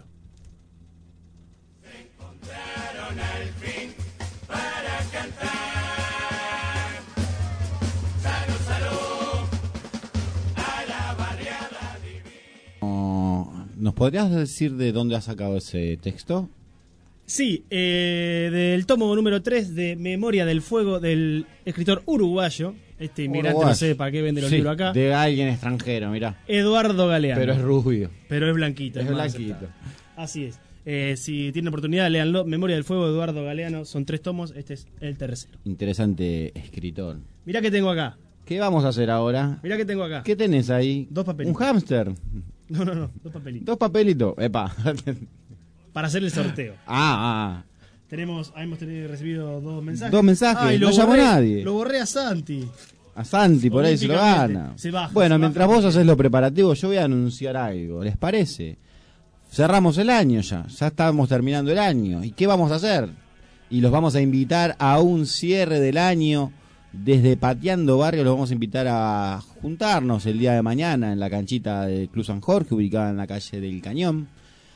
¿Nos podrías decir de dónde has sacado ese texto? Sí, eh, del tomo número tres de Memoria del Fuego del escritor uruguayo. Este inmigrante Uruguayo. no sé para qué vende los Sí, libros acá. de alguien extranjero, mirá. Eduardo Galeano. Pero es rubio. Pero es blanquito. Es más blanquito. aceptable. Así es. Eh, si tienen oportunidad, léanlo. Memoria del Fuego de Eduardo Galeano. Son tres tomos. Este es el tercero. Interesante escritor. Mirá que tengo acá. ¿Qué vamos a hacer ahora? Mirá que tengo acá. ¿Qué tenés ahí? Dos papelitos. ¿Un hámster? No, no, no. Dos papelitos. Dos papelitos. Epa. Para hacer el sorteo. Ah, ah. Tenemos, hemos tenido, recibido dos mensajes. Dos mensajes, Ay, no lo llamó borré- nadie. Lo borré a Santi. A Santi, por ahí se lo Olímpicamente. gana. Se baja, bueno, se mientras baja. vos haces lo preparativo, yo voy a anunciar algo. ¿Les parece? Cerramos el año ya. Ya estamos terminando el año. ¿Y qué vamos a hacer? Y los vamos a invitar a un cierre del año. Desde Pateando Barrio los vamos a invitar a juntarnos el día de mañana en la canchita del Club San Jorge, ubicada en la calle del Cañón.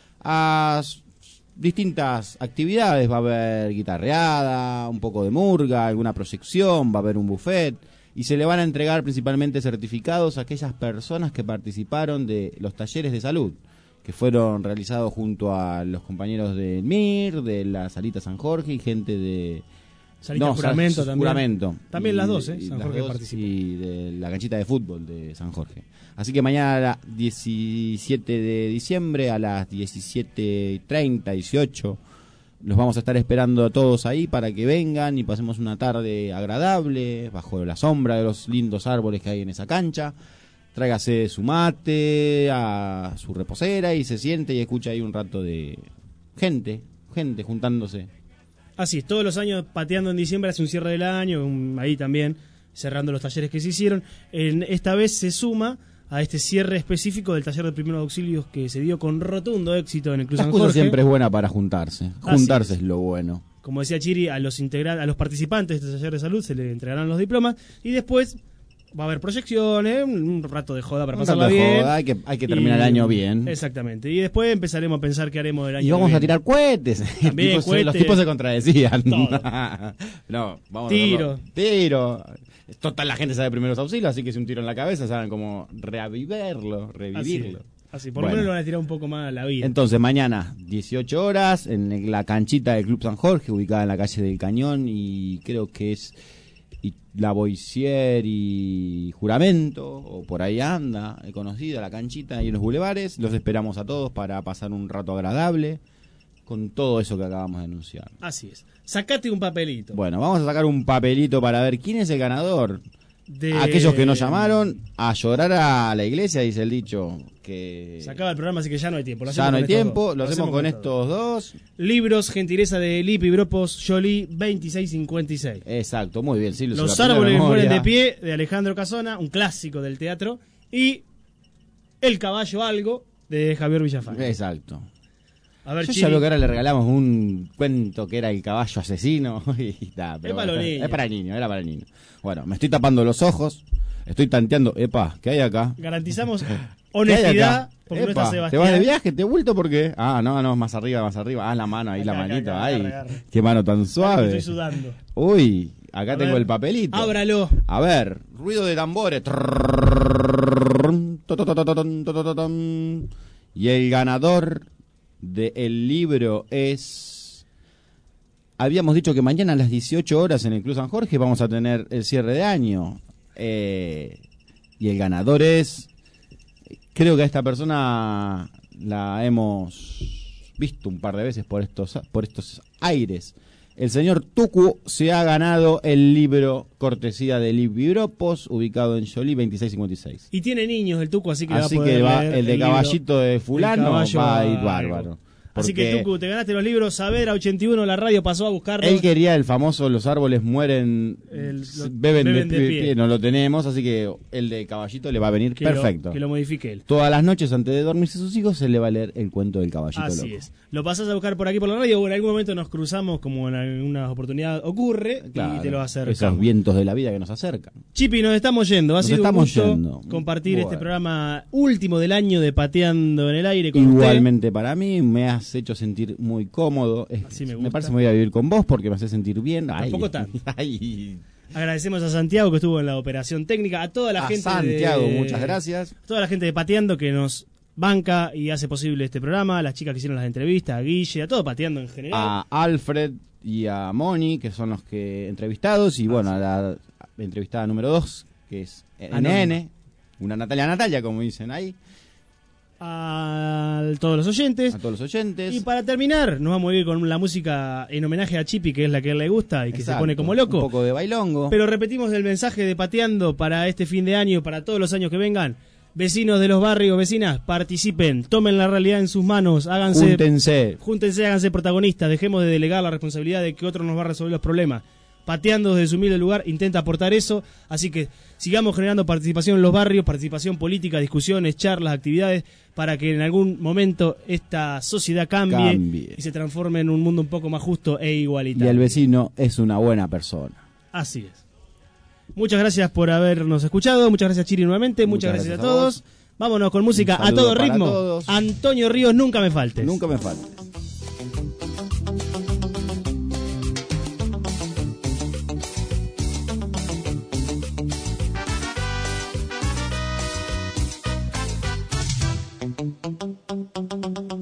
A s- distintas actividades. Va a haber guitarreada, un poco de murga, alguna proyección, va a haber un buffet. Y se le van a entregar principalmente certificados a aquellas personas que participaron de los talleres de salud, que fueron realizados junto a los compañeros del M I R, de la Salita San Jorge y gente de... Salita Juramento Sal- también. Juramento. También Y- las dos, ¿eh? y San las Jorge dos, participó. y de la canchita de fútbol de San Jorge. Así que mañana a las diecisiete de diciembre a las diecisiete treinta, dieciocho, los vamos a estar esperando a todos ahí para que vengan y pasemos una tarde agradable bajo la sombra de los lindos árboles que hay en esa cancha. Tráigase su mate, a su reposera y se siente y escucha ahí un rato de gente, gente juntándose. Así es, todos los años Pateando en diciembre hace un cierre del año, un- ahí también cerrando los talleres que se hicieron. En, esta vez se suma a este cierre específico del taller de primeros auxilios que se dio con rotundo éxito en el Club La San cosa Jorge. siempre es buena para juntarse. Así Juntarse es. es lo bueno. Como decía Chiri, a los integrantes, a los participantes de este taller de salud se les entregarán los diplomas y después va a haber proyecciones, un, un rato de joda para Un pasarla rato de bien. joda, hay que- hay que terminar el año bien. Exactamente. Y después empezaremos a pensar qué haremos del año Y vamos que a viene. tirar cohetes. También Tipos- cohetes. Los tipos se contradecían. Todo. no, vamos Tiro. a hacerlo. Tiro. Total, la gente sabe primeros auxilios, así que si un tiro en la cabeza saben cómo reaviverlo, revivirlo. Así, así, por Bueno. lo menos lo van a tirar un poco más a la vida. Entonces, mañana, dieciocho horas, en la canchita del Club San Jorge, ubicada en la calle del Cañón, y creo que es y La Boisier y Juramento, o por ahí anda, he conocido la canchita y en los bulevares. Los esperamos a todos para pasar un rato agradable, con todo eso que acabamos de anunciar. Así es. Sacate un papelito. Bueno, vamos a sacar un papelito para ver quién es el ganador. De... Aquellos que nos llamaron a llorar a la iglesia, dice el dicho. Que se acaba el programa, así que ya no hay tiempo. Lo ya no hay tiempo, dos. lo, lo hacemos con estos dos. Libros, gentileza de Lipi Bropos, Jolie, veintiséis cincuenta y seis. Exacto, muy bien. Sí, Los árboles mueren de pie, de Alejandro Casona, un clásico del teatro. Y El caballo algo, de Javier Villafañe. Exacto. A ver, Yo Chiri. ya veo que ahora le regalamos un cuento que era El caballo asesino. Y nah, pero es, para bueno, niños. es para niños, era para niños. Bueno, me estoy tapando los ojos, estoy tanteando. Epa, ¿qué hay acá? Garantizamos ¿Qué hay honestidad, acá? porque no Epa, está Sebastián. ¿te vas de viaje? ¿Te bulto por qué? Ah, no, no, más arriba, más arriba. Ah, la mano, ahí Acá, la acá, manito. acá, Ay, agarra, agarra. qué mano tan suave. Estoy sudando. Uy, acá A tengo ver, el papelito. ábralo. A ver, ruido de tambores. Y el ganador del libro es... Habíamos dicho que mañana a las dieciocho horas en el Club San Jorge vamos a tener el cierre de año. Eh, y el ganador es... Creo que a esta persona la hemos visto un par de veces por estos, por estos aires. El señor Tucu se ha ganado el libro cortesía de Lipi Bropos, ubicado en Jolie veintiséis cincuenta y seis. Y tiene niños el Tucu, así que Así va a poder que va, leer el de libro, Caballito de Fulano caballo va a ir algo. bárbaro. Así que Tucu, te ganaste los libros. Saavedra ochenta y uno, la radio pasó a buscarlos. Él quería el famoso Los árboles mueren, El- lo- beben, beben de, de pie. pie. No lo tenemos, así que el de Caballito le va a venir que perfecto. Lo, que lo modifique él. Todas las noches antes de dormirse sus hijos se le va a leer el cuento del Caballito Así Loco. es. Lo pasás a buscar por aquí por la radio o en algún momento nos cruzamos, como en alguna oportunidad ocurre, Claro, y te lo acercamos. esos vientos de la vida que nos acercan. Chipi, nos estamos yendo. Ha Nos sido estamos un gusto yendo. compartir Bueno. este programa último del año de Pateando en el Aire con usted. Igualmente para mí, me has hecho sentir muy cómodo. Es- Así me me, gusta. parece que me voy a vivir con vos porque me hace sentir bien. Ay, Tampoco tanto. ay. Agradecemos a Santiago que estuvo en la operación técnica, a toda la A gente Santiago, de- muchas gracias. a toda la gente de Pateando que nos banca y hace posible este programa, a las chicas que hicieron las entrevistas, a Guille, a todo Pateando en general. A Alfred y a Moni, que son los que entrevistados, y bueno, a la entrevistada número dos, que es Anónima. N N, una Natalia Natalia, como dicen ahí, A todos los oyentes. a todos los oyentes. Y para terminar, nos vamos a ir con la música en homenaje a Chipi, que es la que a él le gusta y que Exacto, se pone como loco. Un poco de bailongo. Pero repetimos el mensaje de Pateando para este fin de año, para todos los años que vengan. Vecinos de los barrios, vecinas, participen, tomen la realidad en sus manos, háganse, Júntense. júntense, háganse protagonistas, dejemos de delegar la responsabilidad de que otro nos va a resolver los problemas. Pateando desde su humilde lugar intenta aportar eso, así que sigamos generando participación en los barrios, participación política, discusiones, charlas, actividades, para que en algún momento esta sociedad cambie, Cambie. y se transforme en un mundo un poco más justo e Y igualitario. el vecino es una buena persona. Así es. Muchas gracias por habernos escuchado, muchas gracias Chiri nuevamente, muchas, Muchas gracias, gracias a a todos. vos. Vámonos con música Un a saludo todo para ritmo. todos. Antonio Ríos, nunca me faltes. Nunca me falte. Thank you.